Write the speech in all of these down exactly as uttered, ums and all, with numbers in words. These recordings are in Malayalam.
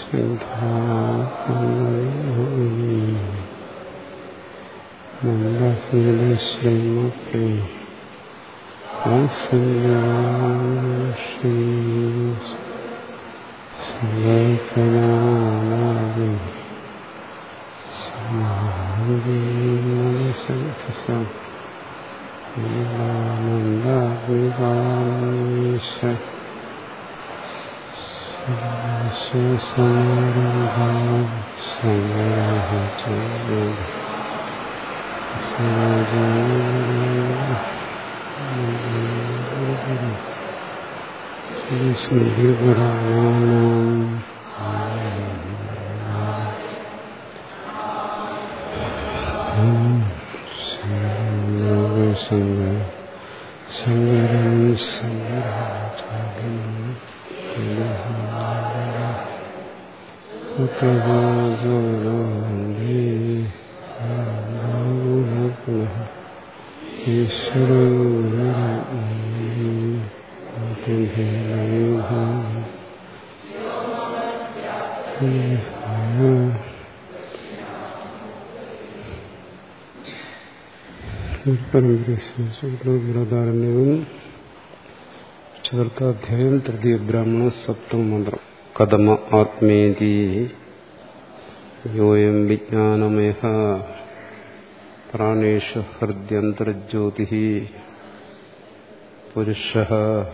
ശ്രീമപ്രേ സങ്കൽപ്പനാദി സമാനന്ദവികാശ ശങ്കരം ശങ്കരാചാര്യം പരമ്പരയും ചതുർത്ഥാധ്യായം തൃതീയ ബ്രാഹ്മണ സപ്തമ മന്ത്രം. കഥമ ആത്മേതി യോയം വിജ്ഞാനമേഹ പ്രാണേഷു ഹൃദ്യന്തർജ്യോതിഃ പുരുഷഃ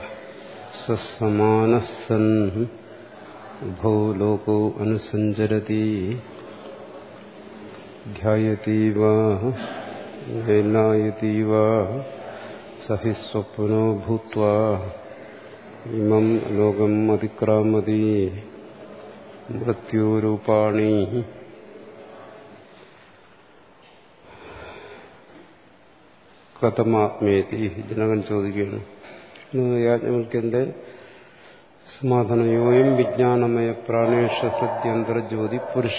സസമാനഃ സൻ ഉഭൗ ലോകൗ അനുസഞ്ചരതി ധ്യായതീവ ലൈലായതീവ സഹി സ്വപ്നോ ഭൂത്വാ ഇമം ലോകം അതിക്രാമതി മൃത്യുരൂപാണി. കഥമാത്മേതി ജനകൻ ചോദിക്കുകയാണ്. യാജ്ഞവൽക്യന്റെ സമാധാനം. യോയം വിജ്ഞാനമയ പ്രാണേഷ ഹൃദ്യന്തർജ്യോതി പുരുഷ.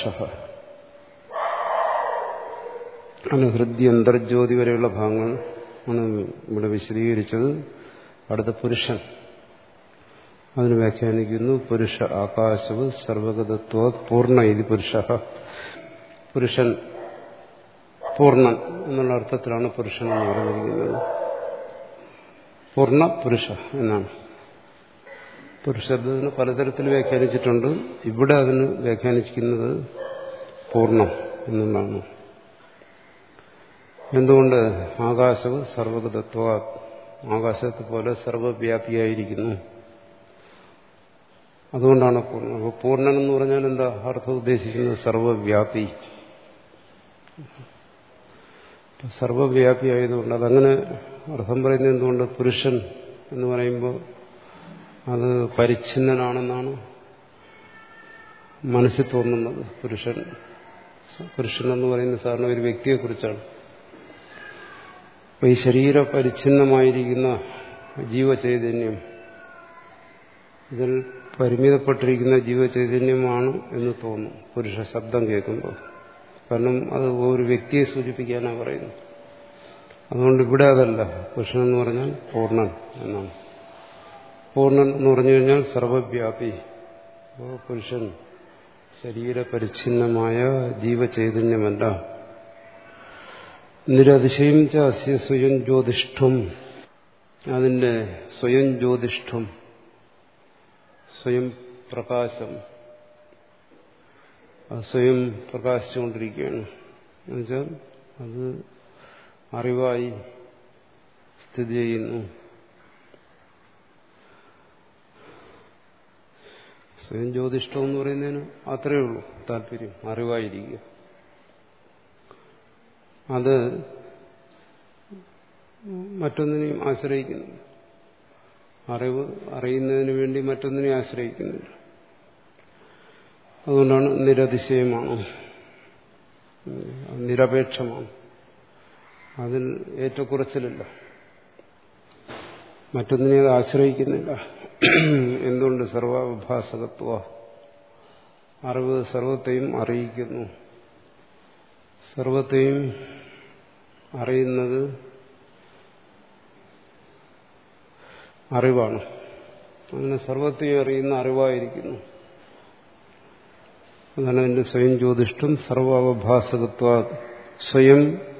ആണ് ഹൃദ്യന്തർജ്യോതി വരെയുള്ള ഭാഗങ്ങൾ ആണ് ഇവിടെ വിശദീകരിച്ചത്. അടുത്ത പുരുഷൻ അതിന് വ്യാഖ്യാനിക്കുന്നു. പുരുഷ ആകാശവ് സർവഗതത്വ പൂർണ്ണ ഇതി പുരുഷ. പുരുഷൻ പൂർണ്ണൻ എന്നുള്ള അർത്ഥത്തിലാണ് പുരുഷൻ എന്ന് പറഞ്ഞിരിക്കുന്നത്. പൂർണ്ണ പുരുഷ എന്നാണ്. പുരുഷത്തിന് പലതരത്തിൽ വ്യാഖ്യാനിച്ചിട്ടുണ്ട്. ഇവിടെ അതിന് വ്യാഖ്യാനിച്ചിരിക്കുന്നത് പൂർണ്ണം എന്നുള്ളതാണ്. എന്തുകൊണ്ട്? ആകാശവ് സർവഗതത്വ, ആകാശത്തെ പോലെ സർവവ്യാപിയായിരിക്കുന്നു. അതുകൊണ്ടാണ് പൂർണ്ണൻ. അപ്പോൾ പൂർണ്ണൻ എന്ന് പറഞ്ഞാൽ എന്താ അർത്ഥം ഉദ്ദേശിക്കുന്നത്? സർവവ്യാപി. സർവവ്യാപി ആയതുകൊണ്ട് അതങ്ങനെ അർത്ഥം പറയുന്നത് എന്തുകൊണ്ട്? പുരുഷൻ എന്ന് പറയുമ്പോൾ അത് പരിച്ഛിന്നനാണെന്നാണ് മനസ്സിൽ തോന്നുന്നത്. പുരുഷൻ പുരുഷൻ എന്ന് പറയുന്ന സാധാരണ ഒരു വ്യക്തിയെക്കുറിച്ചാണ്. അപ്പോൾ ഈ ശരീര പരിച്ഛിന്നമായിരിക്കുന്ന ജീവചൈതന്യം, ഇതിൽ പരിമിതപ്പെട്ടിരിക്കുന്ന ജീവചൈതന്യമാണ് എന്ന് തോന്നും പുരുഷ ശബ്ദം കേൾക്കുമ്പോൾ. കാരണം അത് ഒരു വ്യക്തിയെ സൂചിപ്പിക്കാനാണ് പറയുന്നത്. അതുകൊണ്ട് ഇവിടെ അതല്ല. പുരുഷൻ എന്ന് പറഞ്ഞാൽ പൂർണ്ണൻ എന്നാണ്. പൂർണ്ണൻ എന്ന് പറഞ്ഞു കഴിഞ്ഞാൽ സർവവ്യാപി. അപ്പോൾ പുരുഷൻ ശരീരപരിച്ഛിന്നമായ ജീവചൈതന്യമല്ല. നിരതിശയം ച അസ്യ സ്വയം ജ്യോതിഷ്ഠം, അതിൻ്റെ സ്വയം ജ്യോതിഷ്ഠം, സ്വയം പ്രകാശം, അത് സ്വയം പ്രകാശിച്ചുകൊണ്ടിരിക്കുകയാണ്. എന്നുവെച്ചാൽ അത് അറിവായി സ്ഥിതി ചെയ്യുന്നു. സ്വയം ജ്യോതിഷ്ഠം എന്ന് പറയുന്നതിന് അത്രയേ ഉള്ളൂ താല്പര്യം, അറിവായിരിക്കുക. അത് മറ്റൊന്നിനെയും ആശ്രയിക്കുന്നില്ല. അറിവ് അറിയുന്നതിന് വേണ്ടി മറ്റൊന്നിനെയും ആശ്രയിക്കുന്നില്ല. അതുകൊണ്ടാണ് നിരതിശയമാണ്, നിരപേക്ഷമാണ്. അതിൽ ഏറ്റക്കുറച്ചിലില്ല, മറ്റൊന്നിനെ അത് ആശ്രയിക്കുന്നില്ല. എന്തുകൊണ്ട്? സർവാഭാസകത്വ, അറിവ് സർവത്തെയും അറിയിക്കുന്നു. സർവത്തെയും അറിയുന്നത് അറിവാണ്. അങ്ങനെ സർവത്തെയും അറിയുന്ന അറിവായിരിക്കുന്നു. അതാണ് അതിന്റെ സ്വയം ജ്യോതിഷ്ടം സർവാവഭാസകത്വ. സ്വയം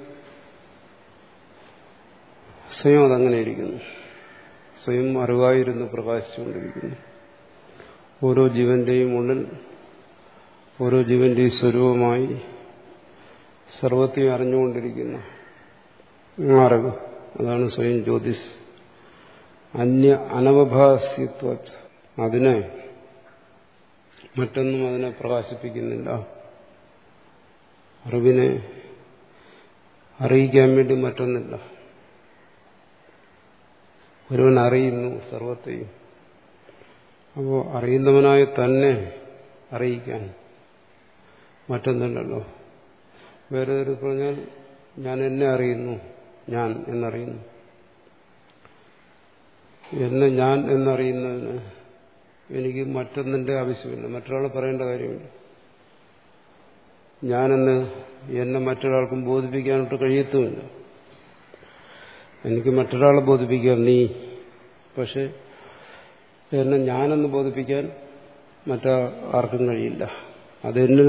സ്വയം അതങ്ങനെ ഇരിക്കുന്നു. സ്വയം അറിവായിരുന്നു പ്രകാശിച്ചുകൊണ്ടിരിക്കുന്നു. ഓരോ ജീവന്റെയും ഉള്ളിൽ ഓരോ ജീവന്റെയും സ്വരൂപമായി സർവത്തെയും അറിഞ്ഞുകൊണ്ടിരിക്കുന്ന അറിവ്, അതാണ് സ്വയം ജ്യോതിസ്. അന്യ അനവഭാസ്യത്വ, അതിനെ മറ്റൊന്നും അതിനെ പ്രകാശിപ്പിക്കുന്നില്ല. അറിവിനെ അറിയിക്കാൻ വേണ്ടി മറ്റൊന്നില്ല. ഒരുവൻ അറിയുന്നു സർവത്തെയും. അപ്പോൾ അറിയുന്നവനായ തന്നെ അറിയിക്കാൻ മറ്റൊന്നില്ലല്ലോ. വേറെ ഒരു പറഞ്ഞാൽ ഞാൻ എന്നെ അറിയുന്നു, ഞാൻ എന്നറിയുന്നു. എന്നെ ഞാൻ എന്നറിയുന്നതിന് എനിക്ക് മറ്റൊന്നിന്റെ ആവശ്യമില്ല, മറ്റൊരാളെ പറയേണ്ട കാര്യമില്ല. ഞാനെന്ന് എന്നെ മറ്റൊരാൾക്കും ബോധിപ്പിക്കാനായിട്ട് കഴിയത്തുമില്ല. എനിക്ക് മറ്റൊരാളെ ബോധിപ്പിക്കാം നീ, പക്ഷെ എന്നെ ഞാനെന്ന് ബോധിപ്പിക്കാൻ മറ്റാർക്കും കഴിയില്ല. അതെന്നിൽ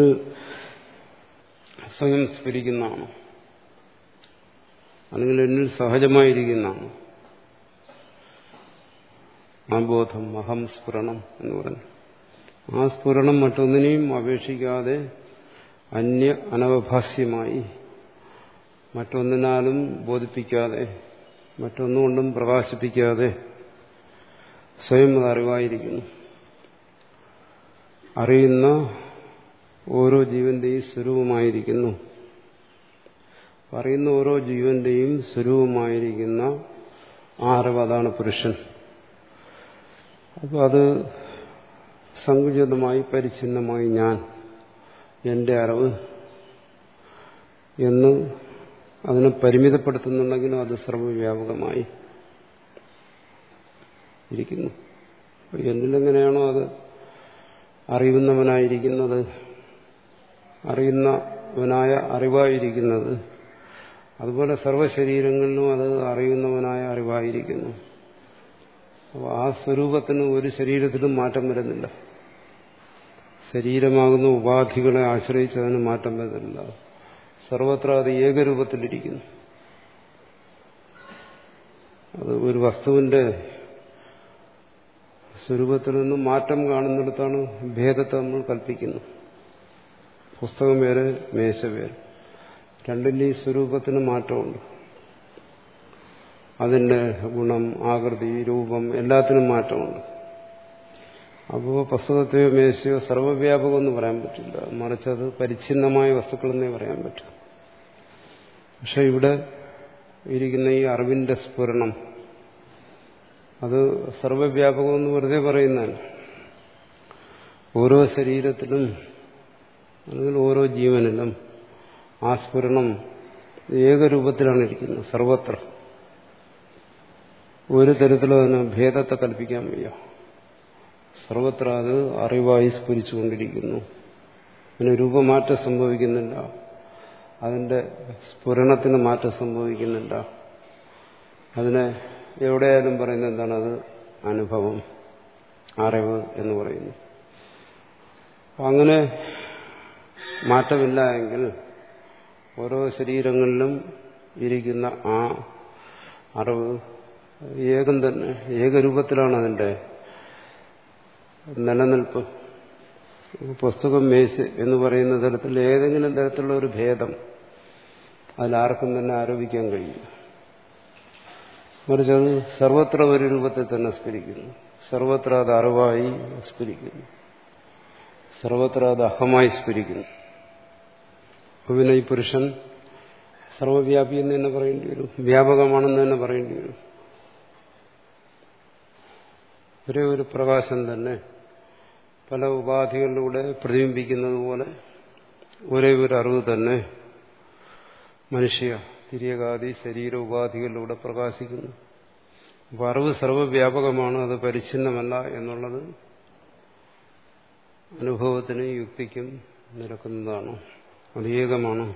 സ്വയം സ്ഫുരിക്കുന്നതാണ്, അല്ലെങ്കിൽ എന്നിൽ സഹജമായിരിക്കുന്നതാണ് ആ ബോധം, അഹം സ്ഫുരണം എന്ന് പറഞ്ഞു. ആ സ്ഫുരണം മറ്റൊന്നിനെയും അപേക്ഷിക്കാതെ അന്യ അനവഭാസ്യമായി, മറ്റൊന്നിനാലും ബോധിപ്പിക്കാതെ, മറ്റൊന്നുകൊണ്ടും പ്രകാശിപ്പിക്കാതെ സ്വയം അത് അറിവായിരിക്കുന്നു. അറിയുന്ന ഓരോ ജീവന്റെയും സ്വരൂപമായിരിക്കുന്നു. അറിയുന്ന ഓരോ ജീവന്റെയും സ്വരൂപമായിരിക്കുന്ന ആ അറിവ്, അതാണ് പുരുഷൻ. അപ്പോൾ അത് സങ്കുചിതമായി പരിച്ഛിന്നമായി ഞാൻ, എന്റെ അറിവ് എന്ന് അതിനെ പരിമിതപ്പെടുത്തുന്നുണ്ടെങ്കിലും അത് സർവ്വവ്യാപകമായി ഇരിക്കുന്നു. എന്നിലെങ്ങനെയാണോ അത് അറിയുന്നവനായിരിക്കുന്നത്, അറിയുന്നവനായ അറിവായിരിക്കുന്നത്, അതുപോലെ സർവ്വശരീരങ്ങളിലും അത് അറിയുന്നവനായ അറിവായിരിക്കുന്നു. അപ്പോൾ ആ സ്വരൂപത്തിന് ഒരു ശരീരത്തിലും മാറ്റം വരുന്നില്ല. ശരീരമാകുന്ന ഉപാധികളെ ആശ്രയിച്ച് അതിന് മാറ്റം വരുന്നില്ല. സർവത്ര അത് ഏകരൂപത്തിലിരിക്കുന്നു. അത് ഒരു വസ്തുവിന്റെ സ്വരൂപത്തിൽ നിന്നും മാറ്റം കാണുന്നിടത്താണ് ഭേദത്തെ നമ്മൾ കൽപ്പിക്കുന്നു. പുസ്തകം വേറെ, മേശ വേറെ, രണ്ടിന്റെയും സ്വരൂപത്തിന് മാറ്റമുണ്ട്. അതിന്റെ ഗുണം, ആകൃതി, രൂപം എല്ലാത്തിനും മാറ്റമുണ്ട്. അപ്പോൾ പുസ്തകത്തെയോ മേശയോ സർവ്വവ്യാപകമെന്ന് പറയാൻ പറ്റില്ല, മറിച്ച് അത് പരിച്ഛിന്നമായ വസ്തുക്കളെന്നേ പറയാൻ പറ്റും. പക്ഷെ ഇവിടെ ഇരിക്കുന്ന ഈ അറിവിന്റെ സ്ഫുരണം അത് സർവ്വവ്യാപകമെന്ന് വെറുതെ പറയുന്നതാണ്. ഓരോ ശരീരത്തിലും അല്ലെങ്കിൽ ഓരോ ജീവനിലും ആ സ്ഫുരണം ഏകരൂപത്തിലാണ് ഇരിക്കുന്നത്, സർവത്ര. ഒരു തരത്തിലും അതിന് ഭേദത്തെ കൽപ്പിക്കാൻ വയ്യ. സർവത്ര അത് അറിവായി സ്ഫുരിച്ചുകൊണ്ടിരിക്കുന്നു. അതിന് രൂപമാറ്റം സംഭവിക്കുന്നില്ല, അതിന്റെ സ്ഫുരണത്തിന് മാറ്റം സംഭവിക്കുന്നില്ല. അതിനെ എവിടെയായാലും പറയുന്നത് എന്താണ്? അത് അനുഭവം, അറിവ് എന്ന് പറയുന്നു. അങ്ങനെ മാറ്റമില്ല എങ്കിൽ ഓരോ ശരീരങ്ങളിലും ഇരിക്കുന്ന ആ അറിവ് ഏകം തന്നെ, ഏകരൂപത്തിലാണ് അതിന്റെ നിലനിൽപ്പ്. പുസ്തകം മേശ എന്ന് പറയുന്ന തരത്തിൽ ഏതെങ്കിലും തരത്തിലുള്ള ഒരു ഭേദം അതിലാർക്കും തന്നെ ആരോപിക്കാൻ കഴിയും. മറിച്ച് അത് സർവത്ര ഒരു രൂപത്തിൽ തന്നെ സ്ഫുരിക്കുന്നു. സർവത്ര അത് അറിവായി സ്ഫുരിക്കുന്നു, സർവത്ര അത് അഹമായി സ്ഫുരിക്കുന്നു. അപ്പോൾ പിന്നെ ഈ പുരുഷൻ സർവവ്യാപി എന്ന് തന്നെ പറയേണ്ടി വരും, വ്യാപകമാണെന്ന് തന്നെ പറയേണ്ടി വരും. ഒരേ ഒരു പ്രകാശം തന്നെ പല ഉപാധികളിലൂടെ പ്രതിബിംബിക്കുന്നത് പോലെ ഒരേ ഒരു അറിവ് തന്നെ മനുഷ്യ തിര്യകാദി ശരീര ഉപാധികളിലൂടെ പ്രകാശിക്കുന്നു. അപ്പോൾ അറിവ് സർവ്വവ്യാപകമാണ്, അത് പരിച്ഛിന്നമല്ല എന്നുള്ളത് അനുഭവത്തിനും യുക്തിക്കും നിരക്കുന്നതാണ്. അത് ഏകമാണ്,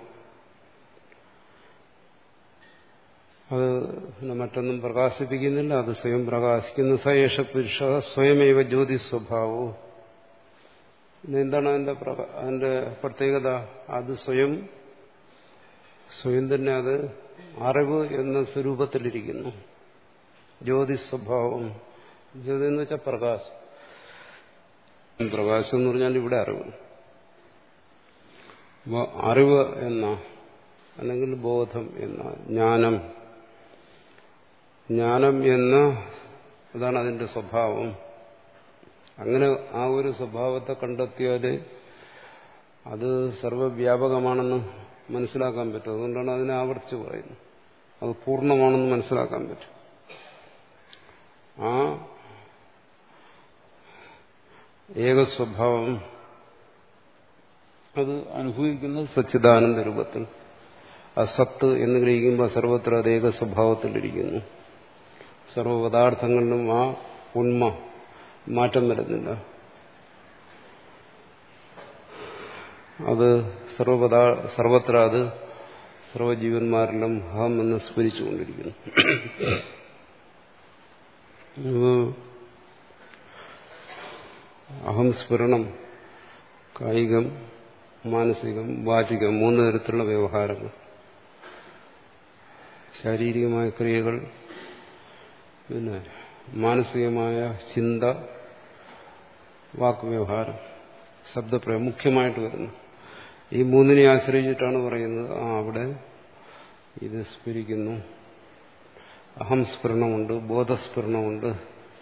അത് മറ്റൊന്നും പ്രകാശിപ്പിക്കുന്നില്ല, അത് സ്വയം പ്രകാശിക്കുന്നു. സയേഷ പുരുഷ സ്വയമേവ ജ്യോതി സ്വഭാവോ. എന്താണ് അതിന്റെ അതിന്റെ പ്രത്യേകത? അത് സ്വയം സ്വയം തന്നെ അത് അറിവ് എന്ന സ്വരൂപത്തിലിരിക്കുന്നു. ജ്യോതി സ്വഭാവം. ജ്യോതി എന്ന് വെച്ചാൽ പ്രകാശം. പ്രകാശം എന്ന് പറഞ്ഞാൽ ഇവിടെ അറിവ്. അപ്പോൾ അറിവ് എന്ന അല്ലെങ്കിൽ ബോധം എന്ന ജ്ഞാനം ജ്ഞാനം എന്ന അതാണ് അതിന്റെ സ്വഭാവം. അങ്ങനെ ആ ഒരു സ്വഭാവത്തെ കണ്ടെത്തിയാൽ അത് സർവവ്യാപകമാണെന്ന് മനസ്സിലാക്കാൻ പറ്റും. അതുകൊണ്ടാണ് അതിനെ ആവർത്തിച്ച് പറയുന്നത്. അത് പൂർണ്ണമാണെന്ന് മനസ്സിലാക്കാൻ പറ്റും. ആ ഏകസ്വഭാവം അത് അനുഭവിക്കുന്നത് സച്ചിദാനന്ദ രൂപത്തിൽ. അസത്ത് എന്ന് ഗ്രഹിക്കുമ്പോൾ സർവത്ര അത് ഏകസ്വഭാവത്തിലിരിക്കുന്നു. സർവപദാർത്ഥങ്ങളിലും ആ ഉണ്മ മാറ്റം വരുന്നില്ല. അത് സർവപദാ സർവത്ര അത് സർവജീവന്മാരിലും അഹം എന്ന് സ്മരിച്ചുകൊണ്ടിരിക്കുന്നു. അഹം സ്ഫുരണം കായികം, മാനസികം, വാചികം മൂന്ന് തരത്തിലുള്ള വ്യവഹാരങ്ങൾ. ശാരീരികമായ ക്രിയകൾ, പിന്നെ മാനസികമായ ചിന്ത, വാക്വ്യവഹാരം, ശബ്ദപ്രയോഗം മുഖ്യമായിട്ട് വരുന്നു. ഈ മൂന്നിനെ ആശ്രയിച്ചിട്ടാണ് പറയുന്നത് ആ അവിടെ ഇത് സ്ഫുരിക്കുന്നു. അഹം സ്ഫുരണമുണ്ട്, ബോധസ്ഫുരണമുണ്ട്.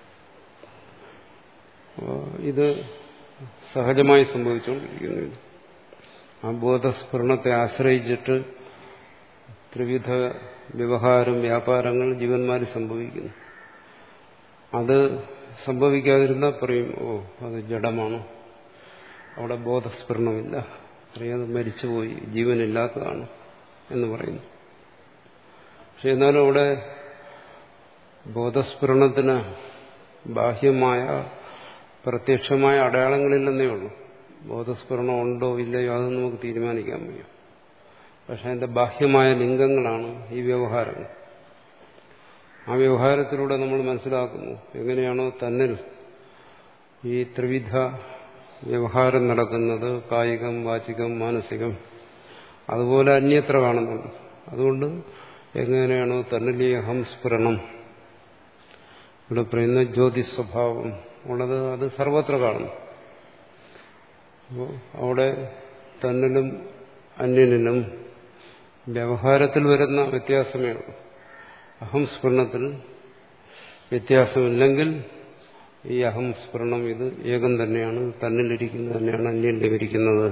ഇത് സഹജമായി സംഭവിച്ചുകൊണ്ടിരിക്കുന്നു. ഇത് ആ ബോധസ്ഫുരണത്തെ ആശ്രയിച്ചിട്ട് ത്രിവിധ വ്യവഹാരം, വ്യാപാരങ്ങൾ ജീവന്മാരിൽ സംഭവിക്കുന്നു. അത് സംഭവിക്കാതിരുന്നാൽ പറയും ഓ അത് ജഡമാണ്, അവിടെ ബോധസ്ഫുരണമില്ല, അറിയാതെ മരിച്ചുപോയി, ജീവനില്ലാത്തതാണ് എന്ന് പറയുന്നു. പക്ഷെ എന്നാലും അവിടെ ബോധസ്ഫുരണത്തിന് ബാഹ്യമായ പ്രത്യക്ഷമായ അടയാളങ്ങളില്ലെന്നേ ഉള്ളൂ. ബോധസ്ഫുരണം ഉണ്ടോ ഇല്ലയോ അതൊന്നും നമുക്ക് തീരുമാനിക്കാൻ വയ്യ. പക്ഷെ അതിന്റെ ബാഹ്യമായ ലിംഗങ്ങളാണ് ഈ വ്യവഹാരങ്ങൾ. ആ വ്യവഹാരത്തിലൂടെ നമ്മൾ മനസ്സിലാക്കുന്നു എങ്ങനെയാണോ തന്നിൽ ഈ ത്രിവിധ വ്യവഹാരം നടക്കുന്നത്, കായികം, വാചികം, മാനസികം, അതുപോലെ അന്യത്ര കാണുന്നുണ്ട്. അതുകൊണ്ട് എങ്ങനെയാണോ തന്നിൽ ഈ അഹം സ്ഫുരണം ഇവിടെ പറയുന്ന ജ്യോതി സ്വഭാവം ഉള്ളത് അത് സർവത്ര കാണുന്നു. അപ്പോൾ അവിടെ തന്നിലും അന്യനിലും വ്യവഹാരത്തിൽ വരുന്ന വ്യത്യാസമേ ഉള്ളൂ. അഹം സ്ഫുരണത്തിൽ വ്യത്യാസമില്ലെങ്കിൽ ഈ അഹം സ്ഫുരണം ഇത് ഏകം തന്നെയാണ്, തന്നിലിരിക്കുന്നത് തന്നെയാണ്, അന്യനിലിരിക്കുന്നത്.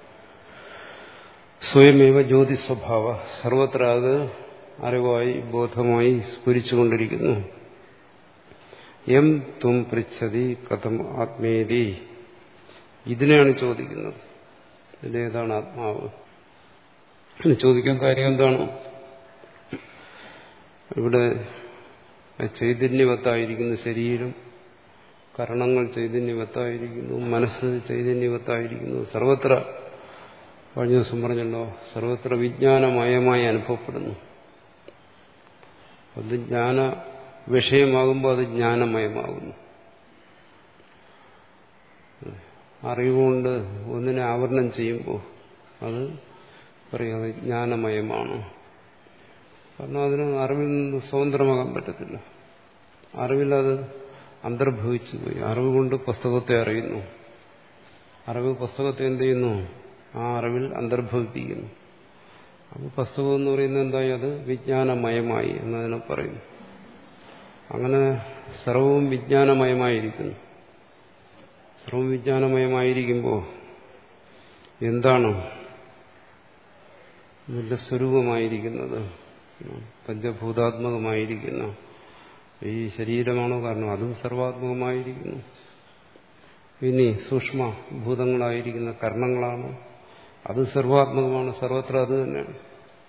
സ്വയമേവ ജ്യോതി സ്വഭാവ സർവത്ര അത് അറിവായി ബോധമായി സ്ഫുരിച്ചുകൊണ്ടിരിക്കുന്നു. എം ത്വം പൃച്ഛതി കഥം ആത്മേതി, ഇതിനെയാണ് ചോദിക്കുന്നത്. ഇതിലേതാണ് ആത്മാവ് എന്ന് ചോദിക്കാൻ കാര്യം എന്താണ്? ഇവിടെ ചൈതന്യവത്തായിരിക്കുന്ന ശരീരം, കരണങ്ങൾ ചൈതന്യവത്തായിരിക്കുന്നു, മനസ്സ് ചൈതന്യവത്തായിരിക്കുന്നു. സർവത്ര കഴിഞ്ഞ ദിവസം പറഞ്ഞല്ലോ, സർവത്ര വിജ്ഞാനമയമായി അനുഭവപ്പെടുന്നു. അത് ജ്ഞാന വിഷയമാകുമ്പോൾ അത് ജ്ഞാനമയമാകുന്നു. അറിവുകൊണ്ട് ഒന്നിനെ ആവരണം ചെയ്യുമ്പോൾ അത് പറയും അത് ജ്ഞാനമയമാണ്. കാരണം അതിന് അറിവിൽ നിന്ന് സ്വതന്ത്രമാകാൻ പറ്റത്തില്ല. അറിവിലത് അന്തർഭവിച്ചു പോയി. അറിവ് കൊണ്ട് പുസ്തകത്തെ അറിയുന്നു. അറിവ് പുസ്തകത്തെ എന്ത് ചെയ്യുന്നു? ആ അറിവിൽ അന്തർഭവിപ്പിക്കുന്നു. അപ്പോൾ പുസ്തകം എന്ന് പറയുന്നത് എന്തായി? അത് വിജ്ഞാനമയമായി എന്നതിനെ പറയുന്നു. അങ്ങനെ സർവവും വിജ്ഞാനമയമായിരിക്കുന്നു. സർവവും വിജ്ഞാനമയമായിരിക്കുമ്പോൾ എന്താണ് ഇതിന്റെ സ്വരൂപമായിരിക്കുന്നത്? പഞ്ചഭൂതാത്മകമായിരിക്കുന്ന ഈ ശരീരമാണോ? കാരണം അതും സർവാത്മകമായിരിക്കുന്നു. ഇനി സൂക്ഷ്മ ഭൂതങ്ങളായിരിക്കുന്ന കർണങ്ങളാണോ? അത് സർവാത്മകമാണ്. സർവത്ര അത് തന്നെയാണ്.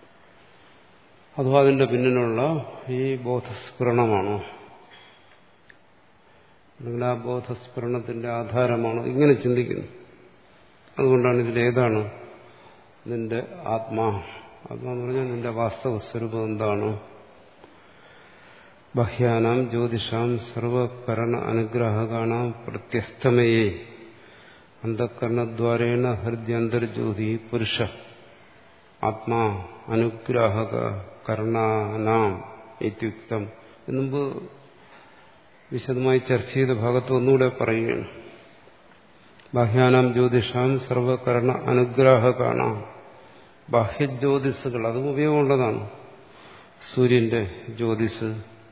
അഥവാ അതിന്റെ പിന്നിലുള്ള ഈ ബോധസ്ഫുരണമാണോ? അല്ലെങ്കിൽ ആ ബോധസ്ഫുരണത്തിന്റെ ആധാരമാണോ? ഇങ്ങനെ ചിന്തിക്കുന്നു. അതുകൊണ്ടാണ് ഇതിലേതാണ് നിന്റെ ആത്മാ? ആത്മാ എന്ന് പറഞ്ഞാൽ നിന്റെ വാസ്തവ സ്വരൂപം എന്താണ്? ബഹ്യാനാം ജ്യോതിഷാം സർവകരണ അനുഗ്രഹകാണാം പ്രത്യസ്തമയേ അന്ധകരണദ്വാരേണ ഹൃദ്യന്തർജ്യോതി പുരുഷ ആത്മാ അനുഗ്രാഹക കർണാനാം ഇത്യുക്തം. മുമ്പ് വിശദമായി ചർച്ച ചെയ്ത ഭാഗത്ത് ഒന്നുകൂടെ പറയുകയാണ്. ബാഹ്യാനാം ജ്യോതിഷാം സർവകർണ അനുഗ്രാഹകാണ. ബാഹ്യജ്യോതിസുകൾ അതും ഉപയോഗമുള്ളതാണ്. സൂര്യന്റെ ജ്യോതിസ്,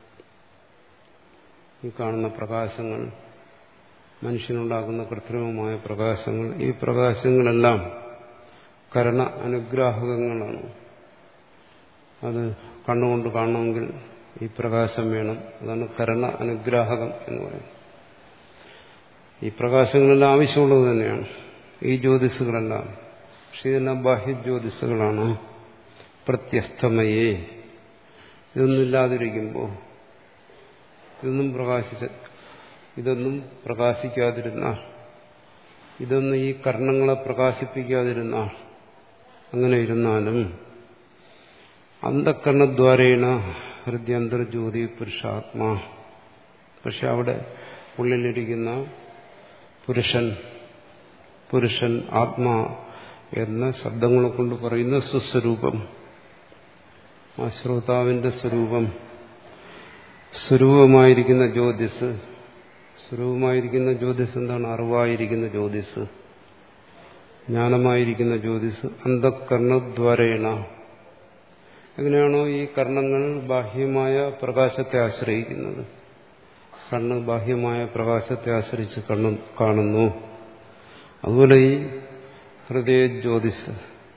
ഈ കാണുന്ന പ്രകാശങ്ങൾ, മനുഷ്യനുണ്ടാക്കുന്ന കൃത്രിമമായ പ്രകാശങ്ങൾ, ഈ പ്രകാശങ്ങളെല്ലാം കർണ അനുഗ്രാഹകങ്ങളാണ്. അത് കണ്ണുകൊണ്ട് കാണണമെങ്കിൽ ഈ പ്രകാശം വേണം. അതാണ് കർണ അനുഗ്രാഹകം എന്ന് പറയുന്നത്. ഈ പ്രകാശങ്ങളെല്ലാം ആവശ്യമുള്ളത് തന്നെയാണ്, ഈ ജ്യോതിസുകളെല്ലാം. പക്ഷെ ഇതെല്ലാം ബാഹ്യജ്യോതിസുകളാണ്. പ്രത്യസ്തമയേ, ഇതൊന്നുമില്ലാതിരിക്കുമ്പോൾ, ഇതൊന്നും പ്രകാശിച്ച ഇതൊന്നും പ്രകാശിക്കാതിരുന്നാൽ, ഇതൊന്നും ഈ കർണങ്ങളെ പ്രകാശിപ്പിക്കാതിരുന്നാൽ, അങ്ങനെ ഇരുന്നാലും അന്ധകരണദ്വാരേണ ഹൃദ്യന്തർജ്യോതി പുരുഷാത്മാ. പക്ഷെ അവിടെ ഉള്ളിലിരിക്കുന്ന പുരുഷൻ, പുരുഷൻ ആത്മാ എന്ന ശബ്ദങ്ങളെ കൊണ്ട് പറയുന്ന സ്വസ്വരൂപം, ആ ശ്രോതാവിന്റെ സ്വരൂപം, സ്വരൂപമായിരിക്കുന്ന ജ്യോതിസ്. സ്വരൂപമായിരിക്കുന്ന ജ്യോതിസ് എന്താണ്? അറിവായിരിക്കുന്ന ജ്യോതിസ്, ജ്ഞാനമായിരിക്കുന്ന ജ്യോതിസ്. അന്ധകരണദ്വാരേണ, എങ്ങനെയാണോ ഈ കർണങ്ങൾ ബാഹ്യമായ പ്രകാശത്തെ ആശ്രയിക്കുന്നത്, കണ്ണ് ബാഹ്യമായ പ്രകാശത്തെ ആശ്രയിച്ച് കണ്ണു കാണുന്നു, അതുപോലെ ഈ ഹൃദയ ജ്യോതിസ്,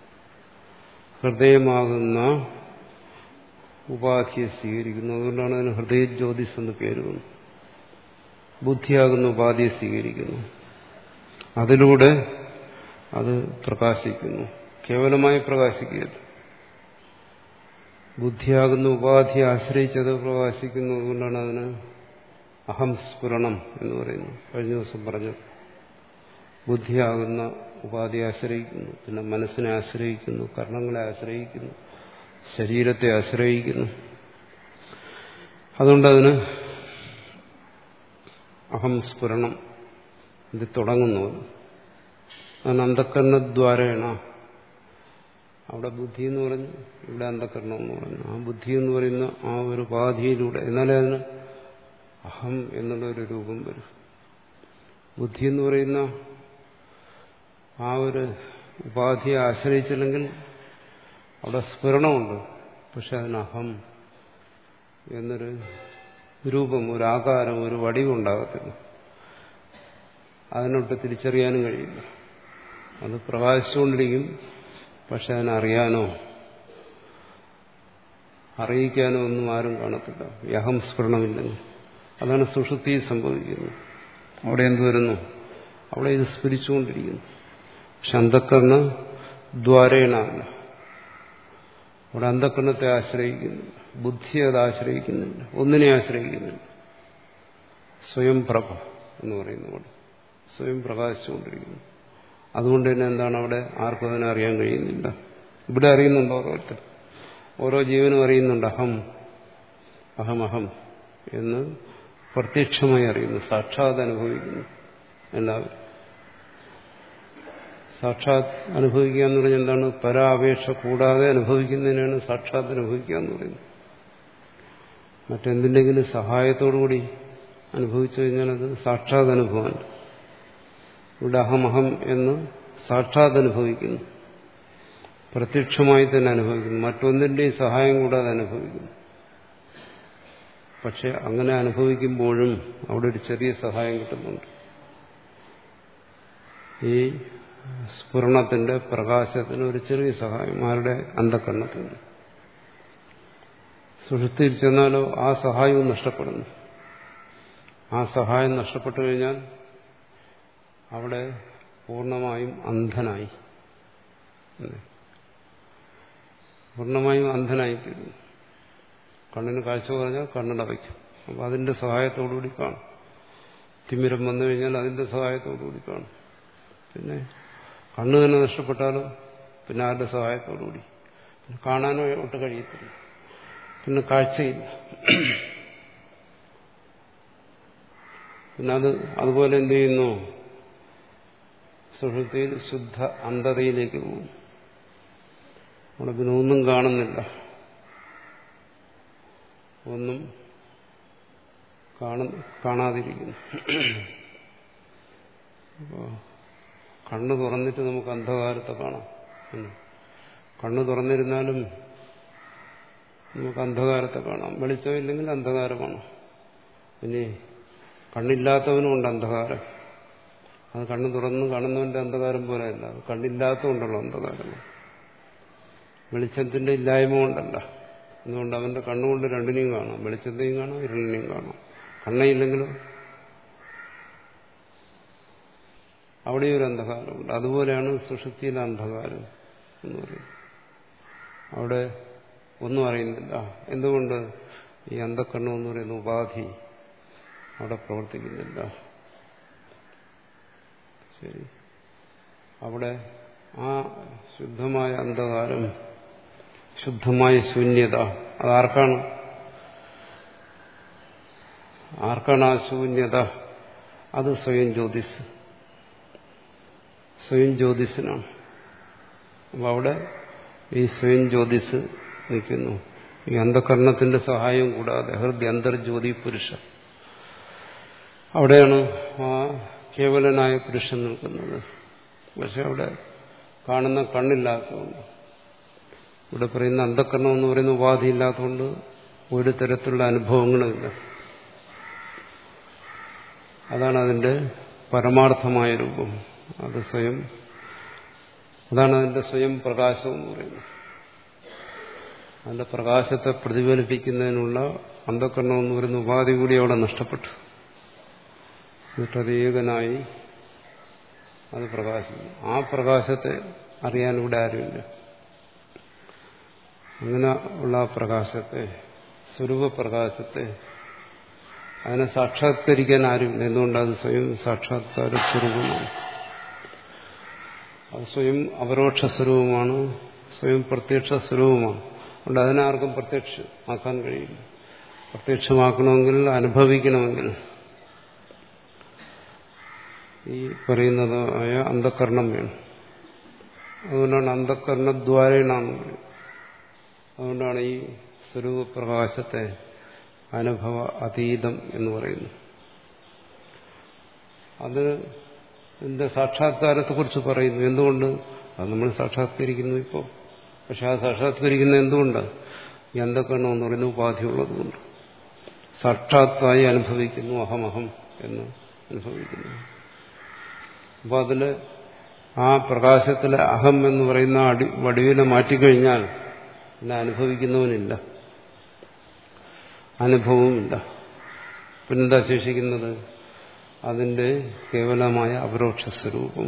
ഹൃദയമാകുന്ന ഉപാധിയെ സ്വീകരിക്കുന്നു. അതുകൊണ്ടാണ് അതിന് ഹൃദയ ജ്യോതിസ് എന്ന് പേര് വന്നു. ബുദ്ധിയാകുന്ന ഉപാധിയെ സ്വീകരിക്കുന്നു, അതിലൂടെ അത് പ്രകാശിക്കുന്നു. കേവലമായി പ്രകാശിക്കുകയില്ല, ബുദ്ധിയാകുന്ന ഉപാധിയെ ആശ്രയിച്ചത് പ്രകാശിക്കുന്നു. അതുകൊണ്ടാണ് അതിന് അഹം സ്ഫുരണം എന്ന് പറയുന്നു. കഴിഞ്ഞ ദിവസം പറഞ്ഞത്, ബുദ്ധിയാകുന്ന ഉപാധിയെ ആശ്രയിക്കുന്നു, പിന്നെ മനസ്സിനെ ആശ്രയിക്കുന്നു, കർണങ്ങളെ ആശ്രയിക്കുന്നു, ശരീരത്തെ ആശ്രയിക്കുന്നു. അതുകൊണ്ടതിന് അഹം സ്ഫുരണം ഇത് തുടങ്ങുന്നു. അതിന് അന്ധകരണദ്വാരേണ, അവിടെ ബുദ്ധി എന്ന് പറഞ്ഞു, ഇവിടെ അന്ധകരണം എന്ന് പറഞ്ഞു. ആ ബുദ്ധി എന്ന് പറയുന്ന ആ ഒരു ഉപാധിയിലൂടെ, എന്നാലേ അതിന് അഹം എന്നുള്ളൊരു രൂപം വരും. ബുദ്ധി എന്ന് പറയുന്ന ആ ഒരു ഉപാധിയെ ആശ്രയിച്ചില്ലെങ്കിൽ അവിടെ സ്ഫുരണമുണ്ട്, പക്ഷെ അതിന് അഹം എന്നൊരു രൂപം, ഒരു ആകാരം, ഒരു വടിവുണ്ടാകത്തില്ല. അതിനൊട്ട് തിരിച്ചറിയാനും കഴിയില്ല. അത് പ്രകാശിച്ചുകൊണ്ടിരിക്കും, പക്ഷെ അതിനറിയാനോ അറിയിക്കാനോ ഒന്നും ആരും കാണത്തില്ല, ഈ അഹം സ്ഫുരണമില്ലെങ്കിൽ. അതാണ് സുഷുപ്തി സംഭവിക്കുന്നത്. അവിടെ എന്ത് വരുന്നു? അവിടെ ഇത് സ്ഫുരിച്ചുകൊണ്ടിരിക്കുന്നു. പക്ഷെ അന്ധകരണ ദ്വാരേണ അല്ല, അവിടെ അന്ധകരണത്തെ ആശ്രയിക്കുന്നു, ബുദ്ധിയെ അത് ആശ്രയിക്കുന്നില്ല, ഒന്നിനെ ആശ്രയിക്കുന്നില്ല. സ്വയം പ്രഭ എന്ന് പറയുന്ന പോലെ സ്വയം പ്രകാശിച്ചുകൊണ്ടിരിക്കുന്നു. അതുകൊണ്ട് തന്നെ എന്താണ് അവിടെ ആർക്കും അതിനെ അറിയാൻ കഴിയുന്നില്ല. ഇവിടെ അറിയുന്നുണ്ടോ? ഓരോരുത്തർ, ഓരോ ജീവനും അറിയുന്നുണ്ട് അഹം അഹം അഹം എന്ന് പ്രത്യക്ഷമായി അറിയുന്നു, സാക്ഷാത് അനുഭവിക്കുന്നു. എല്ലാവരും സാക്ഷാത് അനുഭവിക്കുക എന്ന് പറഞ്ഞാൽ എന്താണ്? പരാപേക്ഷ കൂടാതെ അനുഭവിക്കുന്നതിനാണ് സാക്ഷാത് അനുഭവിക്കുക എന്ന് പറയുന്നത്. മറ്റെന്തിൻ്റെങ്കിലും സഹായത്തോടുകൂടി അനുഭവിച്ചു കഴിഞ്ഞാൽ അത് സാക്ഷാത് അനുഭവമല്ല. ഇവിടെ അഹമഹം എന്ന് സാക്ഷാത് അനുഭവിക്കുന്നു, പ്രത്യക്ഷമായി തന്നെ അനുഭവിക്കുന്നു, മറ്റൊന്നിൻ്റെയും സഹായം കൂടാതെ അനുഭവിക്കുന്നു. പക്ഷെ അങ്ങനെ അനുഭവിക്കുമ്പോഴും അവിടെ ഒരു ചെറിയ സഹായം കിട്ടുന്നുണ്ട്. ഈ സ്ഫുരണത്തിന്റെ പ്രകാശത്തിന് ഒരു ചെറിയ സഹായം ആരുടെ? അന്ധകരണത്തിന്. സുഷുപ്തിയിൽ ചെന്നാലോ ആ സഹായവും നഷ്ടപ്പെടുന്നു. ആ സഹായം നഷ്ടപ്പെട്ടു കഴിഞ്ഞാൽ അവിടെ പൂർണ്ണമായും അന്ധനായി, പൂർണ്ണമായും അന്ധനായിത്തീരുന്നു. കണ്ണിന് കാഴ്ച പറഞ്ഞാൽ കണ്ണട വയ്ക്കും, അപ്പം അതിന്റെ സഹായത്തോടുകൂടി കാണും. തിമിരം വന്നു കഴിഞ്ഞാൽ അതിന്റെ സഹായത്തോടുകൂടി കാണും. പിന്നെ കണ്ണ് തന്നെ നഷ്ടപ്പെട്ടാലോ പിന്നെ ആരുടെ സഹായത്തോടുകൂടി? കാണാനോ ഒട്ട് കഴിയത്തില്ല, പിന്നെ കാഴ്ചയില്ല. പിന്നെ അത് അതുപോലെ എന്ത് ചെയ്യുന്നു? സുഷുപ്തിയിൽ ശുദ്ധ അന്ധതയിലേക്ക് പോകും. അവിടെ പിന്നെ ഒന്നും കാണുന്നില്ല, ഒന്നും കാണ കാണാതിരിക്കുന്നു. അപ്പോൾ കണ്ണ് തുറന്നിട്ട് നമുക്ക് അന്ധകാരത്തെ കാണാം. കണ്ണ് തുറന്നിരുന്നാലും നമുക്ക് അന്ധകാരത്തെ കാണാം. വെളിച്ചമില്ലെങ്കിൽ അന്ധകാരമാണ്. ഇനി കണ്ണില്ലാത്തവനുമുണ്ട് അന്ധകാരം. അത് കണ്ണ് തുറന്ന് കാണുന്നവന്റെ അന്ധകാരം പോലെയല്ല, അത് കണ്ണില്ലാത്തതുകൊണ്ടുള്ള അന്ധകാരം. വെളിച്ചത്തിന്റെ ഇല്ലായ്മ കൊണ്ടല്ല. അതുകൊണ്ട് അവന്റെ കണ്ണുകൊണ്ട് രണ്ടിനെയും കാണാം, വെളിച്ചത്തെയും കാണാം, ഇരുളിനെയും കാണാം. കണ്ണയില്ലെങ്കിലും അവിടെ ഒരു അന്ധകാരമുണ്ട്. അതുപോലെയാണ് സുഷുപ്തിയിലെ അന്ധകാരം എന്ന് പറയുന്നത്. അവിടെ ഒന്നും അറിയുന്നില്ല. എന്തുകൊണ്ട്? ഈ അന്ധക്കണ്ണം എന്ന് പറയുന്ന ഉപാധി അവിടെ പ്രവർത്തിക്കുന്നില്ല. ശരി, അവിടെ ആ ശുദ്ധമായ അന്ധകാരം, ശുദ്ധമായ ശൂന്യത, അതാർക്കാണ്? ആർക്കാണ് ആ ശൂന്യത? അത് സ്വയം ജ്യോതിസ്, സ്വയം ജ്യോതിസിനാണ്. അപ്പൊ അവിടെ ഈ സ്വയം ജ്യോതിസ് നിൽക്കുന്നു. ഈ അന്ധകരണത്തിന്റെ സഹായം കൂടാതെ ഹൃദയ അന്തർജ്യോതി പുരുഷ, അവിടെയാണ് ആ കേവലനായ പുരുഷൻ നിൽക്കുന്നത്. പക്ഷെ അവിടെ കാണുന്ന കണ്ണില്ലാത്തതുകൊണ്ട്, ഇവിടെ പറയുന്ന അന്ധകരണം എന്ന് പറയുന്ന ഉപാധി ഇല്ലാത്തതുകൊണ്ട് ഒരു തരത്തിലുള്ള അനുഭവങ്ങളുമില്ല. അതാണ് അതിന്റെ പരമാർത്ഥമായ രൂപം. അത് സ്വയം, അതാണ് അതിന്റെ സ്വയം പ്രകാശം എന്ന് പറയുന്നത്. അതിന്റെ പ്രകാശത്തെ പ്രതിഫലിപ്പിക്കുന്നതിനുള്ള അന്ധകരണം എന്ന് പറയുന്ന ഉപാധി കൂടി അവിടെ നഷ്ടപ്പെട്ടു. എന്നിട്ടത് ഏകനായി അത് പ്രകാശിക്കും. ആ പ്രകാശത്തെ അറിയാൻ ഇവിടെ ആരുമില്ല. അങ്ങനെ ഉള്ള ആ പ്രകാശത്തെ, സ്വരൂപപ്രകാശത്തെ, അതിനെ സാക്ഷാത്കരിക്കാൻ ആരുമില്ല. എന്തുകൊണ്ട്? അത് സ്വയം സാക്ഷാത്കാര സ്വരൂപമാണ്. അത് സ്വയം അപരോക്ഷ സ്വരൂപമാണ്, സ്വയം പ്രത്യക്ഷ സ്വരൂപമാണ്. അതുകൊണ്ട് അതിനാർക്കും പ്രത്യക്ഷമാക്കാൻ കഴിയില്ല. പ്രത്യക്ഷമാക്കണമെങ്കിൽ, അനുഭവിക്കണമെങ്കിൽ ഈ പറയുന്നതായ അന്ധകരണം വേണം. അതുകൊണ്ടാണ് അന്ധകരണദ്വാരേണാന്ന് പറയുന്നത്. അതുകൊണ്ടാണ് ഈ സ്വരൂപപ്രകാശത്തെ അനുഭവ അതീതം എന്ന് പറയുന്നു. അത് ഇതിന്റെ സാക്ഷാത്കാരത്തെക്കുറിച്ച് പറയുന്നു. എന്തുകൊണ്ട്? അത് നമ്മൾ സാക്ഷാത്കരിക്കുന്നു ഇപ്പോൾ. പക്ഷെ ആ സാക്ഷാത്കരിക്കുന്നത് എന്തുകൊണ്ട്? ഈ അന്ധകരണം എന്ന് പറയുന്ന ഉപാധിയുള്ളതുകൊണ്ട്. സാക്ഷാത്തായി അനുഭവിക്കുന്നു, അഹമഹം എന്ന് അനുഭവിക്കുന്നു. അപ്പോൾ അതിൽ ആ പ്രകാശത്തിലെ അഹം എന്ന് പറയുന്ന അടി വടിവിനെ മാറ്റിക്കഴിഞ്ഞാൽ പിന്നെ അനുഭവിക്കുന്നവനില്ല, അനുഭവവുമില്ല. പിന്നെന്താ ശേഷിക്കുന്നത്? അതിന്റെ കേവലമായ അപരോക്ഷ സ്വരൂപം.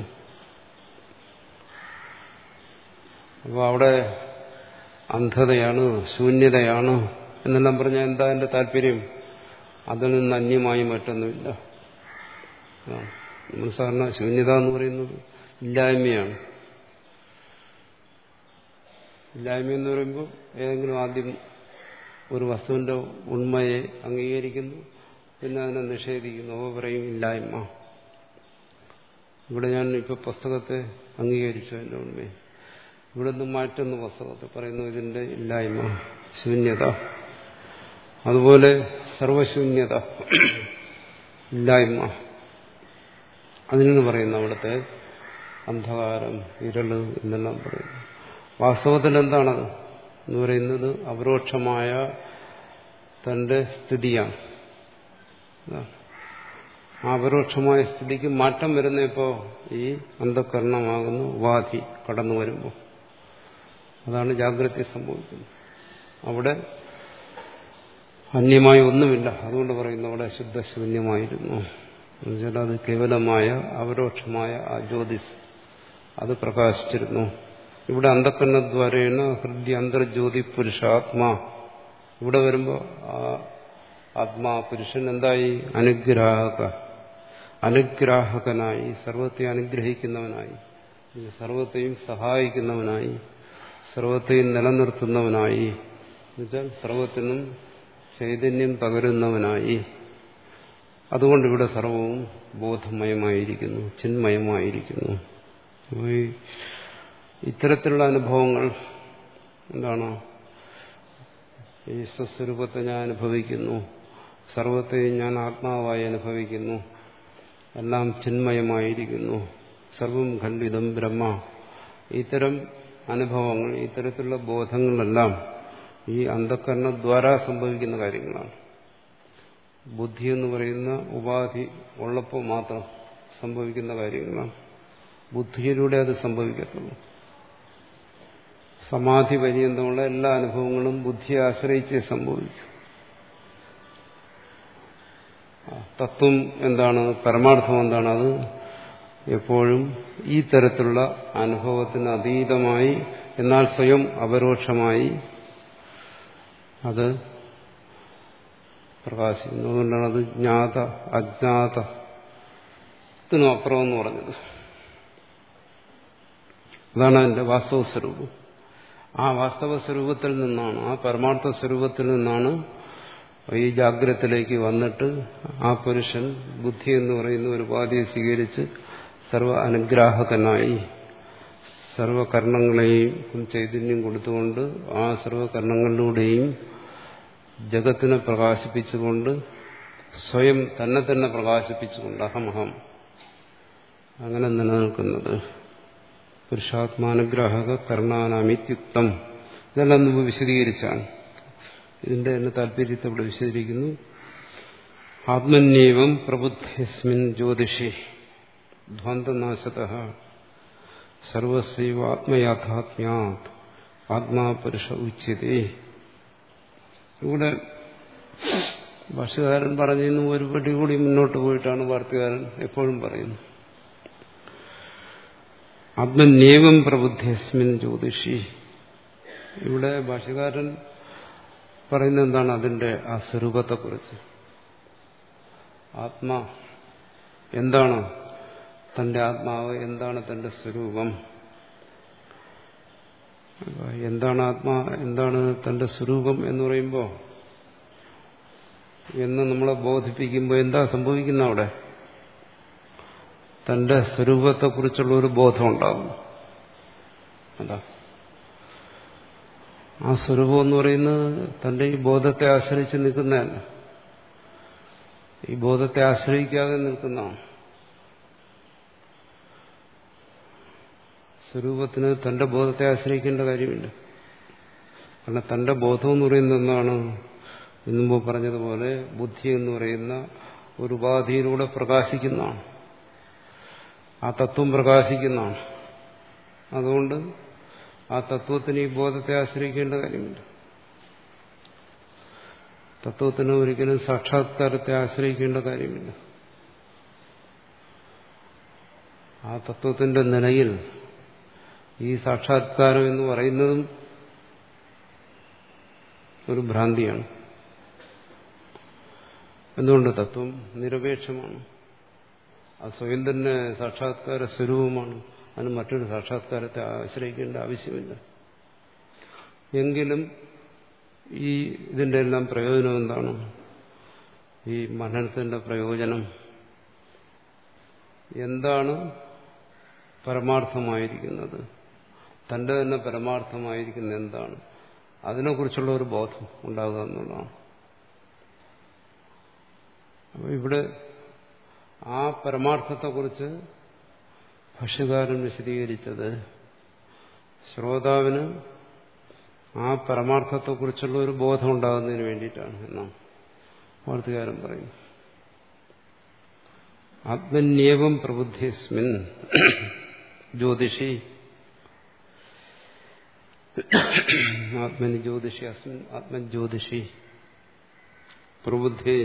അപ്പോൾ അവിടെ അന്ധതയാണ്, ശൂന്യതയാണ് എന്നെല്ലാം പറഞ്ഞാൽ എന്താ എന്റെ താല്പര്യം? അതിൽ നിന്ന് അന്യമായി മറ്റൊന്നുമില്ല. നമ്മൾ സാധാരണ ശൂന്യത എന്ന് പറയുന്നത് ഇല്ലായ്മയാണ്. ഇല്ലായ്മ എന്ന് പറയുമ്പോൾ ഏതെങ്കിലും ആദ്യം ഒരു വസ്തുവിന്റെ ഉണ്മയെ അംഗീകരിക്കുന്നു, പിന്നെ അതിനെ നിഷേധിക്കുന്നു. അപ്പോൾ പറയും ഇല്ലായ്മ. ഇവിടെ ഞാൻ ഇപ്പോൾ പുസ്തകത്തെ അംഗീകരിച്ചു, അതിൻ്റെ ഉണ്മയെ. ഇവിടെ നിന്ന് മാറ്റുന്നു പുസ്തകത്തെ, പറയുന്നു ഇതിന്റെ ഇല്ലായ്മ, ശൂന്യത. അതുപോലെ സർവശൂന്യത, ഇല്ലായ്മ, അതിനെന്ന് പറയുന്നു അവിടുത്തെ അന്ധകാരം, ഇരുള് എന്നെല്ലാം പറയുന്നു. വാസ്തവത്തിൽ എന്താണത് എന്ന് പറയുന്നത്? അപരോക്ഷമായ തന്റെ സ്ഥിതിയാണ്. ആ അപരോക്ഷമായ സ്ഥിതിക്ക് മാറ്റം വരുന്നപ്പോ ഈ അന്ധകരണമാകുന്ന ഉപാധി കടന്നു വരുമ്പോൾ അതാണ് ജാഗ്രത സംഭവിക്കുന്നത്. അവിടെ അന്യമായി ഒന്നുമില്ല. അതുകൊണ്ട് പറയുന്നു അവിടെ ശുദ്ധശൂന്യമായിരുന്നു. എന്നുവെച്ചാൽ അത് കേവലമായ അപരോക്ഷമായ ആ ജ്യോതിസ് അത് പ്രകാശിച്ചിരുന്നു. ഇവിടെ അന്ധകരണദ്വാരേണ ഹൃദയ അന്തർജ്യോതി പുരുഷാത്മാ. ഇവിടെ വരുമ്പോൾ ആ ആത്മാ പുരുഷൻ എന്തായി? അനുഗ്രാഹക, അനുഗ്രാഹകനായി, സർവത്തെ അനുഗ്രഹിക്കുന്നവനായി, സർവത്തെയും സഹായിക്കുന്നവനായി, സർവത്തെയും നിലനിർത്തുന്നവനായി, എന്നുവെച്ചാൽ സർവത്തിനും ചൈതന്യം പകരുന്നവനായി. അതുകൊണ്ട് ഇവിടെ സർവവും ബോധമയമായിരിക്കുന്നു, ചിന്മയമായിരിക്കുന്നു. ഇത്തരത്തിലുള്ള അനുഭവങ്ങൾ എന്താണ്? ഈ സ്വസ്വരൂപത്തെ ഞാൻ അനുഭവിക്കുന്നു, സർവത്തെയും ഞാൻ ആത്മാവായി അനുഭവിക്കുന്നു, എല്ലാം ചിന്മയമായിരിക്കുന്നു, സർവം ഖണ്ഡിതം ബ്രഹ്മ. ഇത്തരം അനുഭവങ്ങൾ, ഇത്തരത്തിലുള്ള ബോധങ്ങളെല്ലാം ഈ അന്ധഃകരണദ്വാരാ സംഭവിക്കുന്ന കാര്യങ്ങളാണ്. ബുദ്ധി എന്ന് പറയുന്ന ഉപാധി ഉള്ളപ്പോൾ മാത്രം സംഭവിക്കുന്ന കാര്യങ്ങളാണ്. ബുദ്ധിയിലൂടെ അത് സംഭവിക്കത്തുള്ളൂ. സമാധി പര്യന്തമുള്ള എല്ലാ അനുഭവങ്ങളും ബുദ്ധിയെ ആശ്രയിച്ചേ സംഭവിക്കും. തത്വം എന്താണ്? പരമാർത്ഥം എന്താണ്? അത് എപ്പോഴും ഈ തരത്തിലുള്ള അനുഭവത്തിന് അതീതമായി, എന്നാൽ സ്വയം അപരോക്ഷമായി അത് പ്രകാശിക്കുന്നു. അതുകൊണ്ടാണ് അത് ജ്ഞാത അജ്ഞാതത്തിനും അപ്പുറമെന്ന് പറഞ്ഞത്. അതാണ് അതിന്റെ വാസ്തവ സ്വരൂപം. ആ വാസ്തവ സ്വരൂപത്തിൽ നിന്നാണ്, ആ പരമാർത്ഥ സ്വരൂപത്തിൽ നിന്നാണ് ഈ ജാഗ്രതത്തിലേക്ക് വന്നിട്ട് ആ പുരുഷൻ ബുദ്ധി എന്ന് പറയുന്ന ഒരു ഉപാധിയെ സ്വീകരിച്ച് സർവ അനുഗ്രാഹകനായി സർവകർണങ്ങളെയും ചൈതന്യം കൊടുത്തുകൊണ്ട് ആ സർവകർണങ്ങളിലൂടെയും ജഗത്തിനെ പ്രകാശിപ്പിച്ചുകൊണ്ട് സ്വയം തന്നെ തന്നെ പ്രകാശിപ്പിച്ചുകൊണ്ട് അഹമഹം അങ്ങനെ നിലനിൽക്കുന്നത്. പുരുഷാത്മാനുഗ്രാഹക കർണാനാമിത്യുക്തം. ഇതെല്ലാം മുമ്പ് വിശദീകരിച്ചാണ്. ഇതിന്റെ തന്നെ താല്പര്യത്തെ ഇവിടെ വിശദീകരിക്കുന്നു. ആത്മന്യേവം പ്രബുദ്ധസ്മിൻ ജ്യോതിഷി ധ്വന്തനാശതഃ സർവസ്യൈവ ആത്മയാഥാത്മ്യാത് ആത്മാ പുരുഷ ഉച്യതേ. ഇവിടെ ഭാഷ്യകാരൻ പറഞ്ഞിരുന്നു ഒരു പടി കൂടി മുന്നോട്ട് പോയിട്ടാണ് വാർത്തകാരൻ എപ്പോഴും പറയുന്നത്. ആത്മന്യേവം പ്രബുദ്ധസ്മിൻ ജ്യോതിഷി. ഇവിടെ ഭാഷ്യകാരൻ പറയുന്നത് എന്താണ്? അതിന്റെ ആ സ്വരൂപത്തെക്കുറിച്ച്. ആത്മാ എന്താണ്? തന്റെ ആത്മാവ് എന്താണ്? തന്റെ സ്വരൂപം എന്താണ്? ആത്മാ എന്താണ് തന്റെ സ്വരൂപം എന്ന് പറയുമ്പോൾ എന്ന് നമ്മളെ ബോധിപ്പിക്കുമ്പോൾ എന്താ സംഭവിക്കുന്ന? അവിടെ തന്റെ സ്വരൂപത്തെക്കുറിച്ചുള്ള ഒരു ബോധം ഉണ്ടാകും. അതാ ആ സ്വരൂപം എന്ന് പറയുന്നത് തന്റെ ഈ ബോധത്തെ ആശ്രയിച്ച് നിൽക്കുന്നതല്ല, ഈ ബോധത്തെ ആശ്രയിക്കാതെ നിൽക്കുന്നതാണ്. സ്വരൂപത്തിന് തന്റെ ബോധത്തെ ആശ്രയിക്കേണ്ട കാര്യമില്ല. കാരണം തന്റെ ബോധം എന്ന് പറയുന്നത് എന്താണ്? മുമ്പ് പറഞ്ഞതുപോലെ ബുദ്ധി എന്ന് പറയുന്ന ഒരു ഉപാധിയിലൂടെ പ്രകാശിക്കുന്നതാണ്. ആ തത്വം പ്രകാശിക്കുന്നതാണ്. അതുകൊണ്ട് ആ തത്വത്തിന് ഈ ബോധത്തെ ആശ്രയിക്കേണ്ട കാര്യമില്ല. തത്വത്തിന് ഒരിക്കലും സാക്ഷാത്കാരത്തെ ആശ്രയിക്കേണ്ട കാര്യമില്ല. ആ തത്വത്തിന്റെ നിലയിൽ ഈ സാക്ഷാത്കാരം എന്ന് പറയുന്നതും ഒരു ഭ്രാന്തിയാണ്. എന്തുകൊണ്ട്? തത്വം നിരപേക്ഷമാണ്. അത് സ്വയം തന്നെ സാക്ഷാത്കാര സ്വരൂപമാണ്. അതിന് മറ്റൊരു സാക്ഷാത്കാരത്തെ ആശ്രയിക്കേണ്ട ആവശ്യമില്ല. എങ്കിലും ഈ ഇതിന്റെ എല്ലാം പ്രയോജനം എന്താണ്? ഈ മനനത്തിന്റെ പ്രയോജനം എന്താണ്? പരമാർത്ഥമായിരിക്കുന്നത്, തന്റെ തന്നെ പരമാർത്ഥമായിരിക്കുന്നത് എന്താണ്? അതിനെക്കുറിച്ചുള്ള ഒരു ബോധം ഉണ്ടാകുക എന്നുള്ളതാണ്. അപ്പോൾ ഇവിടെ ആ പരമാർത്ഥത്തെക്കുറിച്ച് ഭാഷ്യകാരൻ വിശദീകരിച്ചത് ശ്രോതാവിന് ആ പരമാർത്ഥത്തെക്കുറിച്ചുള്ള ഒരു ബോധം ഉണ്ടാകുന്നതിന് വേണ്ടിയിട്ടാണ് എന്നാണ് വാർത്തകാരൻ പറയുന്നത്. ആത്മന്യേവം പ്രബുദ്ധസ്മിൻ ജ്യോതിഷി. ആത്മനി ജ്യോതിഷി അസ്മിൻ ആത്മജ്യോതിഷി പ്രബുദ്ധേ.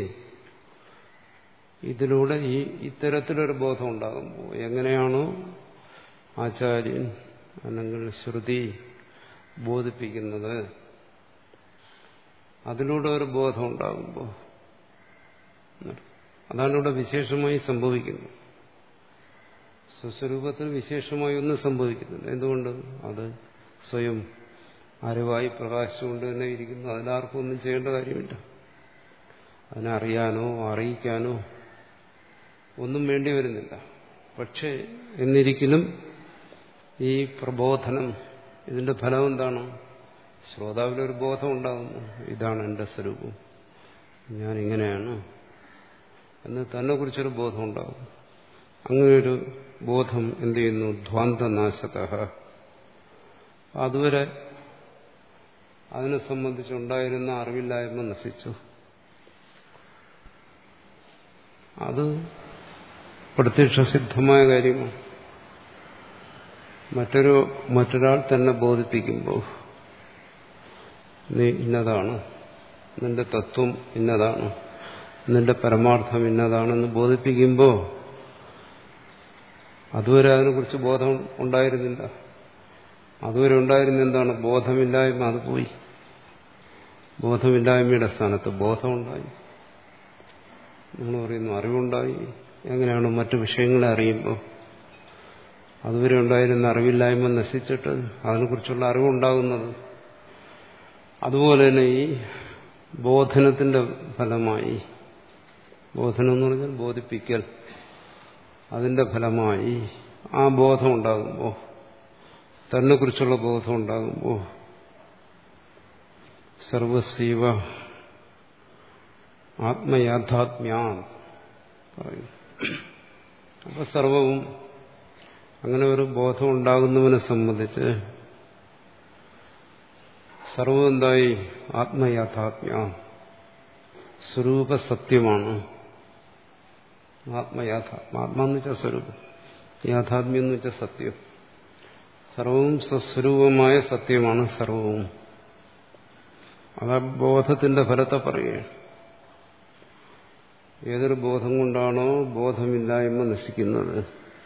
ഇതിലൂടെ ഈ ഇത്തരത്തിലൊരു ബോധം ഉണ്ടാകുമ്പോൾ എങ്ങനെയാണോ ആചാര്യൻ അല്ലെങ്കിൽ ശ്രുതി ബോധിപ്പിക്കുന്നത്, അതിലൂടെ ഒരു ബോധം ഉണ്ടാകുമ്പോൾ അതാണ് ഇവിടെ വിശേഷമായി സംഭവിക്കുന്നത്. സ്വസ്വരൂപത്തിൽ വിശേഷമായി ഒന്നും സംഭവിക്കുന്നില്ല. എന്തുകൊണ്ട്? അത് സ്വയം അറിവായി പ്രകാശിച്ചുകൊണ്ട് തന്നെ ഇരിക്കുന്നു. അതിലാർക്കും ഒന്നും ചെയ്യേണ്ട കാര്യമില്ല. അതിനെ അറിയാനോ അറിയിക്കാനോ ഒന്നും വേണ്ടി വരുന്നില്ല. പക്ഷേ എന്നിരിക്കലും ഈ പ്രബോധനം ഇതിന്റെ ഫലം എന്താണ്? ശ്രോതാവിലൊരു ബോധം ഉണ്ടാകുന്നു. ഇതാണ് എൻ്റെ സ്വരൂപം, ഞാനിങ്ങനെയാണ് എന്ന് തന്നെ കുറിച്ചൊരു ബോധം ഉണ്ടാകും. അങ്ങനെയൊരു ബോധം എന്ത് ചെയ്യുന്നു? ധ്വാന്തനാശത. അതുവരെ അതിനെ സംബന്ധിച്ചുണ്ടായിരുന്ന അറിവില്ലായ്മ നശിച്ചു. അത് പ്രത്യക്ഷസിദ്ധമായ കാര്യമാണ്. മറ്റൊരു മറ്റൊരാൾ തന്നെ ബോധിപ്പിക്കുമ്പോൾ നീ ഇന്നതാണ്, നിന്റെ തത്വം ഇന്നതാണ്, നിന്റെ പരമാർത്ഥം ഇന്നതാണെന്ന് ബോധിപ്പിക്കുമ്പോൾ അതുവരെ അതിനെക്കുറിച്ച് ബോധം ഉണ്ടായിരുന്നില്ല. അതുവരെ ഉണ്ടായിരുന്ന എന്താണ്? ബോധമില്ലായ്മ. അത് പോയി. ബോധമില്ലായ്മയുടെ സ്ഥാനത്ത് ബോധമുണ്ടായി. നമ്മൾ പറയുന്നു അറിവുണ്ടായി. എങ്ങനെയാണ് മറ്റു വിഷയങ്ങളെ അറിയുമ്പോൾ അതുവരെ ഉണ്ടായിരുന്ന അറിവില്ലായ്മ നശിച്ചിട്ട് അതിനെക്കുറിച്ചുള്ള അറിവുണ്ടാകുന്നത്. അതുപോലെ തന്നെ ഈ ബോധനത്തിന്റെ ഫലമായി, ബോധനം എന്ന് പറഞ്ഞാൽ ബോധിപ്പിക്കൽ, അതിന്റെ ഫലമായി ആ ബോധം ഉണ്ടാകുമ്പോൾ, തന്നെക്കുറിച്ചുള്ള ബോധം ഉണ്ടാകുമ്പോൾ സർവസീവ ആത്മയാഥാത്മ്യാ പറയും. അപ്പൊ സർവവും അങ്ങനെ ഒരു ബോധം ഉണ്ടാകുന്നവനെ സംബന്ധിച്ച് സർവം എന്തായി? ആത്മയാഥാത്മ്യ, സ്വരൂപസത്യമാണ്. ആത്മയാഥാത്മ, ആത്മാന്ന് വെച്ചാൽ സ്വരൂപം, യാഥാത്മ്യം എന്ന് വെച്ചാൽ സത്യം. സർവവും സ്വസ്വരൂപമായ സത്യമാണ് സർവവും. അതാ ബോധത്തിന്റെ ഫലത്തെ പറയുകയാണ്. ഏതൊരു ബോധം കൊണ്ടാണോ ബോധമില്ലായ്മ നശിക്കുന്നത്,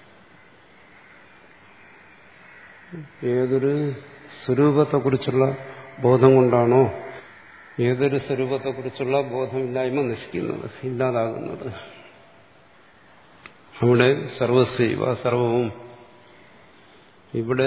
ഏതൊരു സ്വരൂപത്തെക്കുറിച്ചുള്ള ബോധം കൊണ്ടാണോ ഏതൊരു സ്വരൂപത്തെക്കുറിച്ചുള്ള ബോധമില്ലായ്മ നശിക്കുന്നത്, ഇല്ലാതാകുന്നത്, അവിടെ സർവസ്വൈവ സർവവും. ഇവിടെ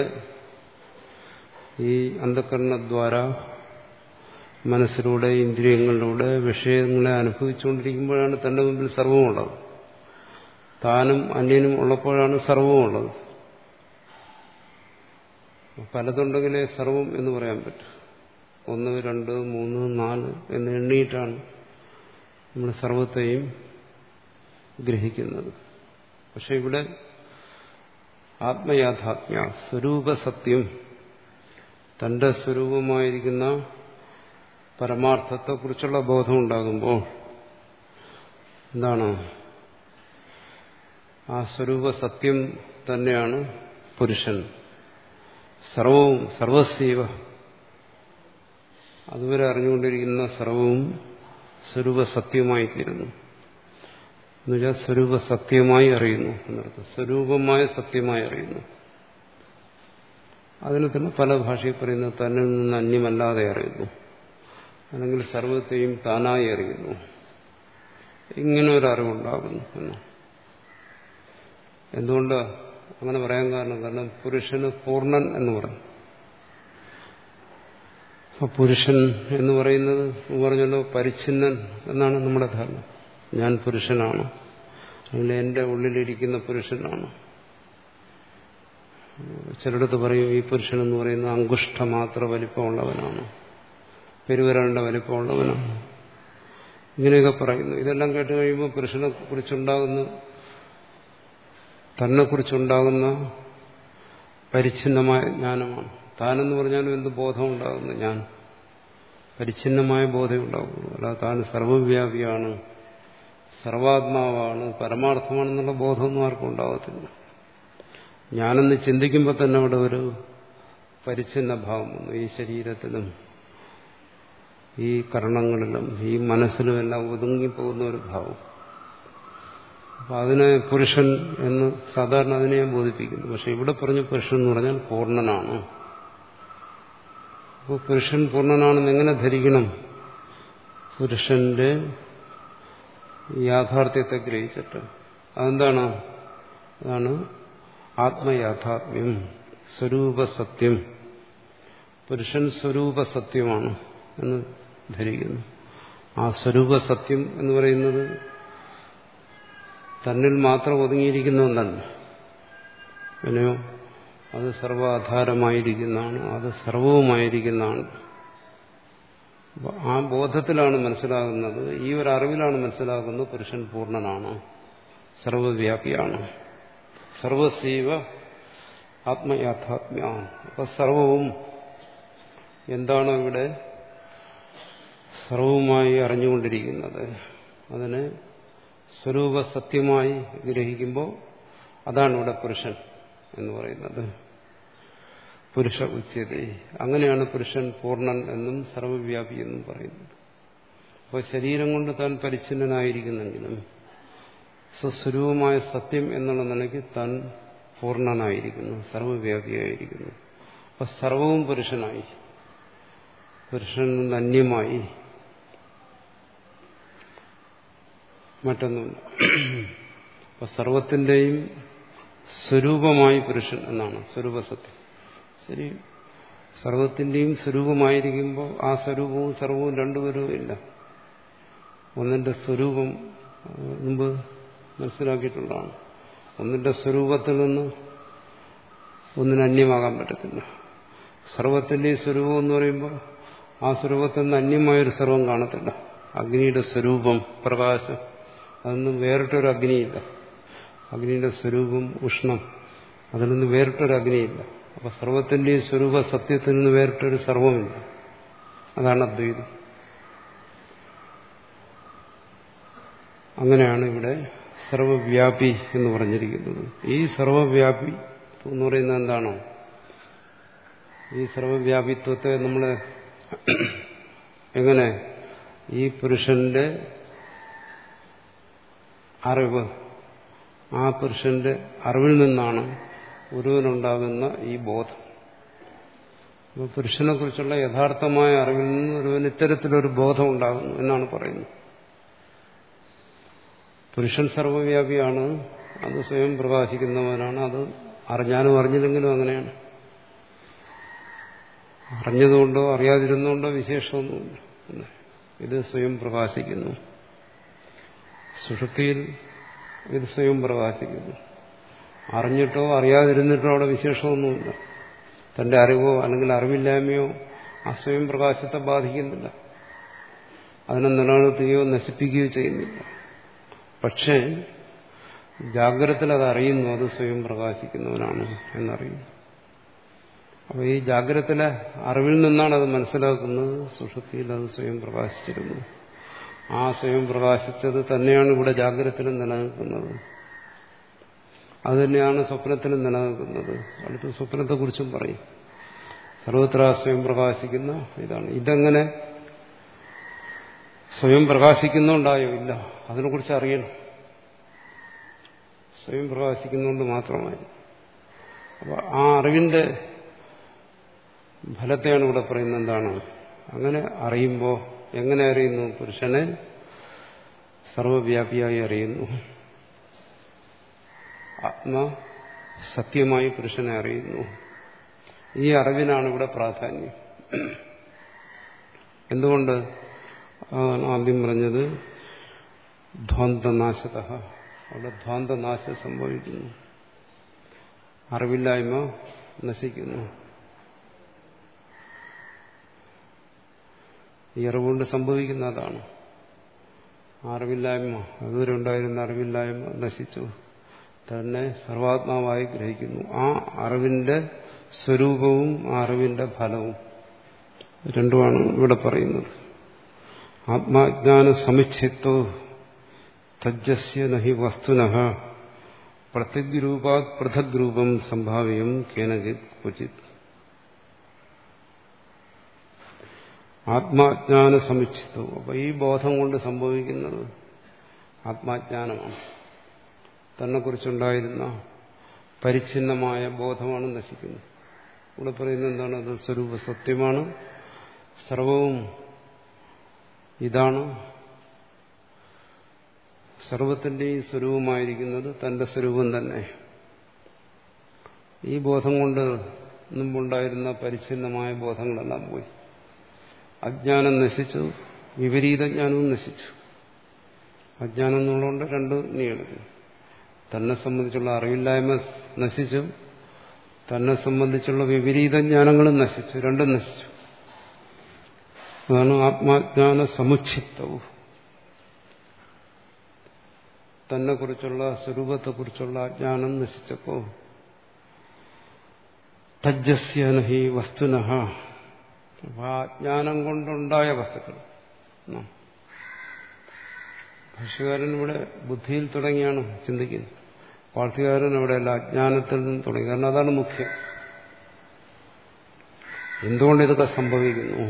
ഈ അന്ധകരണദ്വാര മനസ്സിലൂടെ ഇന്ദ്രിയങ്ങളിലൂടെ വിഷയങ്ങളെ അനുഭവിച്ചുകൊണ്ടിരിക്കുമ്പോഴാണ് തന്റെ മുമ്പിൽ സർവമുള്ളത്. താനും അന്യനും ഉള്ളപ്പോഴാണ് സർവമുള്ളത്. പലതുണ്ടെങ്കിലേ സർവം എന്ന് പറയാൻ പറ്റും. ഒന്ന് രണ്ട് മൂന്ന് നാല് എന്ന് എണ്ണിയിട്ടാണ് നമ്മൾ സർവത്തെയും ഗ്രഹിക്കുന്നത്. പക്ഷെ ഇവിടെ ആത്മയാഥാത്മ്യ, സ്വരൂപസത്യം, തന്റെ സ്വരൂപമായിരിക്കുന്ന പരമാർത്ഥത്തെക്കുറിച്ചുള്ള ബോധം ഉണ്ടാകുമ്പോൾ എന്താണ്? ആ സ്വരൂപസത്യം തന്നെയാണ് പുരുഷൻ. സർവവും സർവസ്വൈവ, അതുവരെ അറിഞ്ഞുകൊണ്ടിരിക്കുന്ന സർവവും സ്വരൂപസത്യമായിത്തീരുന്നു. എന്നുവെച്ചാൽ സ്വരൂപസത്യമായി അറിയുന്നു എന്നർത്ഥം. സ്വരൂപമായ സത്യമായി അറിയുന്നു. അതിന് തന്നെ പല ഭാഷയിൽ പറയുന്നത് തന്നിൽ നിന്ന് അന്യമല്ലാതെ അറിയുന്നു, അല്ലെങ്കിൽ സർവത്തെയും താനായി അറിയുന്നു. ഇങ്ങനെ ഒരു അറിവുണ്ടാകുന്നു എന്ന്. എന്തുകൊണ്ട് അങ്ങനെ പറയാൻ കാരണം? കാരണം പുരുഷന് പൂർണ്ണൻ എന്ന് പറഞ്ഞു. അപ്പൊ പുരുഷൻ എന്ന് പറയുന്നത് പറഞ്ഞല്ലോ പരിച്ഛിന്നൻ എന്നാണ് നമ്മുടെ ധാരണ. ഞാൻ പുരുഷനാണ്, അല്ലെങ്കിൽ എന്റെ ഉള്ളിലിരിക്കുന്ന പുരുഷനാണ്. ചിലടത്ത് പറയും ഈ പുരുഷൻ എന്ന് പറയുന്നത് അങ്കുഷ്ഠ മാത്ര വലിപ്പമുള്ളവനാണ്, പെരുവിരലിന്റെ വലിപ്പമുള്ളവനാണ്, ഇങ്ങനെയൊക്കെ പറയുന്നു. ഇതെല്ലാം കേട്ട് കഴിയുമ്പോൾ പുരുഷനെ കുറിച്ചുണ്ടാകുന്ന തന്നെക്കുറിച്ചുണ്ടാകുന്ന പരിച്ഛിന്നമായ ജ്ഞാനമാണ്. താനെന്ന് പറഞ്ഞാലും എന്ത് ബോധം ഉണ്ടാകുന്നു? ഞാൻ പരിച്ഛിന്നമായ ബോധം ഉണ്ടാകുന്നു. അല്ലാതെ താൻ സർവവ്യാപിയാണ്, സർവാത്മാവാണ്, പരമാർത്ഥമാണെന്നുള്ള ബോധമൊന്നും ആർക്കും ഉണ്ടാകത്തില്ല. ഞാനെന്ന് ചിന്തിക്കുമ്പോൾ തന്നെ അവിടെ ഒരു പരിച്ഛിന്ന ഭാവം വന്നു. ഈ ശരീരത്തിലും ഈ കർണങ്ങളിലും ഈ മനസ്സിലും എല്ലാം ഒതുങ്ങിപ്പോകുന്ന ഒരു ഭാവം. അപ്പൊ അതിനെ പുരുഷൻ എന്ന് സാധാരണ അതിനെ ഞാൻ ബോധിപ്പിക്കുന്നു. പക്ഷെ ഇവിടെ പറഞ്ഞ പുരുഷൻ എന്ന് പറഞ്ഞാൽ പൂർണ്ണനാണ്. അപ്പോൾ പുരുഷൻ പൂർണ്ണനാണെന്ന് എങ്ങനെ ധരിക്കണം? പുരുഷന്റെ യാഥാർത്ഥ്യത്തെ ഗ്രഹിച്ചിട്ട്. അതെന്താണ്? അതാണ് ആത്മയാഥാത്മ്യം, സ്വരൂപസത്യം. പുരുഷൻ സ്വരൂപസത്യമാണ് എന്ന് ധരിക്കുന്നു. ആ സ്വരൂപസത്യം എന്ന് പറയുന്നത് തന്നിൽ മാത്രം ഒതുങ്ങിയിരിക്കുന്ന ഒന്നല്ല. പിന്നെയോ അത് സർവാധാരമായിരിക്കുന്നതാണ്, അത് സർവവുമായിരിക്കുന്നതാണ്. ആ ബോധത്തിലാണ് മനസ്സിലാകുന്നത്, ഈ ഒരു അറിവിലാണ് മനസ്സിലാകുന്നത് പുരുഷൻ പൂർണ്ണനാണ്, സർവവ്യാപിയാണ്. സർവസീവ ആത്മയാഥാത്മ്യ. അപ്പൊ സർവവും എന്താണ് ഇവിടെ സർവവുമായി അറിഞ്ഞുകൊണ്ടിരിക്കുന്നത്, അതിനെ സ്വരൂപ സത്യമായി ഗ്രഹിക്കുമ്പോൾ അതാണ് ഇവിടെ പുരുഷൻ എന്ന് പറയുന്നത്. പുരുഷ ഉച്യത. അങ്ങനെയാണ് പുരുഷൻ പൂർണ്ണൻ എന്നും സർവവ്യാപി എന്നും പറയുന്നത്. അപ്പോൾ ശരീരം കൊണ്ട് താൻ പരിച്ഛിന്നനായിരിക്കുന്നെങ്കിലും സ്വസ്വരൂപമായ സത്യം എന്നുള്ള നിലയ്ക്ക് താൻ പൂർണ്ണനായിരിക്കുന്നു, സർവവ്യാപിയായിരിക്കുന്നു. അപ്പൊ സർവവും പുരുഷനായി, പുരുഷനിൽ നിന്ന് അന്യമായി മറ്റൊന്നുമില്ല. അപ്പൊ സർവത്തിന്റെയും സ്വരൂപമായി പുരുഷൻ എന്നാണ് സ്വരൂപസത്യം. ശരി, സർവത്തിന്റെയും സ്വരൂപമായിരിക്കുമ്പോൾ ആ സ്വരൂപവും സർവവും രണ്ടുപേരും ഇല്ല. ഒന്നിന്റെ സ്വരൂപം മുമ്പ് മനസ്സിലാക്കിയിട്ടുള്ളതാണ്. ഒന്നിന്റെ സ്വരൂപത്തിൽ നിന്ന് ഒന്നിന് അന്യമാകാൻ പറ്റത്തില്ല. സർവത്തിന്റെയും സ്വരൂപം എന്ന് പറയുമ്പോൾ ആ സ്വരൂപത്തിൽ നിന്ന് അന്യമായൊരു സർവം കാണത്തില്ല. അഗ്നിയുടെ സ്വരൂപം പ്രകാശം, അതൊന്നും വേറിട്ടൊരു അഗ്നിയില്ല. അഗ്നിയുടെ സ്വരൂപം ഉഷ്ണം, അതിൽ നിന്ന് വേറിട്ടൊരു അഗ്നിയില്ല. അപ്പൊ സർവത്തിന്റെയും സ്വരൂപ സത്യത്തിൽ നിന്ന് വേറിട്ടൊരു സർവമില്ല. അതാണ് അദ്വൈതം. അങ്ങനെയാണ് ഇവിടെ സർവവ്യാപി എന്ന് പറഞ്ഞിരിക്കുന്നത്. ഈ സർവവ്യാപി എന്ന് പറയുന്നത് എന്താണോ, ഈ സർവവ്യാപിത്വത്തെ നമ്മൾ എങ്ങനെ ഈ പുരുഷന്റെ അറിവ്, ആ പുരുഷന്റെ അറിവിൽ നിന്നാണ് ഒരുവനുണ്ടാകുന്ന ഈ ബോധം. അപ്പോൾ പുരുഷനെ കുറിച്ചുള്ള യഥാർത്ഥമായ അറിവിൽ നിന്ന് ഒരുവന് ഇത്തരത്തിലൊരു ബോധം ഉണ്ടാകുന്നു എന്നാണ് പറയുന്നത്. പുരുഷൻ സർവവ്യാപിയാണ്, അത് സ്വയം പ്രകാശിക്കുന്നവനാണ്. അത് അറിഞ്ഞാലും അറിഞ്ഞില്ലെങ്കിലും അങ്ങനെയാണ്. അറിഞ്ഞതുകൊണ്ടോ അറിയാതിരുന്നുകൊണ്ടോ വിശേഷമൊന്നുമില്ല. ഇത് സ്വയം പ്രകാശിക്കുന്നു. സുഷുപ്തിയിൽ ഇത് സ്വയം പ്രകാശിക്കുന്നു. അറിഞ്ഞിട്ടോ അറിയാതിരുന്നിട്ടോ അവിടെ വിശേഷമൊന്നുമില്ല. തന്റെ അറിവോ അല്ലെങ്കിൽ അറിവില്ലായ്മയോ ആ സ്വയം പ്രകാശത്തെ ബാധിക്കുന്നില്ല, അതിനെ നിലനിർത്തുകയോ നശിപ്പിക്കുകയോ ചെയ്യുന്നില്ല. പക്ഷേ ജാഗ്രതത്തിൽ അത് അറിയുന്നു, അത് സ്വയം പ്രകാശിക്കുന്നവനാണ് എന്നറിയുന്നു. അപ്പോൾ ഈ ജാഗ്രതത്തിലെ അറിവിൽ നിന്നാണ് അത് മനസ്സിലാക്കുന്നത്. സുഷുപ്തിയിൽ അത് സ്വയം പ്രകാശിച്ചിരുന്നു. ആ സ്വയം പ്രകാശിച്ചത് തന്നെയാണ് ഇവിടെ ജാഗ്രതത്തിലും നിലനിൽക്കുന്നത്. അത് തന്നെയാണ് സ്വപ്നത്തിലും നിലനിൽക്കുന്നത്. അടുത്ത സ്വപ്നത്തെക്കുറിച്ചും പറയും. സർവത്ര സ്വയം പ്രകാശിക്കുന്ന ഇതാണ്. ഇതെങ്ങനെ സ്വയം പ്രകാശിക്കുന്നുണ്ടായോ? ഇല്ല, അതിനെക്കുറിച്ച് അറിയണം. സ്വയം പ്രകാശിക്കുന്നതുകൊണ്ട് മാത്രമായി. അപ്പോൾ ആ അറിവിന്റെ ഫലത്തെയാണ് ഇവിടെ പറയുന്നത്. എന്താണ് അങ്ങനെ അറിയുമ്പോൾ? എങ്ങനെ അറിയുന്നു? പുരുഷനെ സർവവ്യാപിയായി അറിയുന്നു. ആത്മ സത്യമായി പുരുഷനെ അറിയുന്നു. ഈ അറിവിനാണ് ഇവിടെ പ്രാധാന്യം. എന്തുകൊണ്ട്? അതാണ് ആദ്യം പറഞ്ഞത് ധ്വാന്തനാശത. അവിടെ ധ്വാന്തനാശം സംഭവിക്കുന്നു, അറിവില്ലായ്മ നശിക്കുന്നു. ഈ അറിവുകൊണ്ട് സംഭവിക്കുന്ന അതാണ്. അറിവില്ലായ്മ, അതുവരെ ഉണ്ടായിരുന്ന അറിവില്ലായ്മ നശിച്ചു, തന്നെ സർവാത്മാവായി ഗ്രഹിക്കുന്നു. ആ അറിവിന്റെ സ്വരൂപവും ആ അറിവിന്റെ ഫലവും രണ്ടുമാണ് ഇവിടെ പറയുന്നത്. ആത്മാജ്ഞാന സമുച്ഛിത്തോ തജ്ജസ്യ നഹി വസ്തുനഃ പ്രത്യഗ്രൂപാത് പൃഥക് രൂപം സംഭാവ്യം കേനചിത് ക്വചിത്. ആത്മാജ്ഞാന സമുച്ഛിത്തോ. അപ്പൊ ഈ ബോധം കൊണ്ട് സംഭവിക്കുന്നത് ആത്മാജ്ഞാനമാണ്. തന്നെക്കുറിച്ചുണ്ടായിരുന്ന പരിച്ഛിന്നമായ ബോധമാണ് നശിക്കുന്നത്. ഇവിടെ പറയുന്നത് എന്താണ്? അത് സ്വരൂപ സത്യമാണ്, സർവവും ഇതാണ്. സർവത്തിന്റെയും സ്വരൂപമായിരിക്കുന്നത് തന്റെ സ്വരൂപം തന്നെ. ഈ ബോധം കൊണ്ട് മുമ്പുണ്ടായിരുന്ന പരിച്ഛിന്നമായ ബോധങ്ങളെല്ലാം പോയി. അജ്ഞാനം നശിച്ചു, വിപരീത ജ്ഞാനവും നശിച്ചു. അജ്ഞാനം എന്നുള്ളതുകൊണ്ട് രണ്ട് നീ എടുക്കും. തന്നെ സംബന്ധിച്ചുള്ള അറിവില്ലായ്മ നശിച്ചു, തന്നെ സംബന്ധിച്ചുള്ള വിപരീത ജ്ഞാനങ്ങളും നശിച്ചു, രണ്ടും നശിച്ചു. അതാണ് ആത്മാജ്ഞാന സമുച്ഛിത്തവും. തന്നെ കുറിച്ചുള്ള സ്വരൂപത്തെക്കുറിച്ചുള്ള അജ്ഞാനം നശിച്ചപ്പോ തജ്ജസ്യനഹി വസ്തുനഃ, ആ അജ്ഞാനം കൊണ്ടുണ്ടായ വസ്തുക്കൾ. ഭാഷ്യകാരൻ ഇവിടെ ബുദ്ധിയിൽ തുടങ്ങിയാണ് ചിന്തിക്കുന്നത്. പാർത്ഥികാരൻ അവിടെയല്ല, അജ്ഞാനത്തിൽ നിന്ന് തുടങ്ങി. കാരണം അതാണ് മുഖ്യം. എന്തുകൊണ്ട് ഇതൊക്കെ സംഭവിക്കുന്നു?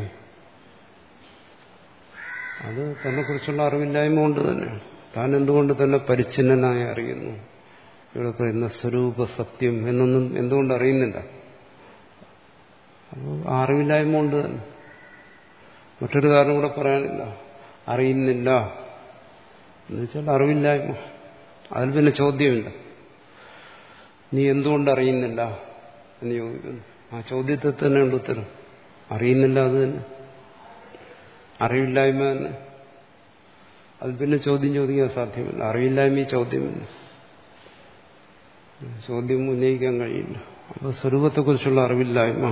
അത് തന്നെക്കുറിച്ചുള്ള അറിവില്ലായ്മ കൊണ്ട് തന്നെയാണ്. താൻ എന്തുകൊണ്ട് തന്നെ പരിച്ഛിന്നനായി അറിയുന്നു? ഇവിടെ പറയുന്ന സ്വരൂപ സത്യം എന്നൊന്നും എന്തുകൊണ്ട് അറിയുന്നില്ല? അപ്പോൾ ആ അറിവില്ലായ്മ കൊണ്ട് തന്നെ. മറ്റൊരു കാരണം കൂടെ പറയാനില്ല. അറിയുന്നില്ല എന്ന് വെച്ചാൽ അറിവില്ലായ്മ. അതിൽ പിന്നെ ചോദ്യമില്ല. നീ എന്തുകൊണ്ട് അറിയുന്നില്ല എന്ന് ചോദിക്കുന്നു. ആ ചോദ്യത്തിൽ തന്നെ ഉണ്ട് ഉത്തരം. അറിയുന്നില്ല, അത് തന്നെ അറിവില്ലായ്മ തന്നെ. അതിൽ പിന്നെ ചോദ്യം ചോദിക്കാൻ സാധ്യമല്ല. അറിവില്ലായ്മ ചോദ്യമില്ല, ചോദ്യം ഉന്നയിക്കാൻ കഴിയില്ല. അപ്പോൾ സ്വരൂപത്തെക്കുറിച്ചുള്ള അറിവില്ലായ്മ,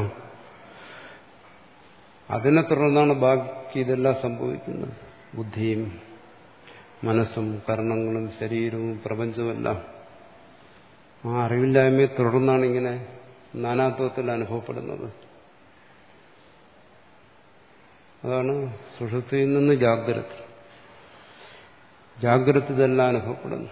അതിനെ തുടർന്നാണ് ബാക്കി ഇതെല്ലാം സംഭവിക്കുന്നത്. ബുദ്ധിയും മനസ്സും കർണങ്ങളും ശരീരവും പ്രപഞ്ചവുമെല്ലാം ആ അറിവില്ലായ്മയെ തുടർന്നാണ് ഇങ്ങനെ നാനാത്വത്തിൽ അനുഭവപ്പെടുന്നത്. അതാണ് സുഷുപ്തിയിൽ നിന്ന് ജാഗ്രത. ജാഗ്രത ഇതെല്ലാം അനുഭവപ്പെടുന്നു.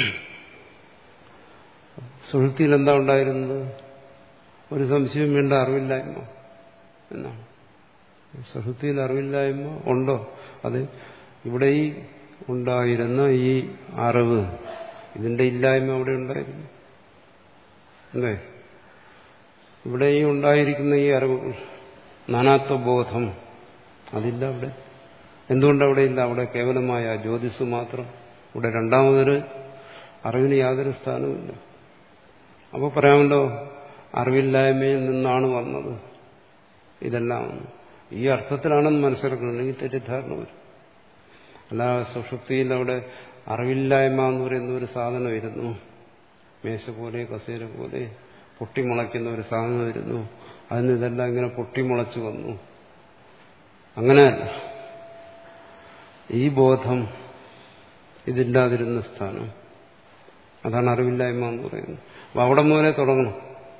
സുഷുപ്തിയിൽ എന്താ ഉണ്ടായിരുന്നത്? ഒരു സംശയം വേണ്ട, അറിവില്ലായ്മ എന്നാണ്. സുഷുപ്തിയിൽ അറിവില്ലായ്മ ഉണ്ടോ? അത് ഇവിടെ ഈ ഉണ്ടായിരുന്ന ഈ അറിവ്, ഇതിന്റെ ഇല്ലായ്മ അവിടെ ഉണ്ടായിരുന്നു അല്ലേ? ഇവിടെ ഈ ഉണ്ടായിരിക്കുന്ന ഈ അറിവ്, നാനാത്വബോധം, അതില്ല അവിടെ. എന്തുകൊണ്ടവിടെ ഇല്ല? അവിടെ കേവലമായ ജ്യോതിസ് മാത്രം. ഇവിടെ രണ്ടാമതൊരു അറിവിന് യാതൊരു സ്ഥാനവുമില്ല. അപ്പോൾ പറയാമല്ലോ, അറിവില്ലായ്മയിൽ നിന്നാണ് വന്നത് ഇതെല്ലാം. ഈ അർത്ഥത്തിലാണെന്ന് മനസ്സിലാക്കണമെങ്കിൽ തെറ്റിദ്ധാരണ വരും. അല്ല, സുഷുപ്തിയിൽ അവിടെ അറിവില്ലായ്മ എന്ന് പറയുന്ന ഒരു സാധനം ഇരുന്നു, മേശ പോലെ കസേര പോലെ പൊട്ടിമുളയ്ക്കുന്ന ഒരു സാധനം ഇരുന്നു, അതിന് ഇതെല്ലാം ഇങ്ങനെ പൊട്ടിമുളച്ചു വന്നു. അങ്ങനെയല്ല. ഈ ബോധം ഇതില്ലാതിരുന്ന സ്ഥാനം, അതാണ് അറിവില്ലായ്മ എന്ന് പറയുന്നത്. അപ്പം അവിടെ മുതലേ തുടങ്ങണം.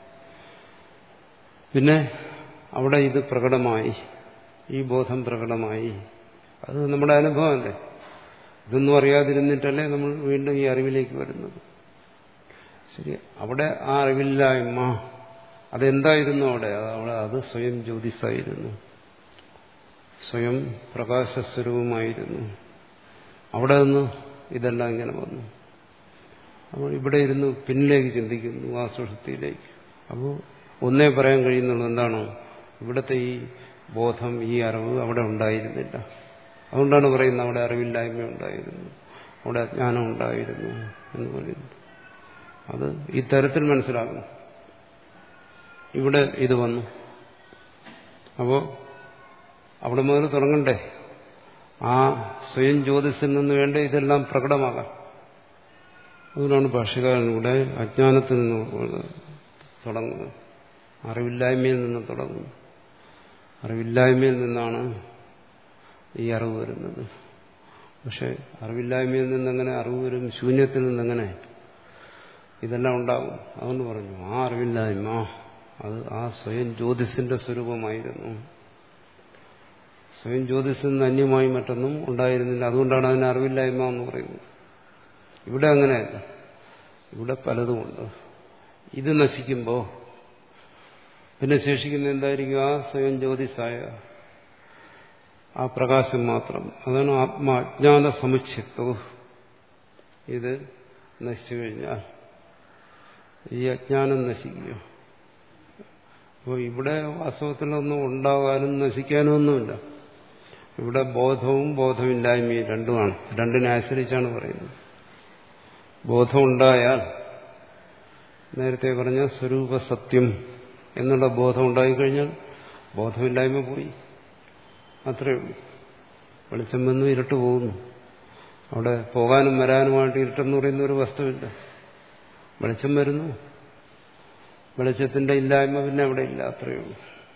പിന്നെ അവിടെ ഇത് പ്രകടമായി, ഈ ബോധം പ്രകടമായി. അത് നമ്മുടെ അനുഭവമല്ലേ. ഇതൊന്നും അറിയാതിരുന്നിട്ടല്ലേ നമ്മൾ വീണ്ടും ഈ അറിവിലേക്ക് വരുന്നത്. ശരി, അവിടെ ആ അറിവില്ലായ്മ അതെന്തായിരുന്നു? അവിടെ അവിടെ അത് സ്വയം ജ്യോതിസായിരുന്നു, സ്വയം പ്രകാശസ്വരൂപമായിരുന്നു. അവിടെ നിന്ന് ഇതെല്ലാം ഇങ്ങനെ വന്നു. അപ്പോൾ ഇവിടെ ഇരുന്ന് പിന്നിലേക്ക് ചിന്തിക്കുന്നു, ആ സുഷുപ്തിയിലേക്ക്. അപ്പോൾ ഒന്നേ പറയാൻ കഴിയുന്നുള്ളൂ, എന്താണ്? ഇവിടുത്തെ ഈ ബോധം, ഈ അറിവ് അവിടെ ഉണ്ടായിരുന്നില്ല. അതുകൊണ്ടാണ് പറയുന്നത് അവിടെ അറിവില്ലായ്മ ഉണ്ടായിരുന്നു, അവിടെ അജ്ഞാനം ഉണ്ടായിരുന്നു എന്ന് പറയുന്നത്. അത് ഈ തരത്തിൽ മനസ്സിലാക്കണം. ഇവിടെ ഇത് വന്നു. അപ്പോൾ അവിടെ മുതൽ തുടങ്ങണ്ടേ? ആ സ്വയം ജ്യോതിസിൽ നിന്ന് വേണ്ട ഇതെല്ലാം പ്രകടമാകാം. അതുകൊണ്ടാണ് ഭാഷ്യകാരൻ ഇവിടെ അജ്ഞാനത്തിൽ നിന്ന് തുടങ്ങുന്നത്, അറിവില്ലായ്മയിൽ നിന്ന് തുടങ്ങുന്നു. അറിവില്ലായ്മയിൽ നിന്നാണ് ഈ അറിവ് വരുന്നത്. പക്ഷെ അറിവില്ലായ്മയിൽ നിന്നെങ്ങനെ അറിവ് വരും? ശൂന്യത്തിൽ നിന്നെങ്ങനെ ഇതെല്ലാം ഉണ്ടാകും? അതുകൊണ്ട് പറഞ്ഞു, ആ അറിവില്ലായ്മ അത് ആ സ്വയം ജ്യോതിസിന്റെ സ്വരൂപമായിരുന്നു. സ്വയം ജ്യോതിസിൽ നിന്ന് അന്യമായി മറ്റൊന്നും ഉണ്ടായിരുന്നില്ല. അതുകൊണ്ടാണ് അതിന് അറിവില്ലായ്മ എന്ന് പറയുന്നത്. ഇവിടെ അങ്ങനെയല്ല. ഇവിടെ പലതുമുണ്ട്. ഇത് നശിക്കുമ്പോൾ പിന്നെ ശേഷിക്കുന്ന എന്തായിരിക്കും? ആ സ്വയം ജ്യോതിസായ ആ പ്രകാശം മാത്രം. അതാണ് ആത്മാജ്ഞാന സമുച്ഛിത്വം. ഇത് നശിച്ചു കഴിഞ്ഞാൽ ഈ അജ്ഞാനം നശിക്കുക. അപ്പോൾ ഇവിടെ വാസ്തവത്തിലൊന്നും ഉണ്ടാകാനും നശിക്കാനും ഒന്നുമില്ല. ഇവിടെ ബോധവും ബോധമില്ലായ്മയും രണ്ടുമാണ്. രണ്ടിനെ ആശ്രയിച്ചാണ് പറയുന്നത്. ബോധമുണ്ടായാൽ നേരത്തെ പറഞ്ഞ സ്വരൂപ സത്യം എന്നുള്ള ബോധം ഉണ്ടായിക്കഴിഞ്ഞാൽ ബോധമില്ലായ്മ പോയി. അത്രയേ ഉള്ളൂ. വെളിച്ചം വന്നു, ഇരുട്ട് പോകുന്നു. അവിടെ പോകാനും വരാനുമായിട്ട് ഇരുട്ടെന്ന് പറയുന്ന ഒരു വസ്തുവില്ല. വെളിച്ചം വരുന്നു, വെളിച്ചത്തിന്റെ ഇല്ലായ്മ പിന്നെ അവിടെ ഇല്ല, അത്രയേ ഉള്ളൂ.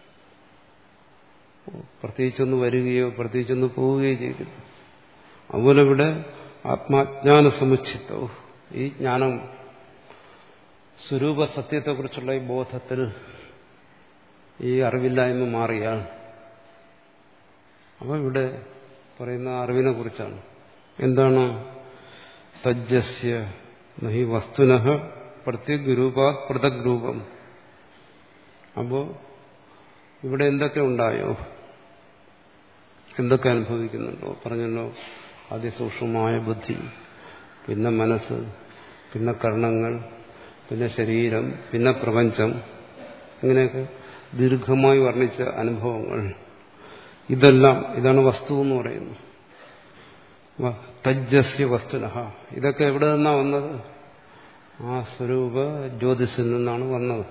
പ്രത്യേകിച്ചൊന്ന് വരികയോ പ്രത്യേകിച്ചൊന്ന് പോവുകയോ ചെയ്തില്ല. അതുപോലെ ഇവിടെ ആത്മാജ്ഞാന സമുച്ചിതവും, ഈ ജ്ഞാനം സ്വരൂപ സത്യത്തെക്കുറിച്ചുള്ള ഈ ബോധത്തിൽ ഈ അറിവില്ലായ്മ മാറിയാൽ, അപ്പോൾ ഇവിടെ പറയുന്ന അറിവിനെ കുറിച്ചാണ്. എന്താണ്? തജ്ജസ്യ നഹി വസ്തുനഃ പ്രത്യഗ്രൂപാത് പൃഥക് രൂപം. അപ്പോൾ ഇവിടെ എന്തൊക്കെ ഉണ്ടായോ, എന്തൊക്കെ അനുഭവിക്കുന്നുണ്ടോ? പറഞ്ഞല്ലോ, അതിസൂക്ഷ്മമായ ബുദ്ധി, പിന്നെ മനസ്സ്, പിന്നെ കർണങ്ങൾ, പിന്നെ ശരീരം, പിന്നെ പ്രപഞ്ചം, ഇങ്ങനെയൊക്കെ ദീർഘമായി വർണ്ണിച്ച അനുഭവങ്ങൾ. ഇതെല്ലാം ഇതാണ് വസ്തു എന്ന് പറയുന്നത്. തജ്ജസ്യ വസ്തുനഃ, ഇതൊക്കെ എവിടെ നിന്നാണ് വന്നത്? ആ സ്വരൂപ ജ്യോതിസിൽ നിന്നാണ് വന്നത്.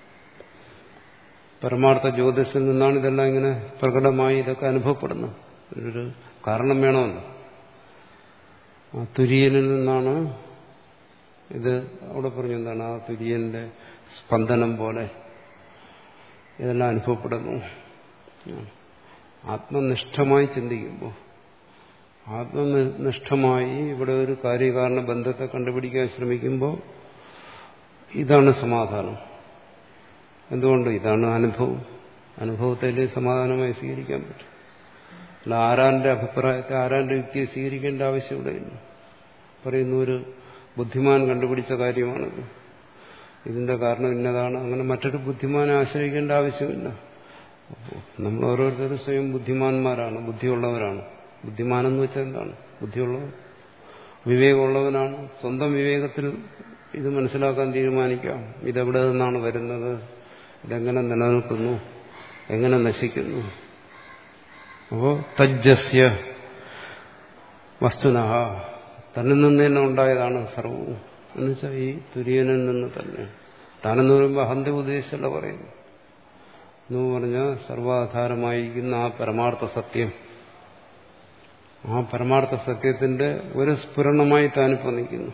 പരമാർത്ഥ ജ്യോതിസിൽ നിന്നാണ് ഇതെല്ലാം ഇങ്ങനെ പ്രകടമായി ഇതൊക്കെ അനുഭവപ്പെടുന്നത്. ഒരു കാരണം വേണമല്ലോ. ആ തുര്യനിൽ നിന്നാണ് ഇത്. അവിടെ പറഞ്ഞു എന്താണ്? ആ തുര്യന്റെ സ്പന്ദനം പോലെ ഇതെല്ലാം അനുഭവപ്പെടുന്നു. ആത്മനിഷ്ഠമായി ചിന്തിക്കുമ്പോൾ, ആത്മനിഷ്ഠമായി ഇവിടെ ഒരു കാര്യകാരണ ബന്ധത്തെ കണ്ടുപിടിക്കാൻ ശ്രമിക്കുമ്പോൾ ഇതാണ് സമാധാനം. എന്തുകൊണ്ട്? ഇതാണ് അനുഭവം. അനുഭവത്തിലേ സമാധാനമായി സ്വീകരിക്കാൻ പറ്റും. അല്ല ആരാന്റെ അഭിപ്രായത്തെ, ആരാന്റെ യുക്തിയെ സ്വീകരിക്കേണ്ട ആവശ്യം ഇവിടെയില്ല. പറയുന്ന ഒരു ബുദ്ധിമാൻ കണ്ടുപിടിച്ച കാര്യമാണത്, ഇതിന്റെ കാരണം ഇന്നതാണ്, അങ്ങനെ മറ്റൊരു ബുദ്ധിമാനെ ആശ്രയിക്കേണ്ട ആവശ്യമില്ല. നമ്മൾ ഓരോരുത്തരും സ്വയം ബുദ്ധിമാന്മാരാണ്, ബുദ്ധിയുള്ളവരാണ്. ബുദ്ധിമാനെന്ന് വെച്ചാൽ എന്താണ്? ബുദ്ധിയുള്ളവൻ, വിവേകമുള്ളവനാണ്. സ്വന്തം വിവേകത്തിൽ ഇത് മനസ്സിലാക്കാൻ തീരുമാനിക്കാം. ഇതെവിടെ നിന്നാണ് വരുന്നത്, ഇതെങ്ങനെ നിലനിൽക്കുന്നു, എങ്ങനെ നശിക്കുന്നു. അപ്പോ തജ്ജസ്യ വസ്തുനഃ, തന്നിൽ നിന്ന് തന്നെ ഉണ്ടായതാണ് സർവവും. എന്നുവെച്ചാൽ ഈ തുര്യനിൽ നിന്ന് തന്നെ. താനെന്ന് പറയുമ്പോൾ അഹന്ത ഉദ്ദേശിച്ചല്ല പറയുന്നു. എന്ന് പറഞ്ഞാൽ സർവാധാരമായിരിക്കുന്ന ആ പരമാർത്ഥ സത്യം, ആ പരമാർത്ഥ സത്യത്തിന്റെ ഒരു സ്ഫുരണമായി താനിപ്പോൾ നിൽക്കുന്നു.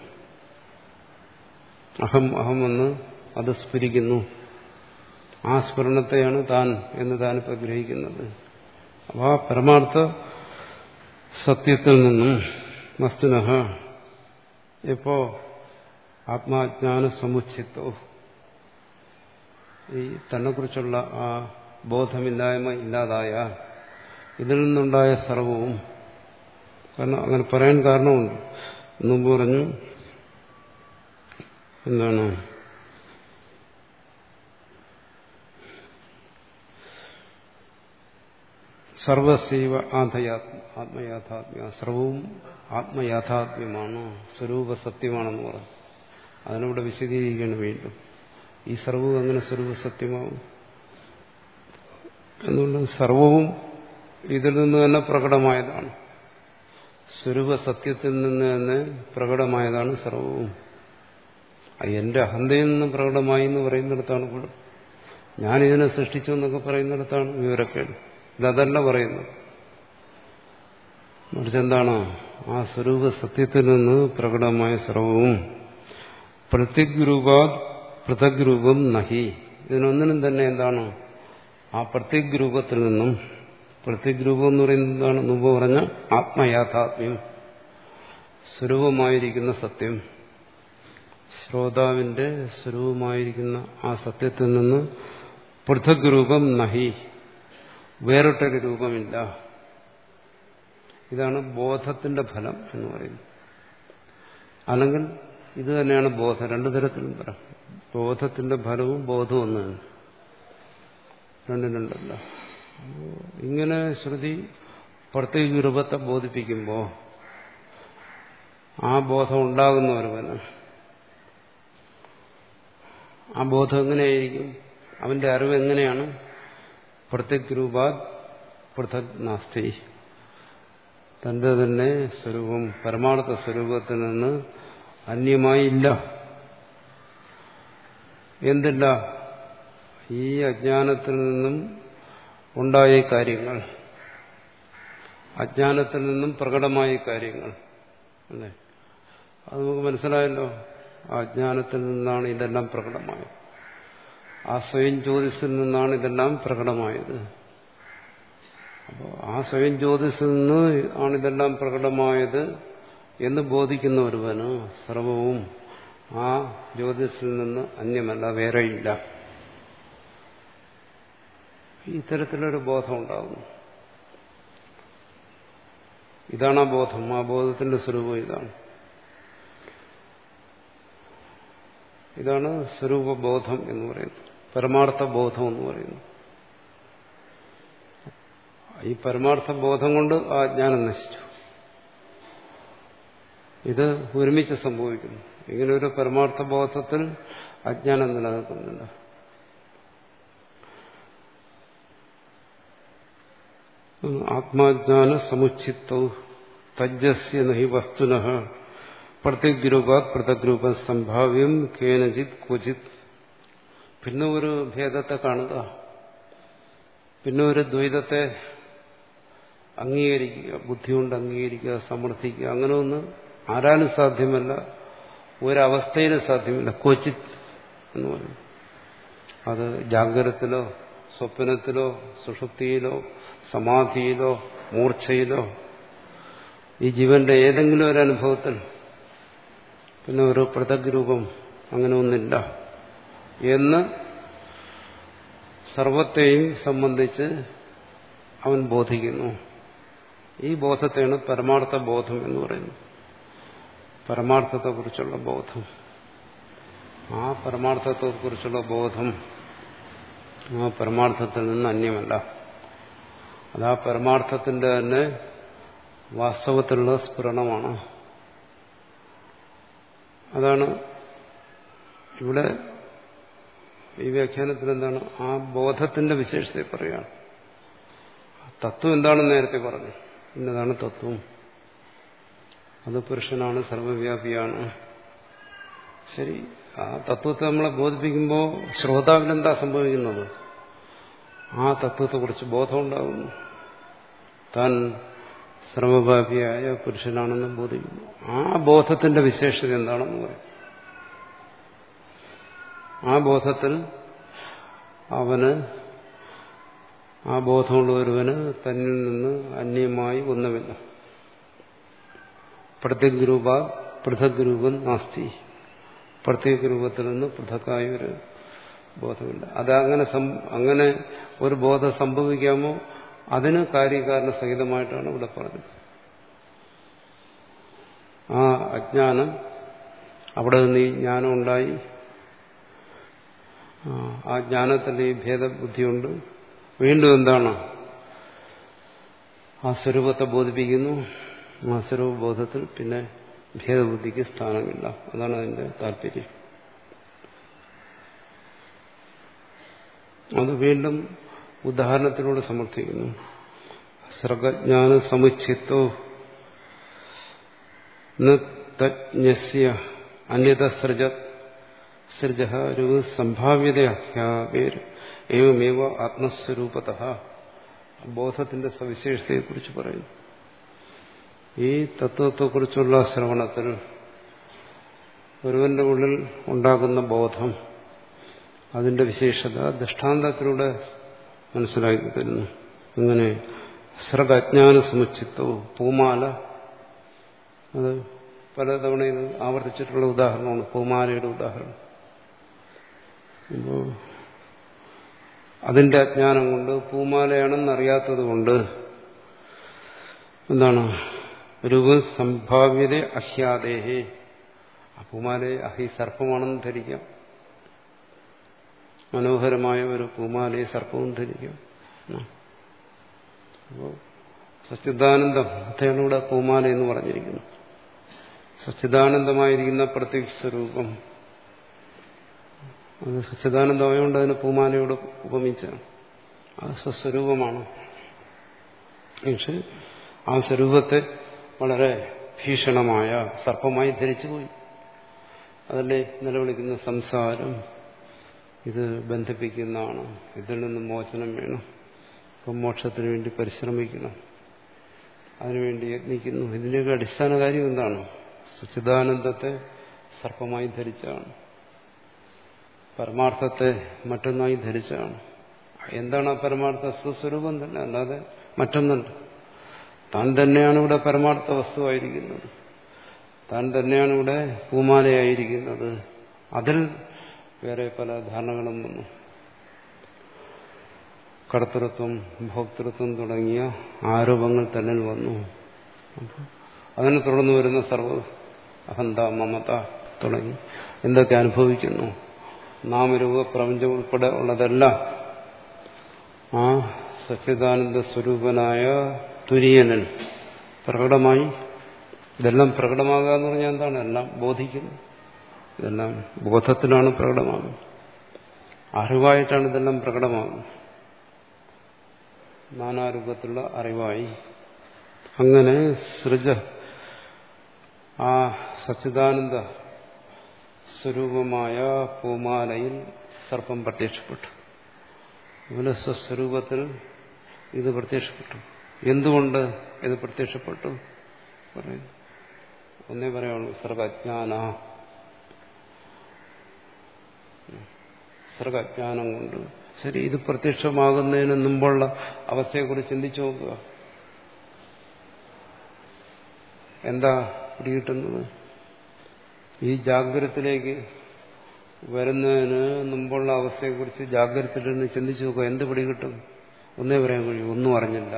അഹം അഹം എന്ന് അത് സ്ഫുരിക്കുന്നു. ആ സ്ഫുരണത്തെയാണ് താൻ എന്ന് താനിപ്പോൾ ഗ്രഹിക്കുന്നത്. അപ്പോൾ ആ പരമാർത്ഥ സത്യത്തിൽ നിന്നും വസ്തുനഃ എപ്പോ ആത്മാജ്ഞാന സമുച്ചിതോ, ഈ തന്നെക്കുറിച്ചുള്ള ആ ബോധമില്ലായ്മ ഇല്ലാതായ, ഇതിൽ നിന്നുണ്ടായ സർവവും. കാരണം അങ്ങനെ പറയാൻ കാരണമുണ്ട്. മുമ്പ് പറഞ്ഞു എന്താണ്? സർവസൈവ ആത്മയാഥാത്മ്യ, സർവവും ആത്മയാഥാത്മ്യമാണ്, സ്വരൂപ സത്യമാണെന്ന് പറഞ്ഞു. അതിനിവിടെ വിശദീകരിക്കണം വീണ്ടും. ഈ സർവവും എങ്ങനെ സ്വരൂപ സത്യമാവും? എന്തുകൊണ്ട്? സർവവും ഇതിൽ നിന്ന് തന്നെ പ്രകടമായതാണ്. സ്വരൂപ സത്യത്തിൽ നിന്ന് തന്നെ പ്രകടമായതാണ് സർവവും. എന്റെ അഹന്തയിൽ നിന്ന് പ്രകടമായി എന്ന് പറയുന്നിടത്താണ് കുഴപ്പം. ഞാനിതിനെ സൃഷ്ടിച്ചു എന്നൊക്കെ പറയുന്നിടത്താണ് വിവരക്കേട്. ഇതല്ല പറയുന്നത്. മറിച്ച് എന്താണ്? ആ സ്വരൂപ സത്യത്തിൽ നിന്ന് പ്രകടമായ സർവവും പ്രത്യഗ്രൂപാത് പൃഥക് രൂപം നഹി. ഇതിനൊന്നിനും തന്നെ എന്താണ്? ആ പ്രത്യക് രൂപത്തിൽ നിന്നും, പ്രത്യക് രൂപം എന്ന് പറയുന്നത് എന്താണ്? മുമ്പ് പറഞ്ഞ ആത്മയാഥാത്മ്യം, സ്വരൂപമായിരിക്കുന്ന സത്യം, ശ്രോതാവിന്റെ സ്വരൂപമായിരിക്കുന്ന ആ സത്യത്തിൽ നിന്ന് പൃഥക് രൂപം നഹി, വേറിട്ടൊരു രൂപമില്ല. ഇതാണ് ബോധത്തിന്റെ ഫലം എന്ന് പറയുന്നത്. അല്ലെങ്കിൽ ഇത് തന്നെയാണ് ബോധം. രണ്ടു തരത്തിലും പറയാം. ബോധത്തിന്റെ ഫലവും ബോധവും ഒന്നാണ്, രണ്ടും രണ്ടല്ല. ഇങ്ങനെ ശ്രുതി പ്രത്യേക രൂപത്തെ ബോധിപ്പിക്കുമ്പോൾ ആ ബോധം ഉണ്ടാകുന്ന ഒരുവന് ആ ബോധം എങ്ങനെയായിരിക്കും? അവന്റെ അറിവ് എങ്ങനെയാണ്? പ്രത്യക് രൂപാത് പൃഥക് നാസ്തി, തന്റെ തന്നെ സ്വരൂപം പരമാർത്ഥ സ്വരൂപത്തിൽ നിന്ന് അന്യമായില്ല. എന്തില്ല? ഈ അജ്ഞാനത്തിൽ നിന്നും ഉണ്ടായ കാര്യങ്ങൾ, അജ്ഞാനത്തിൽ നിന്നും പ്രകടമായ കാര്യങ്ങൾ അല്ലേ? അത് നമുക്ക് മനസ്സിലായല്ലോ. ആ അജ്ഞാനത്തിൽ നിന്നാണ് ഇതെല്ലാം പ്രകടമായത്. ആ സ്വയം ജ്യോതിസിൽ നിന്നാണ് ഇതെല്ലാം പ്രകടമായത്. അപ്പോൾ ആ സ്വയം ജ്യോതിസിൽ നിന്ന് ആണ് ഇതെല്ലാം പ്രകടമായത് എന്ന് ബോധിക്കുന്ന ഒരുവന് സർവവും ആ ജ്യോതിസിൽ നിന്ന് അന്യമല്ല, വേറെയില്ല. ഇത്തരത്തിലൊരു ബോധം ഉണ്ടാകുന്നു. ഇതാണ് ആ ബോധം. ആ ബോധത്തിന്റെ സ്വരൂപം ഇതാണ്. ഇതാണ് സ്വരൂപബോധം എന്ന് പറയുന്നത്, പരമാർത്ഥ ബോധം എന്ന് പറയുന്നത്. ഈ പരമാർത്ഥ ബോധം കൊണ്ട് ആ ജ്ഞാനം നശിച്ചു. ഇത് ഒരുമിച്ച് സംഭവിക്കുന്നു. ഇങ്ങനെ ഒരു പരമാർത്ഥ ബോധത്തിൽ അജ്ഞാനം നിലനിൽക്കുന്നില്ല. ആത്മാജ്ഞാന സമുച്ചിത്തവും തജ്ജസ്യ നഹി വസ്തുനഃ പ്രത്യഗ്രൂപാത് പൃഥഗ്രൂപം സംഭാവ്യം കേനചിത് ക്വചിത്. പിന്നെ ഒരു ഭേദത്തെ കാണുക, പിന്നെ ഒരു ദ്വൈതത്തെ അംഗീകരിക്കുക, ബുദ്ധി കൊണ്ട് അംഗീകരിക്കുക, സമർത്ഥിക്കുക, അങ്ങനെ ഒന്ന് ആരാലും സാധ്യമല്ല, ഒരവസ്ഥയിലും സാധ്യമല്ല. ക്വചിത് എന്ന് പറയും. അത് ജാഗ്രതത്തിലോ സ്വപ്നത്തിലോ സുഷുപ്തിയിലോ സമാധിയിലോ മൂർച്ഛയിലോ ഈ ജീവന്റെ ഏതെങ്കിലും ഒരു അനുഭവത്തിൽ പിന്നെ ഒരു പൃഥക് രൂപം അങ്ങനെ ഒന്നില്ല എന്ന് സർവത്തെയും സംബന്ധിച്ച് അവൻ ബോധിക്കുന്നു. ഈ ബോധത്തെയാണ് പരമാർത്ഥ ബോധം എന്ന് പറയുന്നത്. പരമാർത്ഥത്തെക്കുറിച്ചുള്ള ബോധം. ആ പരമാർത്ഥത്തെക്കുറിച്ചുള്ള ബോധം ആ പരമാർത്ഥത്തിൽ നിന്ന് അന്യമല്ല. അത് ആ പരമാർത്ഥത്തിന്റെ തന്നെ വാസ്തവത്തിലുള്ള സ്ഫുരണമാണ്. അതാണ് ഇവിടെ ഈ വ്യാഖ്യാനത്തിൽ എന്താണ് ആ ബോധത്തിന്റെ വിശേഷതയെ പറയുകയാണ്. തത്വം എന്താണെന്ന് നേരത്തെ പറഞ്ഞു. ഇന്നതാണ് തത്വം. അത് പുരുഷനാണ്, സർവവ്യാപിയാണ്. ശരി, ആ തത്വത്തെ നമ്മളെ ബോധിപ്പിക്കുമ്പോൾ ശ്രോതാവിനെന്താ സംഭവിക്കുന്നത്? ആ തത്വത്തെക്കുറിച്ച് ബോധം ഉണ്ടാകുന്നു. താൻ സർവവ്യാപിയായ പുരുഷനാണെന്ന് ബോധിക്കുന്നു. ആ ബോധത്തിന്റെ വിശേഷത എന്താണെന്ന് പറയും. ആ ബോധത്തിൽ അവന് ആ ബോധമുള്ള ഒരുവന് തന്നിൽ നിന്ന് അന്യമായി ഒന്നുമില്ല. പ്രത്യേക രൂപ പൃഥക് രൂപം നാസ്തി. പ്രത്യേക രൂപത്തിൽ നിന്ന് പൃഥക്കായ ഒരു ബോധമില്ല. അതങ്ങനെ അങ്ങനെ ഒരു ബോധം സംഭവിക്കാമോ? അതിന് കാര്യകാരണ സഹിതമായിട്ടാണ് ഇവിടെ പറഞ്ഞത്. ആ അജ്ഞാനം അവിടെ നിന്ന് ഈ ജ്ഞാനം ഉണ്ടായി. ആ ജ്ഞാനത്തിന്റെ ഈ ഭേദബുദ്ധിയുണ്ട്. വീണ്ടും എന്താണ്? ആ സ്വരൂപത്തെ ബോധിപ്പിക്കുന്നു. ആ സ്വരൂപബോധത്തിൽ പിന്നെ ഭേദബുദ്ധിക്ക് സ്ഥാനമില്ല. അതാണ് അതിന്റെ താല്പര്യം. അത് വീണ്ടും ഉദാഹരണത്തിലൂടെ സമർത്ഥിക്കുന്നു. സർഗജ്ഞാന സമുച്ചിത്തോ നജ്ഞസ്യ അന്യത സൃജ സൃജ രൂപ സംഭാവ്യതയാവേർ ഏവമേവ ആത്മസ്വരൂപതഃ. ബോധത്തിന്റെ സവിശേഷതയെക്കുറിച്ച് പറയുന്നു. ഈ തത്വത്തെക്കുറിച്ചുള്ള ശ്രവണത്തിൽ ഒരുവന്റെ ഉള്ളിൽ ഉണ്ടാകുന്ന ബോധം, അതിന്റെ വിശേഷത ദൃഷ്ടാന്തത്തിലൂടെ മനസ്സിലാക്കി തരുന്നു. ഇങ്ങനെ സർഗജ്ഞാന സമുച്ചിത്തവും പൂമാല, അത് പലതവണ ഇത് ആവർത്തിച്ചിട്ടുള്ള ഉദാഹരണമാണ്. പൂമാലയുടെ ഉദാഹരണം. അപ്പോൾ അതിന്റെ അജ്ഞാനം കൊണ്ട്, പൂമാലയാണെന്നറിയാത്തത് കൊണ്ട് എന്താണ്? രൂപ സംഭാവ്യത അഹ്യാദേഹേ. ആ പൂമാലയെ അഹി സർപ്പമാണെന്ന് ധരിക്കാം. മനോഹരമായ ഒരു പൂമാലയെ സർപ്പവും ധരിക്കാം. അപ്പോൾ സച്ചിദാനന്ദം അതാണ് ഇവിടെ പൂമാല എന്ന് പറഞ്ഞിരിക്കുന്നു. സച്ചിദാനന്ദമായിരിക്കുന്ന പ്രത്യേക സ്വരൂപം, അത് സച്ചിദാനന്ദമായതുകൊണ്ട് അതിന് പൂമാലയോട് ഉപമിച്ചാണ്. അത് സ്വസ്വരൂപമാണ്. പക്ഷെ ആ സ്വരൂപത്തെ വളരെ ഭീഷണമായ സർപ്പമായി ധരിച്ചുപോയി. അതല്ലേ നിലവിളിക്കുന്ന സംസാരം. ഇത് ബന്ധിപ്പിക്കുന്നതാണ്. ഇതിൽ നിന്ന് മോചനം വേണം. ഇപ്പം മോക്ഷത്തിന് വേണ്ടി പരിശ്രമിക്കണം, അതിനുവേണ്ടി യത്നിക്കുന്നു. ഇതിൻ്റെയൊക്കെ അടിസ്ഥാന കാര്യം എന്താണ്? സച്ചിദാനന്ദത്തെ സർപ്പമായി ധരിച്ചാണ്. പരമാർത്ഥത്തെ മറ്റൊന്നായി ധരിച്ചാണ്. എന്താണ് ആ പരമാർത്ഥ? സ്വസ്വരൂപം തന്നെ, അല്ലാതെ മറ്റൊന്നല്ല. താൻ തന്നെയാണ് ഇവിടെ പരമാർത്ഥ വസ്തുവായിരിക്കുന്നത്, താൻ തന്നെയാണ് ഇവിടെ പൂമാലയായിരിക്കുന്നത്. അതിൽ വേറെ പല ധാരണകളും വന്നു. കർത്തൃത്വം, ഭോക്തൃത്വം തുടങ്ങിയ ആരോപങ്ങൾ തന്നിൽ വന്നു. അതിനെ തുടർന്ന് വരുന്ന സർവ്വ അഹന്ത, മമത തുടങ്ങി എന്തൊക്കെ അനുഭവിക്കുന്നു, നാമരൂപ പ്രപഞ്ചം ഉൾപ്പെടെ ഉള്ളതെല്ലാം ആ സച്ചിദാനന്ദ സ്വരൂപനായ തുര്യനിൽ പ്രകടമായി. ഇതെല്ലാം പ്രകടമാകുക എന്ന് പറഞ്ഞാൽ എന്താണ്? എല്ലാം ബോധിക്കുന്നു. ഇതെല്ലാം ബോധത്തിലാണ് പ്രകടമാകുന്നത്, അറിവായിട്ടാണ് ഇതെല്ലാം പ്രകടമാകുന്നത്, നാനാരൂപത്തിലുള്ള അറിവായി. അങ്ങനെ സൃജ ആ സച്ചിദാനന്ദ സ്വരൂപമായ പൂമാലയിൽ സർപ്പം പ്രത്യക്ഷപ്പെട്ടു. അതുപോലെ സ്വസ്വരൂപത്തിൽ ഇത് പ്രത്യക്ഷപ്പെട്ടു. എന്തുകൊണ്ട് ഇത് പ്രത്യക്ഷപ്പെട്ടു പറയുന്നു? ഒന്നേ പറയുള്ളൂ, സർഗജ്ഞാന. സർഗജ്ഞാനം കൊണ്ട്. ശരി, ഇത് പ്രത്യക്ഷമാകുന്നതിന് മുമ്പുള്ള അവസ്ഥയെക്കുറിച്ച് ചിന്തിച്ചു നോക്കുക. എന്താ പിടികിട്ടുന്നത്? ഈ ജാഗ്രതത്തിലേക്ക് വരുന്നതിന് മുമ്പുള്ള അവസ്ഥയെക്കുറിച്ച് ജാഗ്രതയിലിരുന്ന് ചിന്തിച്ചു നോക്കുക. എന്ത് പിടികിട്ടും? ഒന്നേ പറയാൻ കഴിയും, ഒന്നും അറിഞ്ഞില്ല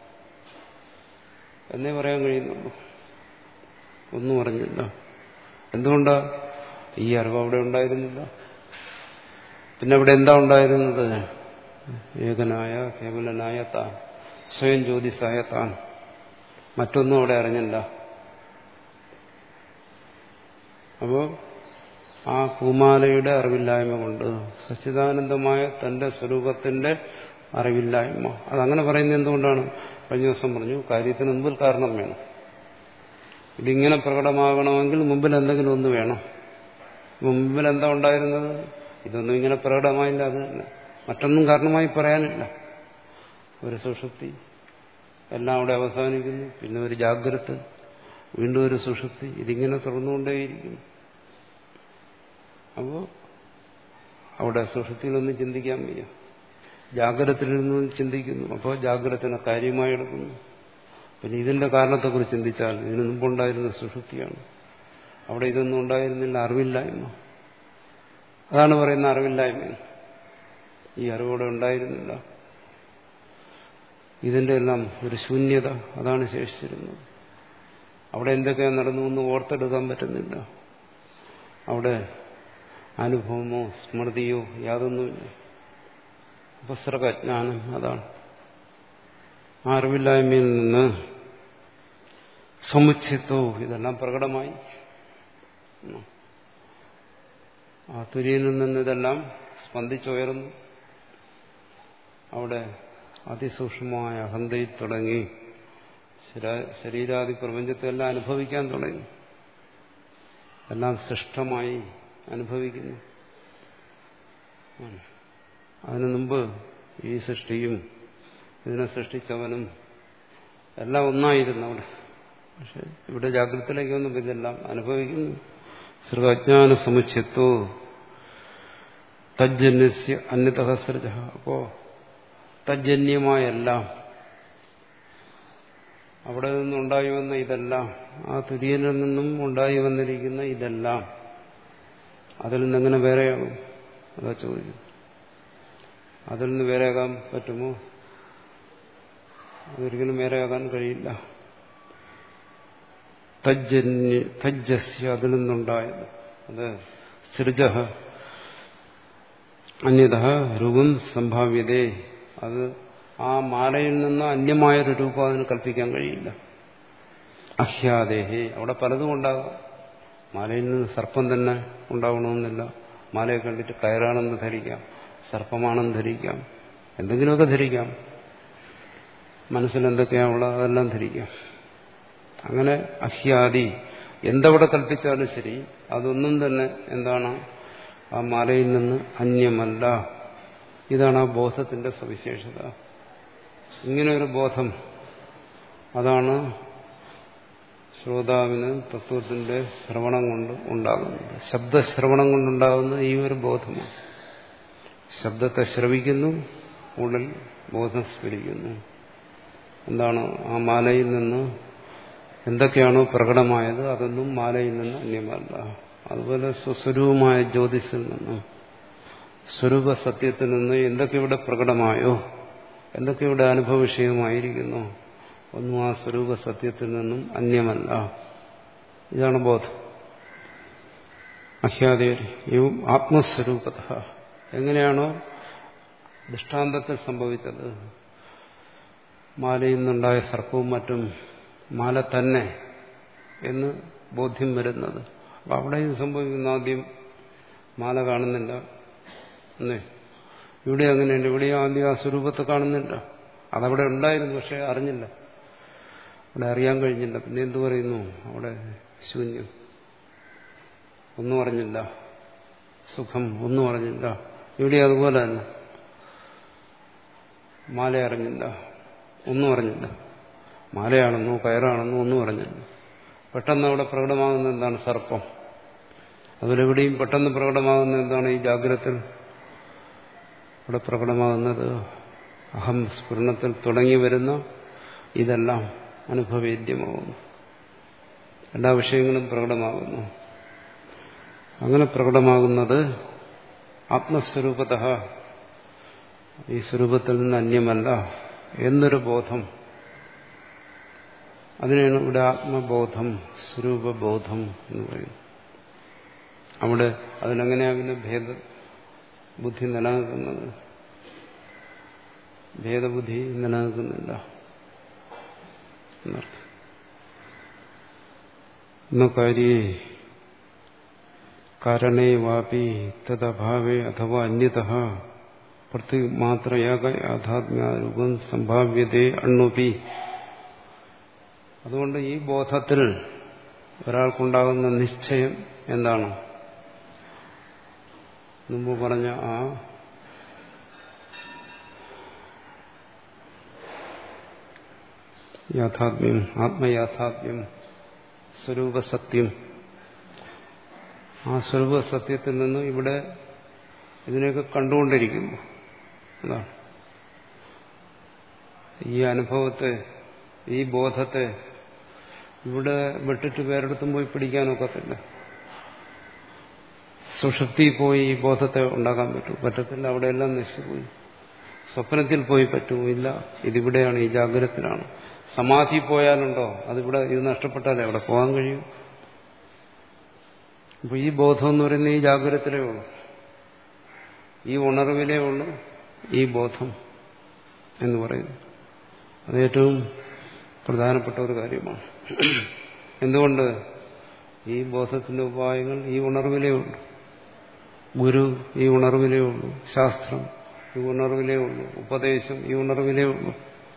എന്നേ പറയാൻ കഴിയുന്നുള്ളൂ. ഒന്നും അറിഞ്ഞില്ല. എന്തുകൊണ്ടാ? ഈ അറിവ് അവിടെ ഉണ്ടായിരുന്നില്ല. പിന്നെ അവിടെ എന്താ ഉണ്ടായിരുന്നത്? ഏകനായ കേവലനായ താൻ, സ്വയം ജ്യോതിസായ താൻ. മറ്റൊന്നും അവിടെ അറിഞ്ഞില്ല. അപ്പോ ആ പൂമാലയുടെ അറിവില്ലായ്മ കൊണ്ട്, സച്ചിദാനന്ദമായ തന്റെ സ്വരൂപത്തിന്റെ അറിവില്ലായ്മ. അതങ്ങനെ പറയുന്നത് എന്തുകൊണ്ടാണ്? കഴിഞ്ഞ ദിവസം പറഞ്ഞു, കാര്യത്തിന് മുമ്പിൽ കാരണം വേണം. ഇതിങ്ങനെ പ്രകടമാകണമെങ്കിൽ മുമ്പിൽ എന്തെങ്കിലും ഒന്ന് വേണം. മുമ്പിൽ എന്താ ഉണ്ടായിരുന്നത്? ഇതൊന്നും ഇങ്ങനെ പ്രകടമായില്ല. അത് തന്നെ, മറ്റൊന്നും കാരണമായി പറയാനില്ല. ഒരു സുഷുപ്തി, എല്ലാം അവിടെ അവസാനിക്കുന്നു. പിന്നെ ഒരു ജാഗ്രത, വീണ്ടും ഒരു സുഷുപ്തി. ഇതിങ്ങനെ തുടർന്നുകൊണ്ടേയിരിക്കുന്നു. അപ്പോൾ അവിടെ സുഷുപ്തിയിലൊന്നും ചിന്തിക്കാൻ വയ്യ. ജാഗ്രതത്തിലിരുന്നും ചിന്തിക്കുന്നു. അപ്പോൾ ജാഗ്രതനെ കാര്യമായി എടുക്കുന്നു. പിന്നെ ഇതിന്റെ കാരണത്തെക്കുറിച്ച് ചിന്തിച്ചാൽ ഇതിനു മുമ്പുണ്ടായിരുന്ന സുഷുപ്തിയാണ്. അവിടെ ഇതൊന്നും ഉണ്ടായിരുന്നില്ല. അറിവില്ലായ്മ. അതാണ് പറയുന്ന അറിവില്ലായ്മ. ഈ അറിവോടെ ഉണ്ടായിരുന്നില്ല. ഇതിന്റെ എല്ലാം ഒരു ശൂന്യത, അതാണ് ശേഷിച്ചിരുന്നത്. അവിടെ എന്തൊക്കെയാണ് നടന്നു എന്ന് ഓർത്തെടുക്കാൻ പറ്റുന്നില്ല. അവിടെ അനുഭവമോ സ്മൃതിയോ യാതൊന്നുമില്ല. ഉപസർഗജ്ഞാനം, അതാണ്. ആ അറിവില്ലായ്മയിൽ നിന്ന് സമുച്ചയത്തോ ഇതെല്ലാം പ്രകടമായി. ആ തുര്യനിൽ നിന്ന് ഇതെല്ലാം സ്പന്ദിച്ചുയർന്നു. അവിടെ അതിസൂക്ഷ്മമായ അഹന്തയിൽ തുടങ്ങി ശരീരാദി പ്രപഞ്ചത്തെല്ലാം അനുഭവിക്കാൻ തുടങ്ങി. എല്ലാം സൃഷ്ടമായി അനുഭവിക്കുന്നു. അതിനു മുമ്പ് ഈ സൃഷ്ടിയും ഇതിനെ സൃഷ്ടിച്ചവനും എല്ലാം ഒന്നായിരുന്നു അവിടെ. പക്ഷെ ഇവിടെ ജാഗ്രതയിലേക്ക് വന്നപ്പോൾ ഇതെല്ലാം അനുഭവിക്കുന്നു. സൃഗജ്ഞാന സമുച്ചയത്തോ തജ്ജന്യസ്യ അന്യതഃ സൃജ. അപ്പോ തജ്ജന്യമായെല്ലാം, അവിടെ നിന്നുണ്ടായി വന്ന ഇതെല്ലാം, ആ തുര്യനിൽ നിന്നും ഉണ്ടായി വന്നിരിക്കുന്ന ഇതെല്ലാം അതിൽ നിന്നെങ്ങനെ വേറെയാകും? അതാ ചോദിക്കും. അതിൽ നിന്ന് വേറെയാകാൻ പറ്റുമോ? അതൊരിക്കലും വേറെയാകാൻ കഴിയില്ല. തജ്ജന്യ തജ്ജസ്യ, അതിൽ നിന്നുണ്ടായത്. അത് സൃജ അന്യതഃ രൂപം സംഭാവ്യതേ. അത് ആ മാലയിൽ നിന്ന് അന്യമായൊരു രൂപം അതിന് കൽപ്പിക്കാൻ കഴിയില്ല. അഹ്യാദേഹേ, അവിടെ പലതും ഉണ്ടാകാം. മാലയിൽ നിന്ന് സർപ്പം തന്നെ ഉണ്ടാവണമെന്നില്ല. മാലയെ കണ്ടിട്ട് കയറാണെന്ന് ധരിക്കാം, സർപ്പമാണെന്ന് ധരിക്കാം, എന്തെങ്കിലുമൊക്കെ ധരിക്കാം. മനസ്സിലെന്തൊക്കെയാണുള്ളത് അതെല്ലാം ധരിക്കാം. അങ്ങനെ അഹ്യാദി എന്തവിടെ കൽപ്പിച്ചാലും ശരി, അതൊന്നും തന്നെ എന്താണ്? ആ മാലയിൽ നിന്ന് അന്യമല്ല. ഇതാണ് ആ ബോധത്തിന്റെ സവിശേഷത. ഇങ്ങനെ ഒരു ബോധം, അതാണ് ശ്രോതാവിന് തത്വത്തിന്റെ ശ്രവണം കൊണ്ട് ഉണ്ടാകുന്നത്. ശബ്ദശ്രവണം കൊണ്ടുണ്ടാകുന്നത് ഈ ഒരു ബോധമാണ്. ശബ്ദത്തെ ശ്രവിക്കുന്നു, ഉള്ളിൽ ബോധം സ്ഫുരിക്കുന്നു. എന്താണ് ആ മാലയിൽ നിന്ന് എന്തൊക്കെയാണോ പ്രകടമായത് അതൊന്നും മാലയിൽ നിന്ന് അന്യമല്ല. അതുപോലെ സ്വസ്വരൂപമായ ജ്യോതിസിൽ നിന്ന്, സ്വരൂപ സത്യത്തിൽ നിന്ന് എന്തൊക്കെ ഇവിടെ പ്രകടമായോ, എന്തൊക്കെ ഇവിടെ അനുഭവ വിഷയമായിരിക്കുന്നു, ഒന്നും ആ സ്വരൂപ സത്യത്തിൽ നിന്നും അന്യമല്ല. ഇതാണ് ബോധം. അഹ്യാദേവും ആത്മസ്വരൂപത. എങ്ങനെയാണോ ദൃഷ്ടാന്തത്തിൽ സംഭവിച്ചത്, മാലയിൽ നിന്നുണ്ടായ സർപ്പവും മറ്റും മാല തന്നെ എന്ന് ബോധ്യം വരുന്നത്, അപ്പം അവിടെ ഇത് സംഭവിക്കുന്ന ആദ്യം മാല കാണുന്നില്ല എന്നേ. ഇവിടെ അങ്ങനെയുണ്ട്. ഇവിടെ ആദ്യം ആ സ്വരൂപത്തെ കാണുന്നില്ല. അതവിടെ ഉണ്ടായിരുന്നു, പക്ഷെ അറിഞ്ഞില്ല, അവിടെ അറിയാൻ കഴിഞ്ഞില്ല. പിന്നെ എന്തു പറയുന്നു? അവിടെ ശൂന്യം, ഒന്നും അറിഞ്ഞില്ല. സുഖം, ഒന്നും അറിഞ്ഞില്ല. ഇവിടെ അതുപോലെ തന്നെ മാല അറിഞ്ഞില്ല, ഒന്നും അറിഞ്ഞില്ല. മാലയാണെന്നോ കയറാണെന്നോ ഒന്നും അറിഞ്ഞില്ല. പെട്ടെന്ന് അവിടെ പ്രകടമാകുന്ന എന്താണ്? സർപ്പം. അതിലെവിടെയും പെട്ടെന്ന് പ്രകടമാകുന്ന എന്താണ്? ഈ ജാഗ്രതത്തിൽ ഇവിടെ പ്രകടമാകുന്നത് അഹം സ്ഫുരണത്തിൽ തുടങ്ങി വരുന്ന ഇതെല്ലാം അനുഭവേദ്യമാകുന്നു. എല്ലാ വിഷയങ്ങളും പ്രകടമാകുന്നു. അങ്ങനെ പ്രകടമാകുന്നത് ആത്മസ്വരൂപത, ഈ സ്വരൂപത്തിൽ നിന്ന് അന്യമല്ല എന്നൊരു ബോധം. അതിനാണ് ഇവിടെ ആത്മബോധം, സ്വരൂപബോധം എന്ന് പറയുന്നത്. അവിടെ അതിനെങ്ങനെയാണ് ഭേദ ബുദ്ധി നിലനിൽക്കുന്നത്? ഭേദബുദ്ധി നിലനിൽക്കുന്നില്ല എന്നർത്ഥം. എന്ന കാര്യേ കാരണേ വാപി തദഭാവേ അഥവാ അന്യതഃ പ്രത്യേകമാത്രയാക യാഥാത്മ്യരൂപം സംഭാവ്യതേ അണ്ണുപി. അതുകൊണ്ട് ഈ ബോധത്തിൽ ഒരാൾക്കുണ്ടാകുന്ന നിശ്ചയം എന്താണ്? മുമ്പ് പറഞ്ഞ ആ യാഥാത്മ്യം, ആത്മയാഥാത്മ്യം, സ്വരൂപസത്യം, ആ സ്വരൂപസത്യത്തിൽ നിന്ന് ഇവിടെ ഇതിനെയൊക്കെ കണ്ടുകൊണ്ടിരിക്കുന്നു. അതാണ് ഈ അനുഭവത്തെ, ഈ ബോധത്തെ ഇവിടെ വിട്ടിട്ട് വേറെടുത്തും പോയി പിടിക്കാനൊക്കത്തില്ല. സുഷുപ്തിയിൽ പോയി ഈ ബോധത്തെ ഉണ്ടാക്കാൻ പറ്റും? പറ്റത്തില്ല. അവിടെയെല്ലാം നശിച്ചുപോയി. സ്വപ്നത്തിൽ പോയി പറ്റുമില്ല. ഇതിവിടെയാണ്, ഈ ജാഗ്രതത്തിലാണ്. സമാധി പോയാലുണ്ടോ? അതിവിടെ ഇത് നഷ്ടപ്പെട്ടാലേ അവിടെ പോകാൻ കഴിയും. അപ്പോൾ ഈ ബോധം എന്ന് പറയുന്നത് ഈ ജാഗ്രതത്തിലേ ഉള്ളൂ, ഈ ഉണർവിലേ ഉള്ളൂ ഈ ബോധം എന്ന് പറയുന്നു. അത് ഏറ്റവും പ്രധാനപ്പെട്ട ഒരു കാര്യമാണ്. എന്തുകൊണ്ട്? ഈ ബോധത്തിന്റെ ഉപായങ്ങൾ ഈ ഉണർവിലേ ഉള്ളൂ. ഗുരു ഈ ഉണർവിലേ ഉള്ളൂ. ശാസ്ത്രം ഈ ഉണർവിലേ ഉള്ളൂ. ഉപദേശം ഈ ഉണർവിലേ ഉള്ളൂ.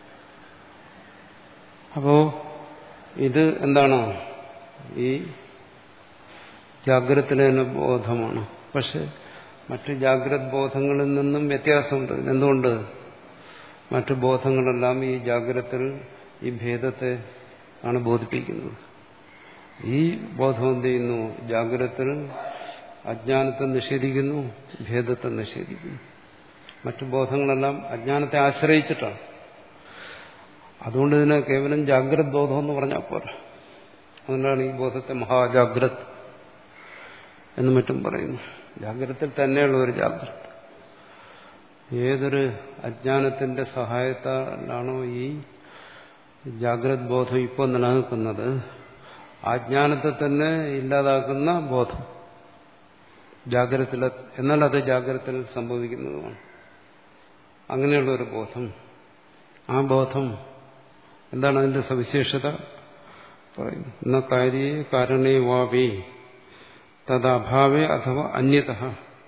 അപ്പോ ഇത് എന്താണ്? ഈ ജാഗ്രതത്തിലെ തന്നെ ബോധമാണ്. പക്ഷെ മറ്റ് ജാഗ്രത് ബോധങ്ങളിൽ നിന്നും വ്യത്യാസമുണ്ട്. എന്തുകൊണ്ട്? മറ്റു ബോധങ്ങളെല്ലാം ഈ ജാഗ്രതത്തിൽ ഈ ഭേദത്തെ ആണ് ബോധിപ്പിക്കുന്നത്. ഈ ബോധം എന്ത് ചെയ്യുന്നു? ജാഗ്രതത്തിൽ അജ്ഞാനത്തെ നിഷേധിക്കുന്നു, ഭേദത്തെ നിഷേധിക്കുന്നു. മറ്റു ബോധങ്ങളെല്ലാം അജ്ഞാനത്തെ ആശ്രയിച്ചിട്ടാണ്. അതുകൊണ്ട് ഇതിനെ കേവലം ജാഗ്രത് ബോധം എന്ന് പറഞ്ഞാൽ പോരാ. അതുകൊണ്ടാണ് ഈ ബോധത്തെ മഹാജാഗ്രത് എന്നും മറ്റും പറയുന്നു. ജാഗ്രതത്തിൽ തന്നെയുള്ള ഒരു ജാഗ്രത. ഏതൊരു അജ്ഞാനത്തിന്റെ സഹായത്താലാണോ ഈ ജാഗ്രത് ബോധം ഇപ്പോൾ നിലനിൽക്കുന്നത്, അജ്ഞാനത്തെ തന്നെ ഇല്ലാതാക്കുന്ന ബോധം ജാഗ്രതത്തിൽ, എന്നാൽ അത് ജാഗ്രതത്തിൽ സംഭവിക്കുന്നതുമാണ്. അങ്ങനെയുള്ള ഒരു ബോധം, ആ ബോധം എന്താണ് അതിന്റെ സവിശേഷത പറയുന്നു? എന്ന കാര്യേ കാരണേ വാപി തദഭാവേ അഥവാ അന്യതഃ.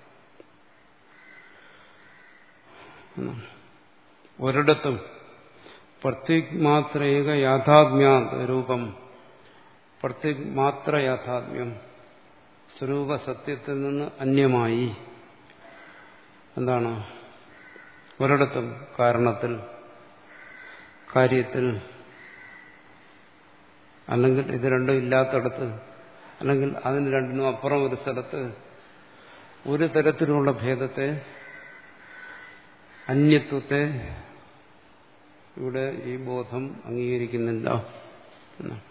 ഒരിടത്തും പ്രത്യേക് മാത്ര ഏക യാഥാത്മ്യാത് രൂപം, പ്രത്യേക് മാത്ര യാഥാത്മ്യം, സ്വരൂപ സത്യത്തിൽ നിന്ന് അന്യമായി എന്താണ്? ഒരിടത്തും കാരണത്തിൽ, കാര്യത്തിൽ, അല്ലെങ്കിൽ ഇത് രണ്ടും ഇല്ലാത്തടത്ത്, അല്ലെങ്കിൽ അതിന് രണ്ടിനും അപ്പുറം ഒരു സ്ഥലത്ത് ഒരു തരത്തിലുള്ള ഭേദത്തെ അന്യത്വത്തെ ഇവിടെ ഈ ബോധം അംഗീകരിക്കുന്നില്ല എന്നാണ്.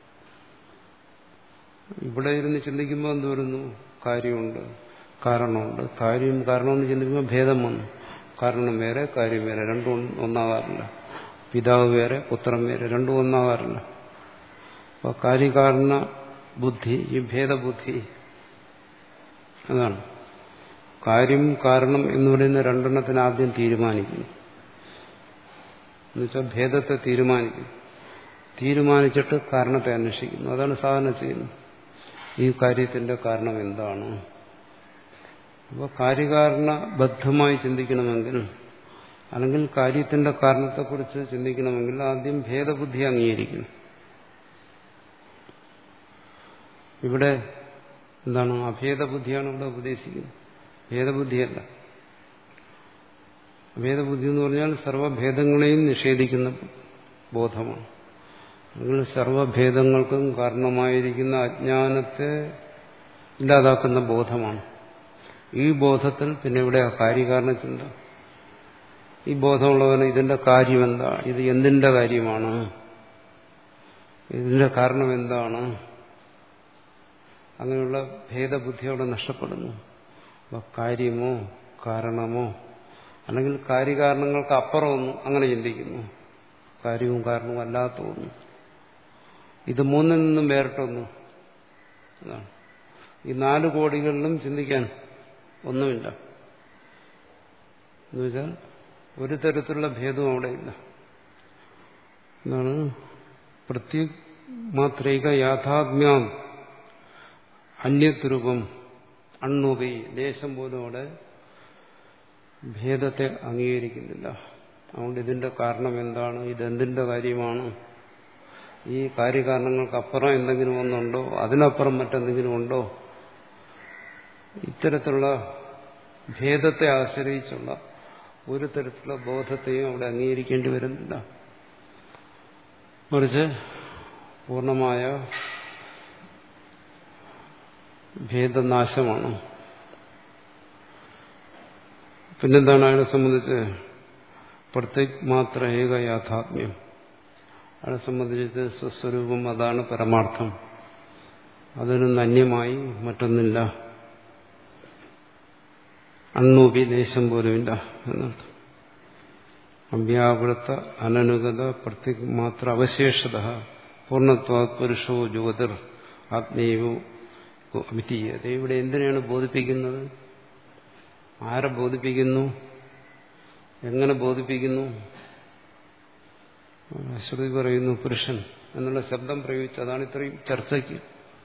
ഇവിടെ ഇരുന്ന് ചിന്തിക്കുമ്പോൾ എന്ത് വരുന്നു? കാര്യമുണ്ട്, കാരണമുണ്ട്. കാര്യം കാരണമെന്ന് ചിന്തിക്കുമ്പോൾ ഭേദം വന്നു. കാരണം വേറെ, കാര്യം വേറെ, രണ്ടും ഒന്നാകാറില്ല. പിതാവ് വേറെ, പുത്രൻ വേറെ, രണ്ടും ഒന്നാകാറില്ല. അപ്പോൾ കാര്യകാരണ ബുദ്ധി, ഈ ഭേദബുദ്ധി, അതാണ് കാര്യം കാരണം എന്ന് പറയുന്ന രണ്ടെണ്ണത്തിന് ആദ്യം തീരുമാനിക്കുന്നു. എന്നുവെച്ചാൽ ഭേദത്തെ തീരുമാനിക്കുന്നു. തീരുമാനിച്ചിട്ട് കാരണത്തെ അന്വേഷിക്കുന്നു. അതാണ് സാധന ചെയ്യുന്നത്. ഈ കാര്യത്തിന്റെ കാരണം എന്താണ്? അപ്പോൾ കാര്യകാരണബദ്ധമായി ചിന്തിക്കണമെങ്കിൽ, അല്ലെങ്കിൽ കാര്യത്തിന്റെ കാരണത്തെക്കുറിച്ച് ചിന്തിക്കണമെങ്കിൽ ആദ്യം ഭേദബുദ്ധി അംഗീകരിക്കണം. ഇവിടെ എന്താണ്? അഭേദബുദ്ധിയാണ് ഇവിടെ ഉപദേശിക്കുന്നത്, ഭേദബുദ്ധിയല്ല. ഭേദബുദ്ധി എന്ന് പറഞ്ഞാൽ സർവ്വഭേദങ്ങളെയും നിഷേധിക്കുന്ന ബോധമാണ്. അല്ലെങ്കിൽ സർവ്വഭേദങ്ങൾക്കും കാരണമായിരിക്കുന്ന അജ്ഞാനത്തെ ഇല്ലാതാക്കുന്ന ബോധമാണ്. ഈ ബോധത്തിൽ പിന്നെ ഇവിടെ കാര്യകാരണ ചിന്ത. ഈ ബോധമുള്ളവന് ഇതിന്റെ കാര്യം എന്താ, ഇത് എന്തിന്റെ കാര്യമാണ്, ഇതിന്റെ കാരണം എന്താണ്, അങ്ങനെയുള്ള ഭേദബുദ്ധി അവിടെ നഷ്ടപ്പെടുന്നു. അപ്പോൾ കാര്യമോ കാരണമോ, അല്ലെങ്കിൽ കാര്യകാരണങ്ങൾക്ക് അപ്പുറമൊന്നും അങ്ങനെ ചിന്തിക്കുന്നു. കാര്യവും കാരണവും അല്ലാത്ത ഒന്നും, ഇത് മൂന്നിൽ നിന്നും വേറിട്ടൊന്നു. അതാണ് ഈ നാല് കോടികളിലും ചിന്തിക്കാൻ ഒന്നുമില്ല. എന്നുവെച്ചാൽ ഒരു തരത്തിലുള്ള ഭേദവും അവിടെ ഇല്ല. എന്താണ്? പ്രത്യേക മാത്രൈക യാഥാത്മ്യം അന്യരൂപം അണ്ണുപി, ദേശം പോലും അവിടെ ഭേദത്തെ അംഗീകരിക്കുന്നില്ല. അതുകൊണ്ട് ഇതിന്റെ കാരണം എന്താണ്, ഇതെന്തിന്റെ കാര്യമാണ്, ഈ കാര്യകാരണങ്ങൾക്ക് അപ്പുറം എന്തെങ്കിലും ഒന്നുണ്ടോ, അതിനപ്പുറം മറ്റെന്തെങ്കിലും ഉണ്ടോ, ഇത്തരത്തിലുള്ള ഭേദത്തെ ആശ്രയിച്ചുള്ള ഒരു തരത്തിലുള്ള ബോധത്തെയും അവിടെ അംഗീകരിക്കേണ്ടി വരുന്നില്ല. മറിച്ച് പൂർണ്ണമായ ഭേദനാശമാണ്. പിന്നെന്താണ് അയാളെ സംബന്ധിച്ച്? പ്രത്യേക മാത്ര ഏക യാഥാത്മ്യം. അയാളെ സംബന്ധിച്ച് സ്വസ്വരൂപം, അതാണ് പരമാർത്ഥം. അതിനൊന്നും അന്യമായി മറ്റൊന്നില്ല. അണ്ണൂപി, ദേശം പോലുമില്ല എന്നർത്ഥം. അവ്യാവൃത്ത അനനുഗത പ്രത്യേക മാത്ര അവശേഷത പൂർണ്ണത്വ പുരുഷോ ജ്യോതിർ ആത്മീയോ അമിതീയത. ഇവിടെ എന്തിനാണ് ബോധിപ്പിക്കുന്നത്? ആരെ ബോധിപ്പിക്കുന്നു? എങ്ങനെ ബോധിപ്പിക്കുന്നു? ശ്രുതി പറയുന്നു പുരുഷൻ എന്നുള്ള ശബ്ദം പ്രയോഗിച്ചു. അതാണ് ഇത്രയും ചർച്ചയ്ക്ക്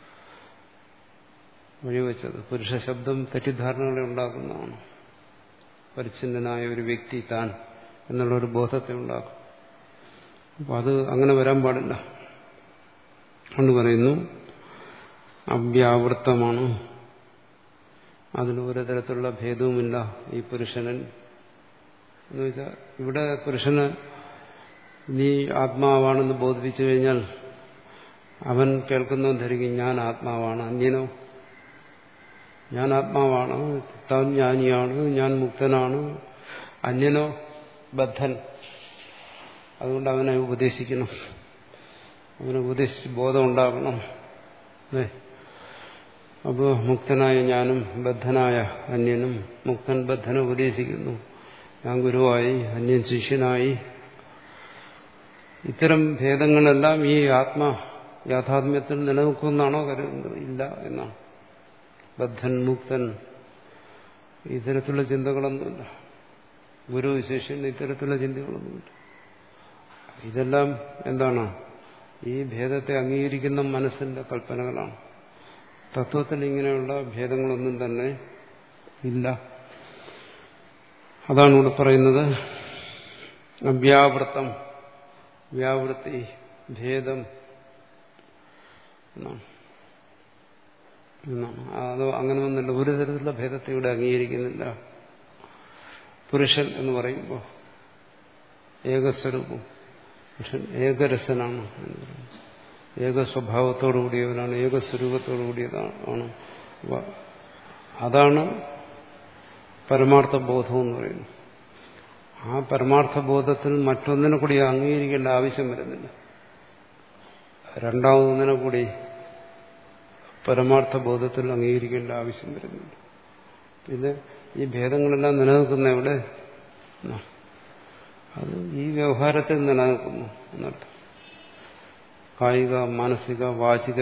വഴിവെച്ചത്. പുരുഷ ശബ്ദം തെറ്റിദ്ധാരണകളെ ഉണ്ടാക്കുന്നതാണ്. പരിച്ഛിന്നനായ ഒരു വ്യക്തി താൻ എന്നുള്ളൊരു ബോധത്തെ ഉണ്ടാക്കും. അപ്പം അത് അങ്ങനെ വരാൻ പാടില്ല. അതുകൊണ്ട് പറയുന്നു അവ്യാവൃത്തമാണ്, അതിന് ഒരു തരത്തിലുള്ള ഭേദവുമില്ല ഈ പുരുഷനൻ എന്ന് വെച്ചാൽ, ഇവിടെ പുരുഷന് നീ ആത്മാവാണെന്ന് ബോധിപ്പിച്ചു കഴിഞ്ഞാൽ അവൻ കേൾക്കുന്നവൻ ധരിക്കും ഞാൻ ആത്മാവാണ്. അന്യനോ ഞാൻ ആത്മാവാണ്, താൻ ജ്ഞാനിയാണ്, ഞാൻ മുക്തനാണ്. അന്യനോ ബദ്ധൻ. അതുകൊണ്ട് അവനെ ഉപദേശിക്കണം, അവനെ ഉപദേശിച്ച് ബോധം ഉണ്ടാകണം. അല്ലേ? അപ്പോൾ മുക്തനായ ഞാനും ബദ്ധനായ അന്യനും, മുക്തൻ ബദ്ധനെ ഉപദേശിക്കുന്നു. ഞാൻ ഗുരുവായി, അന്യൻ ശിഷ്യനായി. ഇത്തരം ഭേദങ്ങളെല്ലാം ഈ ആത്മ യാഥാത്മ്യത്തിൽ നിലനിൽക്കുമെന്നാണോ കരുതുന്നത്? ഇല്ല എന്നാണ്. ബദ്ധൻ മുക്തൻ ഇത്തരത്തിലുള്ള ചിന്തകളൊന്നുമില്ല. ഗുരു ശിഷ്യൻ ഇത്തരത്തിലുള്ള ചിന്തകളൊന്നുമില്ല. ഇതെല്ലാം എന്താണ്? ഈ ഭേദത്തെ അംഗീകരിക്കുന്ന മനസ്സിന്റെ കൽപ്പനകളാണ്. തത്വത്തിൽ ഇങ്ങനെയുള്ള ഭേദങ്ങളൊന്നും തന്നെ ഇല്ല. അതാണ് ഇവിടെ പറയുന്നത്. അവ്യാവൃത്തം, വ്യാവൃത്തി, ഭേദം എന്നാണ്. അത് അങ്ങനെ ഒന്നുമില്ല. ഒരു തരത്തിലുള്ള ഭേദത്തെ ഇവിടെ അംഗീകരിക്കുന്നില്ല. പുരുഷൻ എന്ന് പറയുമ്പോൾ ഏകസ്വരൂപം, പുരുഷൻ ഏകരസനാണ് എന്ന് പറയുന്നത്. ഏക സ്വഭാവത്തോടു കൂടിയവനാണ്, ഏകസ്വരൂപത്തോടു കൂടിയതാണ്. അതാണ് പരമാർത്ഥ ബോധം എന്ന് പറയുന്നത്. ആ പരമാർത്ഥബോധത്തിൽ മറ്റൊന്നിനെ കൂടി അംഗീകരിക്കേണ്ട ആവശ്യം വരുന്നില്ല. രണ്ടാമതൊന്നിനെ കൂടി പരമാർത്ഥബോധത്തിൽ അംഗീകരിക്കേണ്ട ആവശ്യം വരുന്നില്ല. പിന്നെ ഈ ഭേദങ്ങളെല്ലാം നിലനിൽക്കുന്ന എവിടെ? അത് ഈ വ്യവഹാരത്തിൽ നിലനിൽക്കുന്നു എന്നർത്ഥം. കായിക, മാനസിക, വാചിക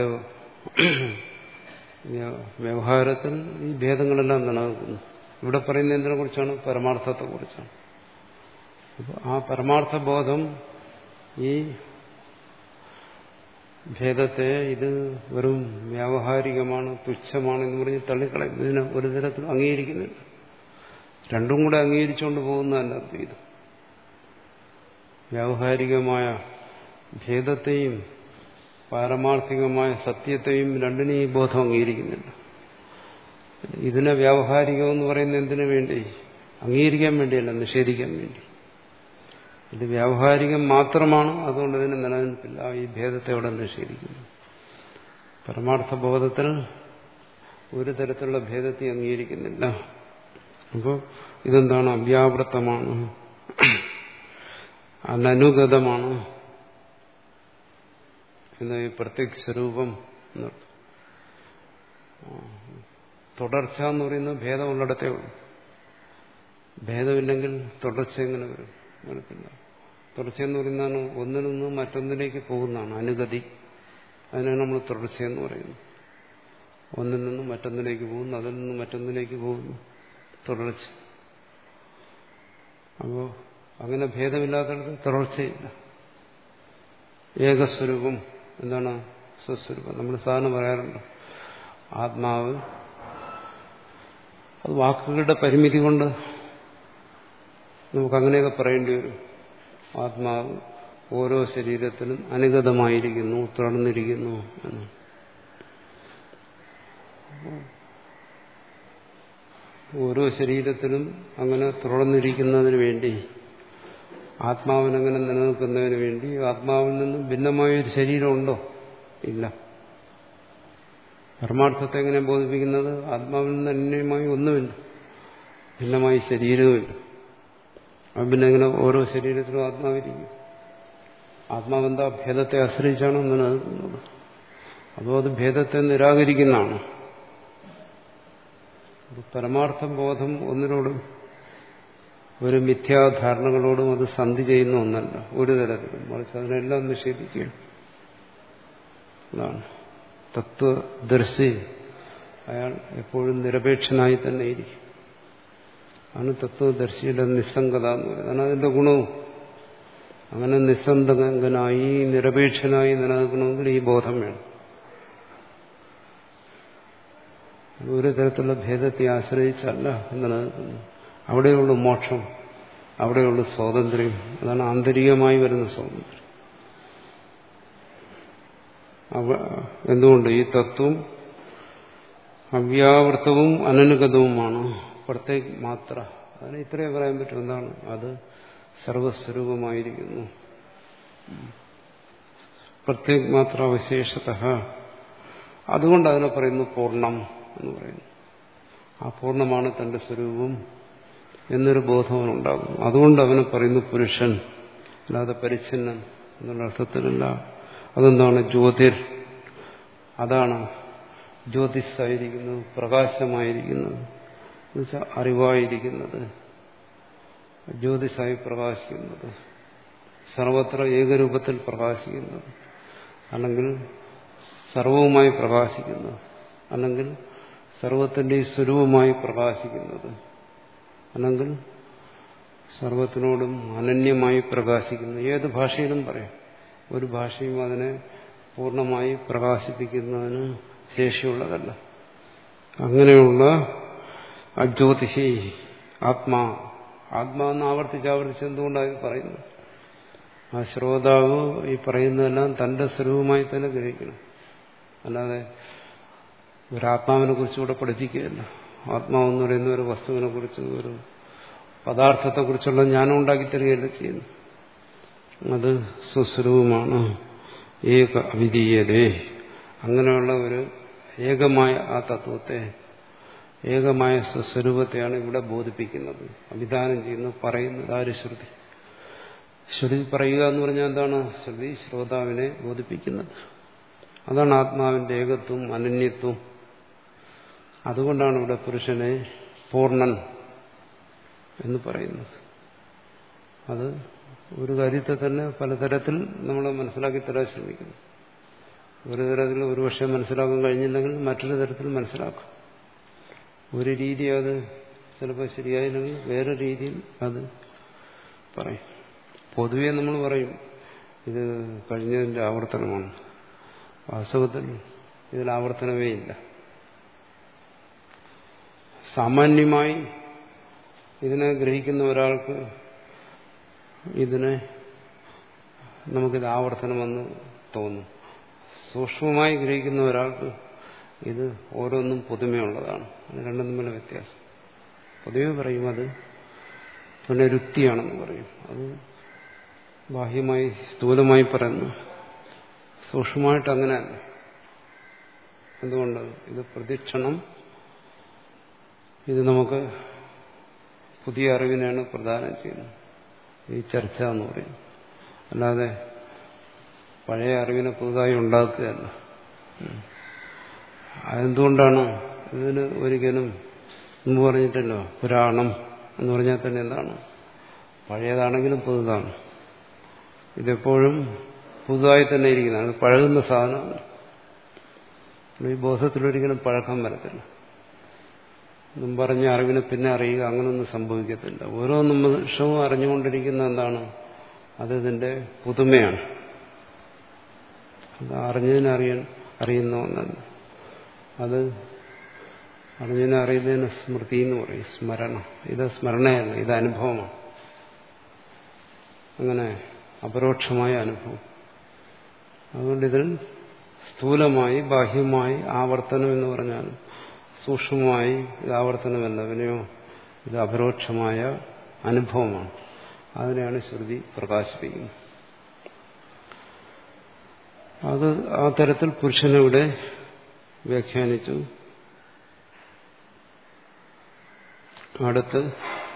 വ്യവഹാരത്തിൽ ഈ ഭേദങ്ങളെല്ലാം നിലനിൽക്കുന്നു. ഇവിടെ പറയുന്ന എന്തിനെ കുറിച്ചാണ്? പരമാർത്ഥത്തെ കുറിച്ചാണ്. അപ്പോൾ ആ പരമാർത്ഥബോധം ഈ ഭേദത്തെ ഇത് വെറും വ്യാവഹാരികമാണ്, തുച്ഛമാണ് എന്ന് പറഞ്ഞ് തള്ളിക്കളയും. ഇതിനെ ഒരു തരത്തിലും അംഗീകരിക്കുന്നില്ല. രണ്ടും കൂടെ അംഗീകരിച്ചുകൊണ്ട് പോകുന്നതല്ല അദ്വൈതം. വ്യാവഹാരികമായ ഭേദത്തെയും പാരമാർത്ഥികമായ സത്യത്തെയും രണ്ടിനെയും ഈ ബോധം അംഗീകരിക്കുന്നില്ല. ഇതിനെ വ്യാവഹാരികമെന്ന് പറയുന്നത് എന്തിനു വേണ്ടി? അംഗീകരിക്കാൻ വേണ്ടിയല്ല, നിഷേധിക്കാൻ വേണ്ടി. ഇത് വ്യാവഹാരികം മാത്രമാണ്, അതുകൊണ്ട് ഇതിന് നിലനിൽപ്പില്ല. ഈ ഭേദത്തെ അവിടെ നിഷേധിക്കുന്നു. പരമാർത്ഥബോധത്തിൽ ഒരു തരത്തിലുള്ള ഭേദത്തെ അംഗീകരിക്കുന്നില്ല. അപ്പോൾ ഇതെന്താണ്? അവ്യാവൃത്തമാണ്, അനനുഗതമാണ് എന്ന് ഈ പ്രത്യക്ഷ സ്വരൂപം എന്നർത്ഥം. തുടർച്ച എന്ന് പറയുന്നത് ഭേദമുള്ളിടത്തേ ഉള്ളൂ. ഭേദമില്ലെങ്കിൽ തുടർച്ച എങ്ങനെ വരും? വരത്തില്ല. തുടർച്ചയെന്ന് പറയുന്നതാണ് ഒന്നിൽ നിന്ന് മറ്റൊന്നിലേക്ക് പോകുന്നതാണ്. അനുഗതി, അതിനാണ് നമ്മൾ തുടർച്ചയെന്ന് പറയുന്നത്. ഒന്നിൽ നിന്ന് മറ്റൊന്നിലേക്ക് പോകുന്നു, അതിൽ നിന്ന് മറ്റൊന്നിലേക്ക് പോകുന്നു, തുടർച്ച. അപ്പോൾ അങ്ങനെ ഭേദമില്ലാത്തടത്ത് തുടർച്ചയില്ല. ഏകസ്വരൂപം എന്താണ്? സ്വസ്വരൂപം. നമ്മൾ സാധാരണ പറയാറുണ്ട് ആത്മാവ്. അത് വാക്കുകളുടെ പരിമിതി കൊണ്ട് നമുക്കങ്ങനെയൊക്കെ പറയേണ്ടി വരും. ആത്മാവ് ഓരോ ശരീരത്തിലും അനുഗതമായിരിക്കുന്നു, തുടർന്നിരിക്കുന്നു എന്ന്. ഓരോ ശരീരത്തിലും അങ്ങനെ തുടർന്നിരിക്കുന്നതിന് വേണ്ടി, ആത്മാവിനങ്ങനെ നിലനിൽക്കുന്നതിന് വേണ്ടി ആത്മാവിൽ നിന്നും ഭിന്നമായൊരു ശരീരമുണ്ടോ? ഇല്ല. പരമാർത്ഥത്തെ എങ്ങനെ ബോധിപ്പിക്കുന്നത്? ആത്മാവിൽ നിന്ന് അന്യമായി ഒന്നുമില്ല, ഭിന്നമായി ശരീരവുമില്ല. അപ്പം പിന്നെ എങ്ങനെ ഓരോ ശരീരത്തിലും ആത്മാവിരിക്കും? ആത്മാവെന്താ? ഭേദത്തെ ആശ്രയിച്ചാണോ നിലനിൽക്കുന്നത്? അതോ അത് ഭേദത്തെ നിരാകരിക്കുന്നതാണ്? പരമാർത്ഥ ബോധം ഒന്നിനോടും ഒരു മിഥ്യാധാരണകളോടും അത് സന്ധി ചെയ്യുന്ന ഒന്നല്ല ഒരു തരത്തിലും, മറിച്ച് അതിനെല്ലാം നിഷേധിക്കുകയാണ്. അതാണ് തത്വദർശി. അയാൾ എപ്പോഴും നിരപേക്ഷനായി തന്നെ ഇരിക്കും. ആണ് തത്വദർശിയുടെ നിസ്സംഗത എന്ന് പറയുന്നത്. അതാണ് അതിന്റെ ഗുണവും. അങ്ങനെ നിസ്സംഗനായി നിരപേക്ഷനായി നിലനിൽക്കണമെങ്കിൽ ഈ ബോധം വേണം. ഒരു തരത്തിലുള്ള ഭേദത്തെ ആശ്രയിച്ചല്ല നിലനിൽക്കുന്നു. അവിടെയുള്ള മോക്ഷം, അവിടെയുള്ള സ്വാതന്ത്ര്യം. അതാണ് ആന്തരികമായി വരുന്ന സ്വാതന്ത്ര്യം. എന്തുകൊണ്ട്? ഈ തത്വം അവ്യാവൃത്തവും അനനുഗതവുമാണ്. പ്രത്യേക മാത്ര. അതിന് ഇത്രയേ പറയാൻ പറ്റും. എന്താണ്? അത് സർവസ്വരൂപമായിരിക്കുന്നു. പ്രത്യേക മാത്ര അവശേഷത. അതുകൊണ്ട് അതിനെ പറയുന്നു പൂർണ്ണം എന്ന് പറയുന്നു. ആ പൂർണ്ണമാണ് തന്റെ സ്വരൂപം എന്നൊരു ബോധം അവനുണ്ടാകുന്നു. അതുകൊണ്ട് അവനെ പറയുന്നു പുരുഷൻ, അല്ലാതെ പരിച്ഛിന്നൻ എന്നുള്ള അർത്ഥത്തിലല്ല. അതെന്താണ്? ജ്യോതിർ. അതാണ് ജ്യോതിസായിരിക്കുന്നത്, പ്രകാശമായിരിക്കുന്നത്, എന്നുവെച്ചാൽ അറിവായിരിക്കുന്നത്, ജ്യോതിസായി പ്രകാശിക്കുന്നത്, സർവത്ര ഏകരൂപത്തിൽ പ്രകാശിക്കുന്നത്, അല്ലെങ്കിൽ സർവവുമായി പ്രകാശിക്കുന്നത്, അല്ലെങ്കിൽ സർവത്തിന്റെ സ്വരൂപമായി പ്രകാശിക്കുന്നത്, അല്ലെങ്കിൽ സർവത്തിനോടും അനന്യമായി പ്രകാശിക്കുന്നത്. ഏത് ഭാഷയിലും പറയാം. ഒരു ഭാഷയും അതിനെ പൂർണ്ണമായി പ്രകാശിപ്പിക്കുന്നതിന് ശേഷിയുള്ളതല്ല. അങ്ങനെയുള്ള അജ്യോതിഷി ആത്മാ. ആത്മാവെന്ന് ആവർത്തിച്ച് ആവർത്തിച്ച് എന്തുകൊണ്ടാണ് പറയുന്നത്? ആ ശ്രോതാവ് ഈ പറയുന്നതെല്ലാം തന്റെ സ്വരൂപമായി തന്നെ ഗ്രഹിക്കണം. അല്ലാതെ ഒരാത്മാവിനെ കുറിച്ചുകൂടെ പഠിപ്പിക്കുകയല്ല. ആത്മാവെന്ന് പറയുന്ന ഒരു വസ്തുവിനെ കുറിച്ച്, ഒരു പദാർത്ഥത്തെക്കുറിച്ചുള്ള ജ്ഞാനം ഉണ്ടാക്കിത്തരികയല്ല ചെയ്യുന്നു. അത് സ്വസ്വരൂപമാണ്. ഏക അവിധീയതേ. അങ്ങനെയുള്ള ഒരു ഏകമായ ആ തത്വത്തെ ഏകമായ സ്വസ്വരൂപത്തെയാണ് ഇവിടെ ബോധിപ്പിക്കുന്നത്, അഭിധാനം ചെയ്യുന്നു, പറയുന്നത്. ആര്? ശ്രുതി. ശ്രുതി പറയുക എന്ന് പറഞ്ഞാൽ എന്താണ്? ശ്രുതി ശ്രോതാവിനെ ബോധിപ്പിക്കുന്നത്. അതാണ് ആത്മാവിന്റെ ഏകത്വം, അനന്യത്വം. അതുകൊണ്ടാണ് ഇവിടെ പുരുഷനെ പൂർണ്ണൻ എന്ന് പറയുന്നത്. അത് ഒരു കാര്യത്തെ തന്നെ പലതരത്തിൽ നമ്മൾ മനസ്സിലാക്കി തരാൻ ശ്രമിക്കുന്നു. ഒരു തരത്തിൽ ഒരുപക്ഷെ മനസ്സിലാക്കാൻ കഴിഞ്ഞില്ലെങ്കിൽ മറ്റൊരു തരത്തിൽ മനസ്സിലാക്കാം. ഒരു രീതി അത് ചിലപ്പോൾ ശരിയായില്ലെങ്കിൽ വേറെ രീതിയിൽ അത് പറയും. പൊതുവെ നമ്മൾ പറയും ഇത് കഴിഞ്ഞതിന്റെ ആവർത്തനമാണ്. വാസ്തവത്തിൽ ഇതിൽ ആവർത്തനമേ ഇല്ല. സാമാന്യമായി ഇതിനെ ഗ്രഹിക്കുന്ന ഒരാൾക്ക് ഇതിനെ നമുക്കിത് ആവർത്തനമെന്ന് തോന്നും. സൂക്ഷ്മമായി ഗ്രഹിക്കുന്ന ഒരാൾക്ക് ഇത് ഓരോന്നും പുതുമയുള്ളതാണ്. രണ്ടും തമ്മിലുള്ള വ്യത്യാസം. പൊതുവെ പറയും അത് പുനരുക്തിയാണെന്ന് പറയും. അത് ബാഹ്യമായി സ്ഥൂലമായി പറയുന്നു. സൂക്ഷ്മമായിട്ട് അങ്ങനെയല്ല. എന്തുകൊണ്ട്? ഇത് പ്രതിക്ഷണം ഇത് നമുക്ക് പുതിയ അറിവിനെയാണ് പ്രദാനം ചെയ്യുന്നത്, ഈ ചർച്ച എന്ന് പറയും. അല്ലാതെ പഴയ അറിവിനെ പുതുതായി ഉണ്ടാക്കുകയല്ല. അതെന്തുകൊണ്ടാണ്? ഇതിന് ഒരിക്കലും മുമ്പ് പറഞ്ഞിട്ടല്ലോ, പുരാണം എന്ന് പറഞ്ഞാൽ തന്നെ എന്താണ്? പഴയതാണെങ്കിലും പുതുതാണ്. ഇതെപ്പോഴും പുതുതായി തന്നെ ഇരിക്കുന്നതാണ്. പഴകുന്ന സാധനമാണ്. ഈ ബോധത്തിലൊരിക്കലും പഴക്കം വരത്തില്ല. മുമ്പ് പറഞ്ഞ അറിവിനെ പിന്നെ അറിയുക, അങ്ങനൊന്നും സംഭവിക്കത്തില്ല. ഓരോ നിമിഷവും അറിഞ്ഞുകൊണ്ടിരിക്കുന്ന എന്താണ്? അത് ഇതിന്റെ പുതുമയാണ്. അത് അറിഞ്ഞതിനെ അറിയാൻ അറിയുന്ന ഒന്നല്ല. അത് അറിഞ്ഞതിനെ അറിയുന്നതിന് സ്മൃതി എന്ന് പറയും, സ്മരണ. ഇത് സ്മരണയല്ല, ഇത് അനുഭവമാണ്. അങ്ങനെ അപരോക്ഷമായ അനുഭവം. അതുകൊണ്ട് ഇതിൽ സ്ഥൂലമായി ബാഹ്യമായി ആവർത്തനം എന്ന് പറഞ്ഞാൽ സൂക്ഷ്മമായി ഇത് ആവർത്തനമല്ല, പിന്നെയോ ഇത് അപരോക്ഷമായ അനുഭവമാണ്. അതിനെയാണ് ശ്രുതി പ്രകാശിപ്പിക്കുന്നത്. അത് ആ തരത്തിൽ പുരുഷനിവിടെ വ്യാഖ്യാനിച്ചു. അടുത്ത്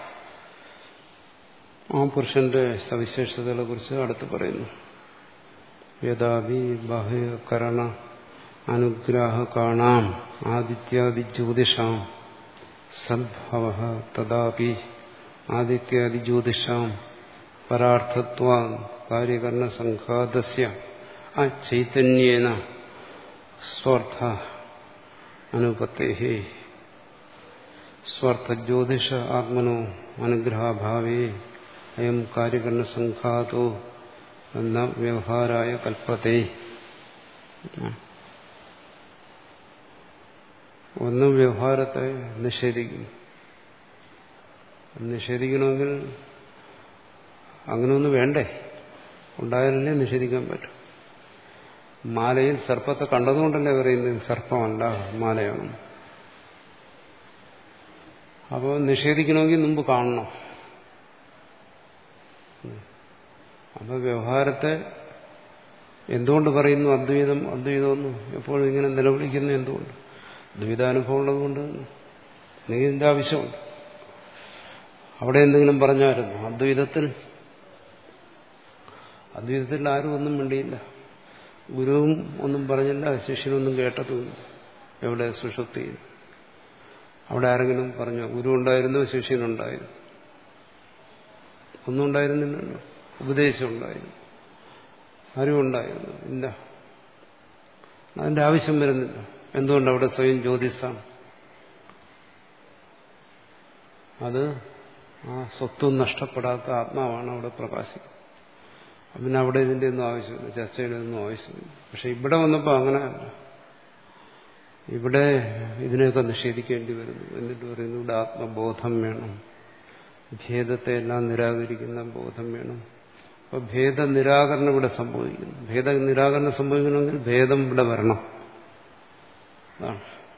ആ പുരുഷന്റെ സവിശേഷതകളെ കുറിച്ച് അടുത്ത് പറയുന്നു. യഥാവി ബാഹ്യകരണ അനുഗ്രാഹകാണാം ആദിത്യാദി ജ്യോതിഷാം സദ്ഭവ തഥാപി ആദിത്യാദി ജ്യോതിഷാം പരാർത്ഥത്വാ കാര്യകരണ സംഘാതസ്യ ആ ചൈതന്യേന സ്വാർത്ഥ അനുപത്തേഹി സ്വാർത്ഥ ജ്യോതിഷ ആത്മനോ അനുഗ്രഹാഭാവേ അയം കാര്യകരണ സംഘാതോ എന്ന വ്യവഹാരായ കൽപ്പത്തെ. ഒന്ന് വ്യവഹാരത്തെ നിഷേധിക്കുന്നു. നിഷേധിക്കണമെങ്കിൽ അങ്ങനെയൊന്നും വേണ്ടേ? ഉണ്ടായാലല്ലേ നിഷേധിക്കാൻ പറ്റും. മാലയിൽ സർപ്പത്തെ കണ്ടതുകൊണ്ടല്ലേ പറയുന്നത് സർപ്പമല്ല മാലയാണ്. അപ്പോൾ നിഷേധിക്കണമെങ്കിൽ മുമ്പ് കാണണം. അപ്പോൾ വ്യവഹാരത്തെ എന്തുകൊണ്ട് പറയുന്നു അദ്വൈതം അദ്വൈതമെന്ന് എപ്പോഴും ഇങ്ങനെ നിലവിളിക്കുന്നു? എന്തുകൊണ്ട്? ദ്വൈതാനുഭവം ഉള്ളതുകൊണ്ട്. എനിക്ക് ഇതിന്റെ ആവശ്യമുണ്ട്. അവിടെ എന്തെങ്കിലും പറഞ്ഞായിരുന്നു അദ്വൈതത്തിൽ? അദ്വൈതത്തിൽ ആരും ഒന്നും മിണ്ടിയില്ല. ഗുരുവും ഒന്നും പറഞ്ഞില്ല, ശിഷ്യനൊന്നും കേട്ടതുമില്ല. എവിടെ? സുഷുപ്തിയിൽ. അവിടെ ആരെങ്കിലും പറഞ്ഞോ? ഗുരു ഉണ്ടായിരുന്നു, ശിഷ്യനുണ്ടായിരുന്നു? ഒന്നും ഉണ്ടായിരുന്നില്ലല്ലോ. ഉപദേശം ഉണ്ടായിരുന്നു, അറിവുണ്ടായിരുന്നു? ഇല്ല. അതിന്റെ ആവശ്യം വരുന്നില്ല. എന്തുകൊണ്ട്? അവിടെ സ്വയം ജ്യോതിസാണ്. അത് ആ സ്വത്വം നഷ്ടപ്പെടാത്ത ആത്മാവാണ് അവിടെ പ്രകാശിക്കുന്നത്. പിന്നെ അവിടെ ഇതിന്റെ ഒന്നും ആവശ്യമില്ല, ചർച്ചയുടെ ഒന്നും ആവശ്യമില്ല. പക്ഷെ ഇവിടെ വന്നപ്പോൾ അങ്ങനെയല്ല. ഇവിടെ ഇതിനെയൊക്കെ നിഷേധിക്കേണ്ടി വരുന്നു. എന്നിട്ട് പറയുന്നു ഇവിടെ ആത്മബോധം വേണം, ഭേദത്തെ എല്ലാം നിരാകരിക്കുന്ന ബോധം വേണം. അപ്പൊ ഭേദ നിരാകരണം ഇവിടെ സംഭവിക്കുന്നു. ഭേദ നിരാകരണം സംഭവിക്കണമെങ്കിൽ ഭേദം ഇവിടെ വരണം. അതാണ്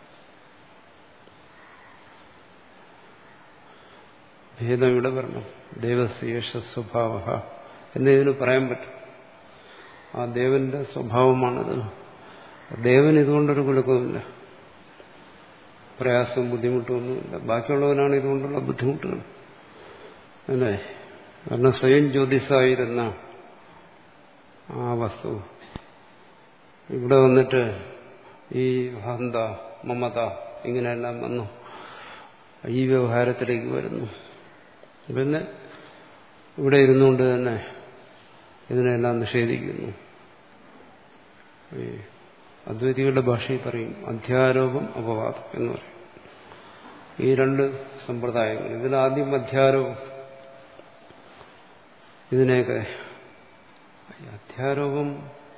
ഭേദം ഇവിടെ വരണം. ദേവശേഷ സ്വഭാവ എന്നതിന് പറയാൻ പറ്റും. ആ ദേവന്റെ സ്വഭാവമാണിത്. ദേവൻ ഇതുകൊണ്ടൊരു കുലുക്കമില്ല. പ്രയാസവും ബുദ്ധിമുട്ടൊന്നുമില്ല. ബാക്കിയുള്ളവനാണ് ഇതുകൊണ്ടുള്ള ബുദ്ധിമുട്ടുകൾ അല്ലേ. കാരണം സ്വയം ജ്യോതിസായിരുന്ന ആ വസ്തു ഇവിടെ വന്നിട്ട് ഈ ഹന്ത മമത ഇങ്ങനെയെല്ലാം വന്നു ഈ വ്യവഹാരത്തിലേക്ക് വരുന്നു. പിന്നെ ഇവിടെ ഇരുന്നുകൊണ്ട് തന്നെ ഇതിനെല്ലാം നിഷേധിക്കുന്നു. അദ്വൈതികളുടെ ഭാഷയിൽ പറയും അധ്യാരോപം അപവാദം എന്ന് പറയും. ഈ രണ്ട് സമ്പ്രദായങ്ങൾ, ഇതിലാദ്യം അധ്യാരോപം. ഇതിനെയൊക്കെ അധ്യാരോപം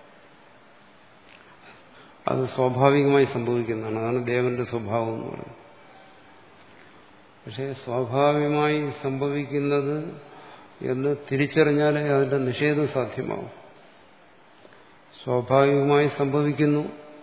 അത് സ്വാഭാവികമായി സംഭവിക്കുന്നതാണ്. അതാണ് ദേവന്റെ സ്വഭാവം എന്ന് പറയുന്നത്. പക്ഷെ സ്വാഭാവികമായി സംഭവിക്കുന്നത് എന്ന് തിരിച്ചറിഞ്ഞാലേ അതിന്റെ നിഷേധം സാധ്യമാവും. സ്വാഭാവികമായി സംഭവിക്കുന്നു.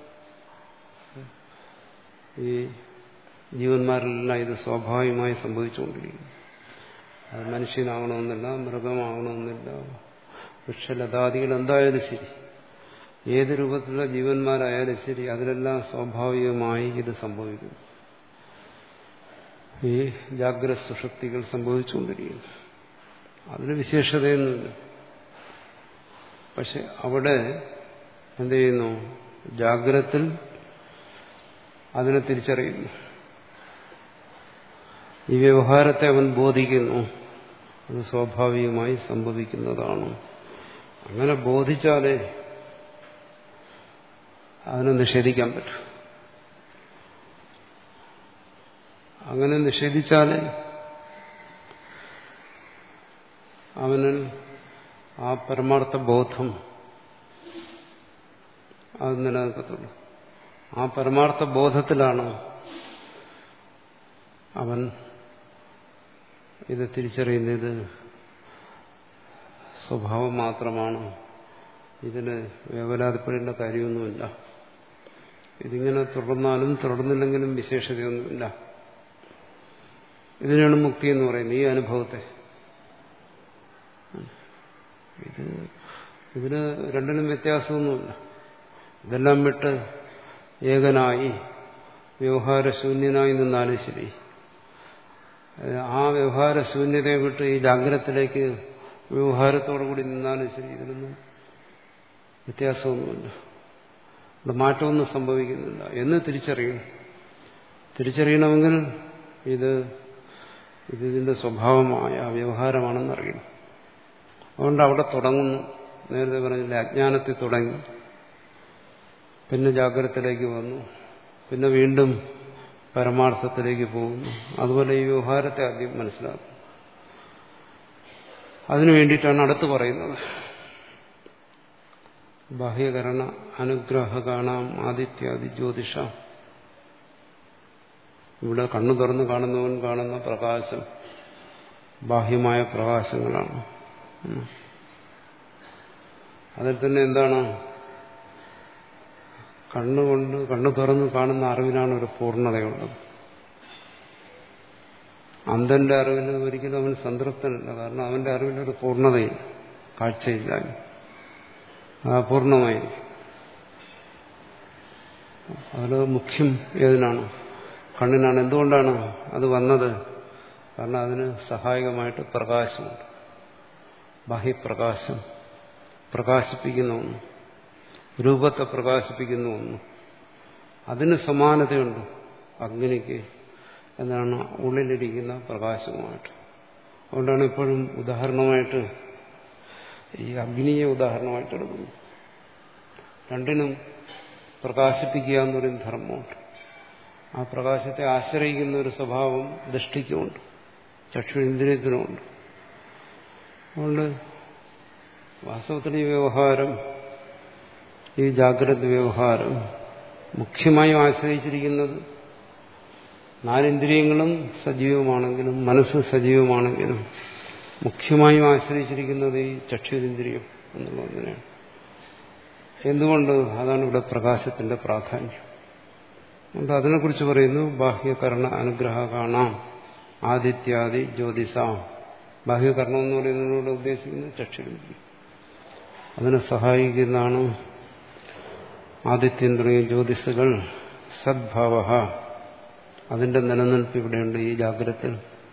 ഈ ജീവന്മാരിലെല്ലാം ഇത് സ്വാഭാവികമായി സംഭവിച്ചുകൊണ്ടിരിക്കുന്നു. അത് മനുഷ്യനാകണമെന്നില്ല, മൃഗമാകണമെന്നില്ല, വൃക്ഷലതാദികൾ എന്തായാലും ശരി, ഏത് രൂപത്തിലുള്ള ജീവന്മാരായാലും ശരി, അതിലെല്ലാം സ്വാഭാവികമായി ഇത് സംഭവിക്കുന്നു. ഈ ജാഗ്രത സുഷുപ്തികൾ സംഭവിച്ചുകൊണ്ടിരിക്കുന്നു. അതിന് വിശേഷതയൊന്നുമില്ല. പക്ഷെ അവിടെ എന്ത് ചെയ്യുന്നു? ജാഗ്രത്തിൽ അതിനെ തിരിച്ചറിയുന്നു. ഈ വ്യവഹാരത്തെ അവൻ ബോധിക്കുന്നു. അത് സ്വാഭാവികമായി സംഭവിക്കുന്നതാണ്. അങ്ങനെ ബോധിച്ചാലേ അതിനെ നിഷേധിക്കാൻ പറ്റും. അങ്ങനെ നിഷേധിച്ചാലേ അവന് ആ പരമാർത്ഥ ബോധം അത് നിലനിൽക്കത്തുള്ളൂ. ആ പരമാർത്ഥ ബോധത്തിലാണ് അവൻ ഇത് തിരിച്ചറിയുന്നത്. സ്വഭാവം മാത്രമാണ്, ഇതിന് വേവലാതിപ്പെടേണ്ട കാര്യമൊന്നുമില്ല. ഇതിങ്ങനെ തുടർന്നാലും തുടർന്നില്ലെങ്കിലും വിശേഷതയൊന്നുമില്ല. ഇതിനാണ് മുക്തി എന്ന് പറയുന്നത്, ഈ അനുഭവത്തെ. ഇത് ഇതിന് രണ്ടിനും വ്യത്യാസമൊന്നുമില്ല. ഇതെല്ലാം വിട്ട് ഏകനായി വ്യവഹാരശൂന്യനായി നിന്നാലും ശരി, ആ വ്യവഹാരശൂന്യതയെ വിട്ട് ഈ ജാഗ്രതത്തിലേക്ക് വ്യവഹാരത്തോടു കൂടി നിന്നാലും ശരി, ഇതിനൊന്നും വ്യത്യാസമൊന്നുമില്ല. ഇവിടെ മാറ്റമൊന്നും സംഭവിക്കുന്നില്ല എന്ന് തിരിച്ചറിയണം. തിരിച്ചറിയണമെങ്കിൽ ഇത് ഇതിന്റെ സ്വഭാവമായ വ്യവഹാരമാണെന്നറിയണം. അതുകൊണ്ട് അവിടെ തുടങ്ങുന്നു. നേരത്തെ പറഞ്ഞില്ല, അജ്ഞാനത്തിൽ തുടങ്ങി, പിന്നെ ജാഗ്രതത്തിലേക്ക് വന്നു, പിന്നെ വീണ്ടും പരമാർത്ഥത്തിലേക്ക് പോകുന്നു. അതുപോലെ ഈ വ്യവഹാരത്തെ ആദ്യം മനസ്സിലാക്കും. അതിനു വേണ്ടിയിട്ടാണ് അടുത്ത് പറയുന്നത്. ബാഹ്യകരണ അനുഗ്രഹകാണാം ആദിത്യാദി ജ്യോതിഷ. ഇവിടെ കണ്ണു തുറന്ന് കാണുന്നവൻ കാണുന്ന പ്രകാശം ബാഹ്യമായ പ്രകാശങ്ങളാണ്. അതിൽ തന്നെ എന്താണ്? കണ്ണുകൊണ്ട് കണ്ണു തുറന്ന് കാണുന്ന അറിവിനാണ് ഒരു പൂർണ്ണതയുള്ളത്. അന്ധന്റെ അറിവിൽ ഒരിക്കലും അവൻ സംതൃപ്തനല്ല. കാരണം അവന്റെ അറിവിലൊരു പൂർണ്ണതയില്ല, കാഴ്ചയില്ല. പൂർണ്ണമായി അതിൽ മുഖ്യം ഏതിനാണ്? കണ്ണിനാണ്. എന്തുകൊണ്ടാണ് അത് വന്നത്? കാരണം അതിന് സഹായകമായിട്ട് പ്രകാശമുണ്ട്. ബാഹ്യപ്രകാശം പ്രകാശിപ്പിക്കുന്ന ഒന്ന്, രൂപത്തെ പ്രകാശിപ്പിക്കുന്ന ഒന്ന്. അതിന് സമാനതയുണ്ട് അഗ്നിക്ക്. എന്നാണ് ഉള്ളിലിരിക്കുന്ന പ്രകാശവുമായിട്ട്. അതുകൊണ്ടാണ് എപ്പോഴും ഉദാഹരണമായിട്ട് ഈ അഗ്നിയെ ഉദാഹരണമായിട്ട് എടുക്കുന്നു. രണ്ടിനും പ്രകാശിപ്പിക്കുക എന്നൊരു ധർമ്മമുണ്ട്. ആ പ്രകാശത്തെ ആശ്രയിക്കുന്ന ഒരു സ്വഭാവം ദൃഷ്ടിക്കുമുണ്ട്, ചക്ഷുരേന്ദ്രിയത്തിനുമുണ്ട്. അതുകൊണ്ട് വാസ്തവത്തിൽ ഈ വ്യവഹാരം, ഈ ജാഗ്രത വ്യവഹാരം മുഖ്യമായും ആശ്രയിച്ചിരിക്കുന്നത് നാലിന്ദ്രിയങ്ങളും സജീവമാണെങ്കിലും മനസ്സ് സജീവമാണെങ്കിലും മുഖ്യമായും ആശ്രയിച്ചിരിക്കുന്നത് ഈ ചക്ഷുരേന്ദ്രിയം എന്നുള്ളതിനെയാണ്. എന്തുകൊണ്ട്? അതാണ് ഇവിടെ പ്രകാശത്തിന്റെ പ്രാധാന്യം. അതുകൊണ്ട് അതിനെക്കുറിച്ച് പറയുന്നു, ബാഹ്യകരണ അനുഗ്രഹ കാണാം ആദിത്യാദി ജ്യോതിസാം. ബാഹ്യകരണം എന്ന് പറയുന്നതിനോട് ഉദ്ദേശിക്കുന്നത് ചക്ഷുരേന്ദ്രിയം. അതിനെ സഹായിക്കുന്നതാണ് ആദിത്യൻ തുടങ്ങിയ ജ്യോതിസുകൾ. സദ്ഭാവ അതിന്റെ നിലനിൽപ്പ് ഇവിടെയുണ്ട് ഈ ജാഗ്രതത്തിൽ.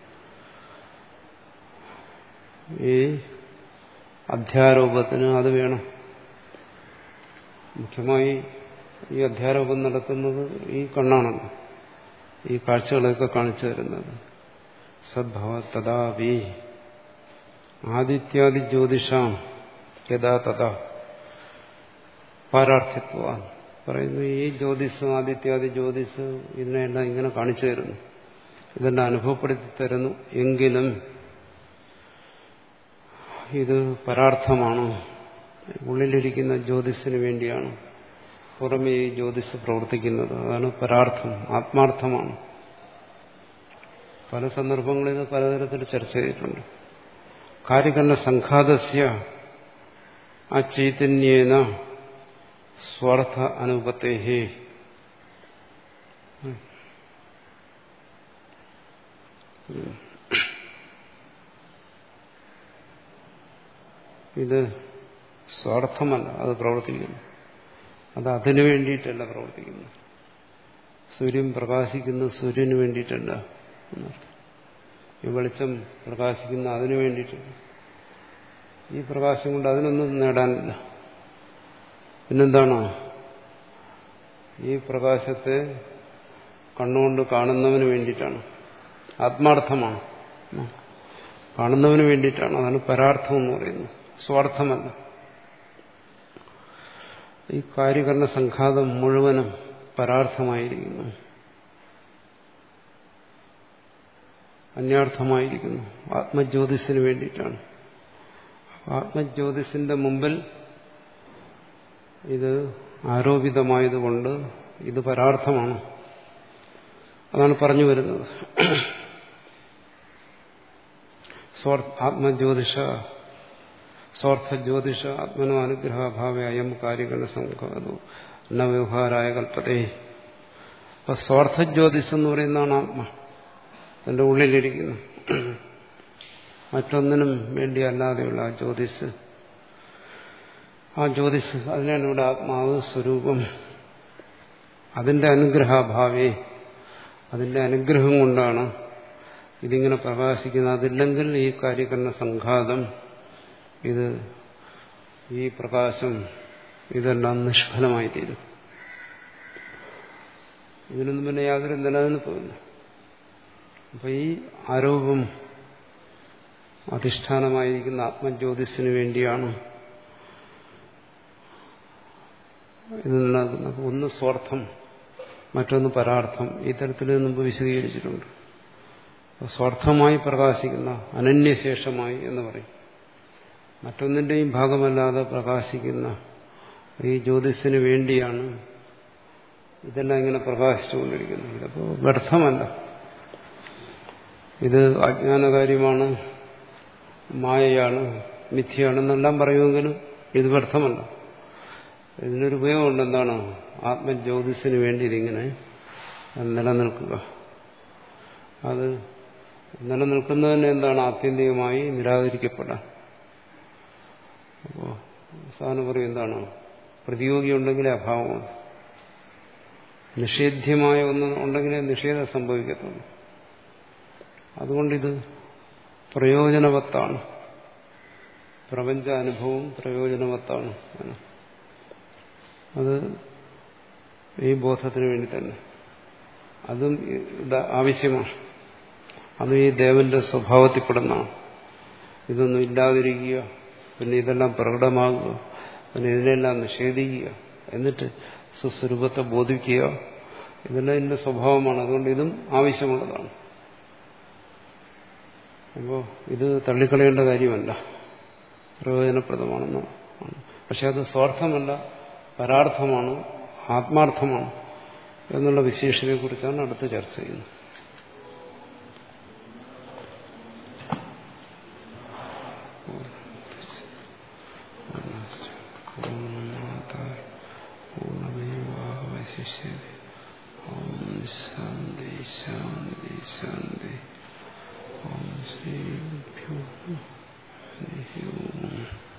ഈ അധ്യാരോപത്തിന് അത് വേണം. മുഖ്യമായി ഈ അധ്യാരോപം നടത്തുന്നത് ഈ കണ്ണാണല്ലോ, ഈ കാഴ്ചകളൊക്കെ കാണിച്ചു തരുന്നത്. സദ്ഭവ തഥാവി ആദിത്യാദി ജ്യോതിഷാം യഥാ തഥാ പാരാർത്ഥ്യത്വ പറയുന്നു. ഈ ജ്യോതിസ്, ആദിത്യാദി ജ്യോതിസ് ഇതിനെല്ലാം ഇങ്ങനെ കാണിച്ചു തരുന്നു, ഇതെല്ലാം അനുഭവപ്പെടുത്തി തരുന്നു. എങ്കിലും ഇത് പരാർത്ഥമാണ്, ഉള്ളിലിരിക്കുന്ന ജ്യോതിസിന് വേണ്ടിയാണ് പുറമേ ഈ ജ്യോതിസ് പ്രവർത്തിക്കുന്നത്. അതാണ് പരാർത്ഥം, ആത്മാർത്ഥമാണ്. പല സന്ദർഭങ്ങളിൽ ഇത് പലതരത്തിൽ ചർച്ച ചെയ്തിട്ടുണ്ട്. കാര്യകരണ സംഘാതസ്യ ആ ചൈതന്യേന സ്വാർത്ഥ അനുപത്തേഹി ഇത് സ്വാർത്ഥമല്ല, അത് പ്രവർത്തിക്കുന്നു. അത് അതിനു വേണ്ടിയിട്ടല്ല പ്രവർത്തിക്കുന്നു. സൂര്യൻ പ്രകാശിക്കുന്ന സൂര്യന് വേണ്ടിയിട്ടല്ല എന്നർത്ഥം. ഈ വെളിച്ചം പ്രകാശിക്കുന്ന അതിനു വേണ്ടിയിട്ടല്ല. ഈ പ്രകാശം കൊണ്ട് അതിനൊന്നും നേടാനില്ല. പിന്നെന്താണ്? ഈ പ്രകാശത്തെ കണ്ണുകൊണ്ട് കാണുന്നവന് വേണ്ടിയിട്ടാണ്, ആത്മാർത്ഥമാണ്, കാണുന്നവന് വേണ്ടിയിട്ടാണ്. അതാണ് പരാർത്ഥം എന്ന് പറയുന്നത്, സ്വാർത്ഥമല്ല. ഈ കാര്യകരണ സംഘാതം മുഴുവനും പരാർത്ഥമായിരിക്കുന്നു, അന്യാർത്ഥമായിരിക്കുന്നു, ആത്മജ്യോതിസിന് വേണ്ടിയിട്ടാണ്. ആത്മജ്യോതിസിന്റെ മുമ്പിൽ ഇത് ആരോപിതമായതുകൊണ്ട് ഇത് പരാർത്ഥമാണ്. അതാണ് പറഞ്ഞു വരുന്നത്. ആത്മജ്യോതിഷ സ്വാർത്ഥജ്യോതിഷ ആത്മനോ അനുഗ്രഹഭാവ അയം കാര്യകരണ സംഘാതോ ന വ്യവഹാരായ കൽപ്പതേ. അപ്പൊ സ്വാർത്ഥജ്യോതിസ് എന്ന് പറയുന്നതാണ് ആത്മ, തന്റെ ഉള്ളിലിരിക്കുന്നു. മറ്റൊന്നിനും വേണ്ടി അല്ലാതെയുള്ള ആ ജ്യോതിസ്, ആ ജ്യോതിസ് അതിനാണ് ഇവിടെ ആത്മാവ് സ്വരൂപം. അതിന്റെ അനുഗ്രഹഭാവേ, അതിന്റെ അനുഗ്രഹം കൊണ്ടാണ് ഇതിങ്ങനെ പ്രകാശിക്കുന്നത്. അതില്ലെങ്കിൽ ഈ കാര്യകരണ സംഘാതം, ഇത് ഈ പ്രകാശം, ഇതെല്ലാം നിഷ്ഫലമായി തീരും. ഇതിനൊന്നും പിന്നെ യാതൊരു നിലനിൽപ്പുമില്ല. അപ്പൊ ഈ ആരോപം അധിഷ്ഠാനമായിരിക്കുന്ന ആത്മജ്യോതിസിന് വേണ്ടിയാണ് ഇത് നിലനിൽക്കുന്നത്. ഒന്ന് സ്വാർത്ഥം, മറ്റൊന്ന് പരാർത്ഥം. ഈ തരത്തിൽ മുമ്പ് വിശദീകരിച്ചിട്ടുണ്ട്. സ്വാർത്ഥമായി പ്രകാശിക്കുന്ന, അനന്യശേഷമായി എന്ന് പറയും, മറ്റൊന്നിന്റെയും ഭാഗമല്ലാതെ പ്രകാശിക്കുന്ന ഈ ജ്യോതിസിന് വേണ്ടിയാണ് ഇതെല്ലാം ഇങ്ങനെ പ്രകാശിച്ചുകൊണ്ടിരിക്കുന്നത്. ഇതപ്പോൾ വ്യർത്ഥമല്ല. ഇത് അജ്ഞാനകാര്യമാണ്, മായയാണ്, മിഥ്യയാണെന്നെല്ലാം പറയുമെങ്കിലും ഇത് വ്യർത്ഥമല്ല. ഇതിനൊരു ഉപയോഗമുണ്ട്. എന്താണ്? ആത്മജ്യോതിസിന് വേണ്ടി ഇതിങ്ങനെ നിലനിൽക്കുക. അത് നിലനിൽക്കുന്നതിന് എന്താണ്? ആത്യന്തികമായി നിരാകരിക്കപ്പെടാൻ. അപ്പോൾ സാധനം പറയും എന്താണ്? പ്രതിയോഗി ഉണ്ടെങ്കിലേ അഭാവമാണ്. നിഷേധ്യമായ ഒന്ന് ഉണ്ടെങ്കിലേ നിഷേധം സംഭവിക്കത്തുള്ളൂ. അതുകൊണ്ടിത് പ്രയോജനവത്താണ്. പ്രപഞ്ച അനുഭവം പ്രയോജനവത്താണ്. അത് ഈ ബോധത്തിന് വേണ്ടി തന്നെ, അതും ഇത് ആവശ്യമാണ്. അതും ഈ ദേവന്റെ സ്വഭാവത്തിൽപ്പെടുന്നതാണ്. ഇതൊന്നും ഇല്ലാതിരിക്കുക, പിന്നെ ഇതെല്ലാം പ്രകടമാകുക, പിന്നെ ഇതിനെല്ലാം നിഷേധിക്കുക, എന്നിട്ട് സ്വസ്വരൂപത്തെ ബോധിക്കുക, ഇതെല്ലാം ഇതിന്റെ സ്വഭാവമാണ്. അതുകൊണ്ട് ഇതും ആവശ്യമുള്ളതാണ്. അപ്പോൾ ഇത് തള്ളിക്കളയേണ്ട കാര്യമല്ല, പ്രയോജനപ്രദമാണെന്ന്. പക്ഷെ അത് സ്വാർത്ഥമല്ല, പരാർത്ഥമാണ്, ആത്മാർത്ഥമാണ് എന്നുള്ള വിശേഷതയെ കുറിച്ചാണ് അടുത്ത് ചർച്ച ചെയ്യുന്നത്. ശാന്തി ശാന്തി ശാന്തി. ഓം ശ്രീ